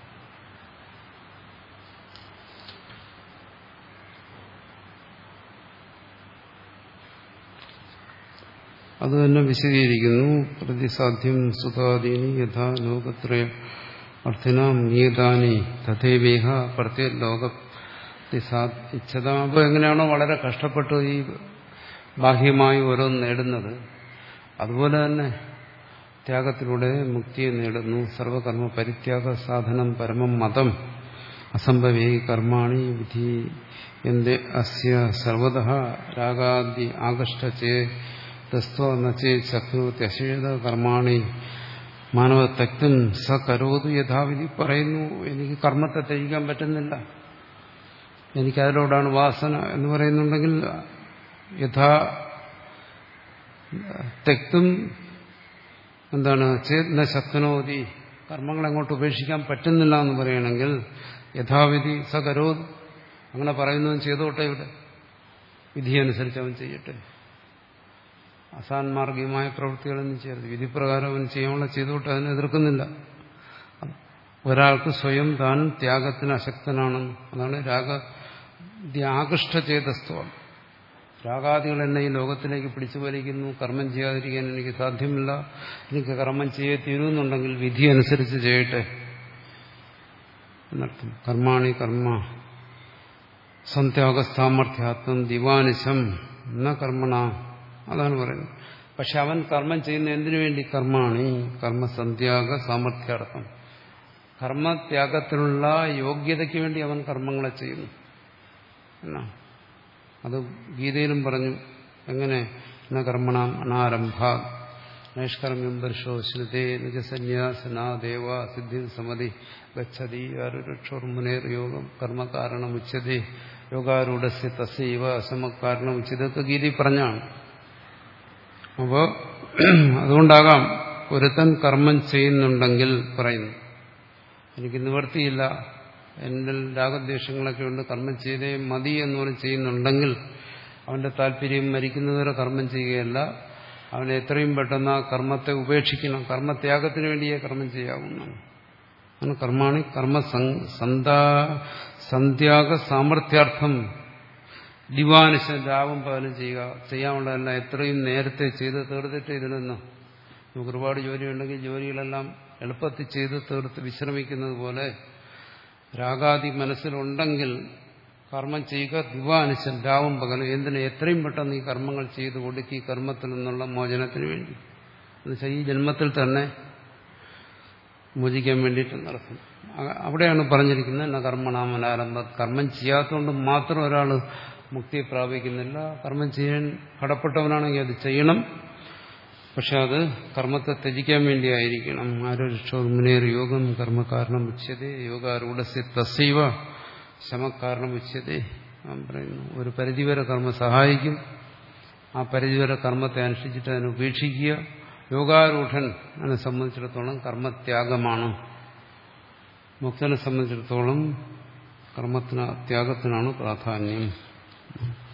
അത് തന്നെ വിശദീകരിക്കുന്നു. പ്രതിസാധ്യം സുഖാദീനി യഥാ ലോകത്രയ അർത്ഥിനാം നിയതാനി തഥേവേഹ പ്രത്യേക ലോക ഇച്ഛത. അപ്പോൾ എങ്ങനെയാണോ വളരെ കഷ്ടപ്പെട്ട് ഈ ബാഹ്യമായി ഓരോന്ന് നേടുന്നത്, അതുപോലെ തന്നെ ത്യാഗത്തിലൂടെ മുക്തിയെ നേടുന്നു. സർവകർമ്മ പരിത്യാഗ സാധനം പരമം മതം അസംഭവേ കർമാണി വിധി എന്റെ അസ്യ സർവതഃ രാഗാദി ആകഷ്ടചേ ശക്നോത്യശേത കർമാണി മാനവ തക്തും സ കരോതു യഥാവിധി. പറയുന്നു, എനിക്ക് കർമ്മത്തെ ത്യജിക്കാൻ പറ്റുന്നില്ല, എനിക്കതിലോടാണ് വാസന എന്ന് പറയുന്നുണ്ടെങ്കിൽ യഥാ തെക്തും എന്താണ് ചേത്ന ശക്നോതി, കർമ്മങ്ങളെങ്ങോട്ട് ഉപേക്ഷിക്കാൻ പറ്റുന്നില്ല എന്ന് പറയണമെങ്കിൽ യഥാവിധി സ കരോതു, അങ്ങനെ പറയുന്നവൻ ചെയ്തോട്ടെ, ഇവിടെ വിധിയനുസരിച്ച് അവൻ ചെയ്യട്ടെ. അസാൻമാർഗീയമായ പ്രവൃത്തികളൊന്നും ചെയ്യരുത്, വിധിപ്രകാരം അവൻ ചെയ്യാനുള്ള ചെയ്തോട്ടെ, അതിനെ എതിർക്കുന്നില്ല. ഒരാൾക്ക് സ്വയം താൻ ത്യാഗത്തിന് അശക്തനാണെന്ന്, അതാണ് രാഗ ആകൃഷ്ടചേതസ്ത്വം. രാഗാദികൾ എന്നെ ഈ ലോകത്തിലേക്ക് പിടിച്ചു വലിക്കുന്നു, കർമ്മം ചെയ്യാതിരിക്കാൻ എനിക്ക് സാധ്യമല്ല, എനിക്ക് കർമ്മം ചെയ്യേ തീരുന്നുണ്ടെങ്കിൽ വിധി അനുസരിച്ച് ചെയ്യട്ടെ എന്നർത്ഥം. കർമാണി കർമ്മ സന്ത്യാഗസാമർഥ്യാത്മം ദിവാനിശം എന്ന കർമ്മണ, അതാണ് പറയുന്നത്. പക്ഷെ അവൻ കർമ്മം ചെയ്യുന്ന എന്തിനു വേണ്ടി? കർമാണി കർമ്മസന്ത്യാഗ സാമർഥ്യാർത്ഥം, കർമ്മത്യാഗത്തിനുള്ള യോഗ്യതയ്ക്ക് വേണ്ടി അവൻ കർമ്മങ്ങളെ ചെയ്യുന്നു എന്നാ. അത് ഗീതയിലും പറഞ്ഞു. എങ്ങനെ? ന കർമ്മണാം അനാരംഭ നൈഷ്കർമ്മ്യം വർഷോ ശ്രുതേ നിജസന്യാസനാ ദേവ സിദ്ധി സമതി ഗച്ഛതി ആരുരക്ഷോർമുനേർ യോഗം കർമ്മകാരണം ഉച്ചതി യോഗാരൂഢസ്യ തസ്യൈവ അസമകാരണം ഉച്ചതി. ഇതൊക്കെ ഗീതയിൽ പറഞ്ഞാണ്. അപ്പോൾ അതുകൊണ്ടാകാം ഒരുത്തൻ കർമ്മം ചെയ്യുന്നുണ്ടെങ്കിൽ പറയുന്നു, എനിക്ക് നിവർത്തിയില്ല, എൻ്റെ രാഗദ്വേഷങ്ങളൊക്കെ ഉണ്ട്, കർമ്മം ചെയ്തേ മതി എന്ന് പറഞ്ഞ് ചെയ്യുന്നുണ്ടെങ്കിൽ അവന്റെ താല്പര്യം മരിക്കുന്നതുവരെ കർമ്മം ചെയ്യുകയല്ല, അവനെ എത്രയും പെട്ടെന്ന് ആ കർമ്മത്തെ ഉപേക്ഷിക്കണം. കർമ്മത്യാഗത്തിന് വേണ്ടിയേ കർമ്മം ചെയ്യാവുന്നതാണ്. അങ്ങനെ കർമാണി കർമ്മ സന്ത്യാഗ സാമർഥ്യാർത്ഥം ദിവാനിശം, രാവും പകലും ചെയ്യുക, ചെയ്യാനുള്ളതെല്ലാം എത്രയും നേരത്തെ ചെയ്ത് തീർത്തിട്ട് ഇതിലൊന്ന് നമുക്ക് ഒരുപാട് ജോലിയുണ്ടെങ്കിൽ ജോലികളെല്ലാം എളുപ്പത്തിൽ ചെയ്ത് തീർത്ത് വിശ്രമിക്കുന്നത് പോലെ രാഗാദി മനസ്സിലുണ്ടെങ്കിൽ കർമ്മം ചെയ്യുക ദിവാനിശം, രാവും പകലും. എന്തിന്? എത്രയും പെട്ടെന്ന് ഈ കർമ്മങ്ങൾ ചെയ്ത് ഒടുക്കി കർമ്മത്തിൽ നിന്നുള്ള മോചനത്തിന് വേണ്ടി, എന്നുവെച്ചാൽ ഈ ജന്മത്തിൽ തന്നെ മോചിക്കാൻ വേണ്ടിയിട്ട് നടത്തും. അവിടെയാണ് പറഞ്ഞിരിക്കുന്നത് എന്ന കർമ്മണാമനാരംഭ. കർമ്മം ചെയ്യാത്തതുകൊണ്ട് മാത്രം ഒരാൾ മുക്തിയെ പ്രാപിക്കുന്നില്ല. കർമ്മം ചെയ്യാൻ കടപ്പെട്ടവനാണെങ്കിൽ അത് ചെയ്യണം, പക്ഷെ അത് കർമ്മത്തെ ത്യജിക്കാൻ വേണ്ടിയായിരിക്കണം. ആരോക്ഷോർമുനേർ യോഗം കർമ്മകാരണം ഉച്യതേ യോഗാരൂഢസ്യ തസ്യൈവ ശമകാരണം ഉച്യതേ. ഞാൻ പറയുന്നു, ഒരു പരിധിവരെ കർമ്മം സഹായിക്കും, ആ പരിധിവരെ കർമ്മത്തെ അനുഷ്ഠിച്ചിട്ട് അതിനെ ഉപേക്ഷിക്കുക. യോഗാരൂഢൻ അതിനെ സംബന്ധിച്ചിടത്തോളം കർമ്മത്യാഗമാണ്. മുക്തനെ സംബന്ധിച്ചിടത്തോളം കർമ്മത്തിന് ത്യാഗത്തിനാണ് പ്രാധാന്യം.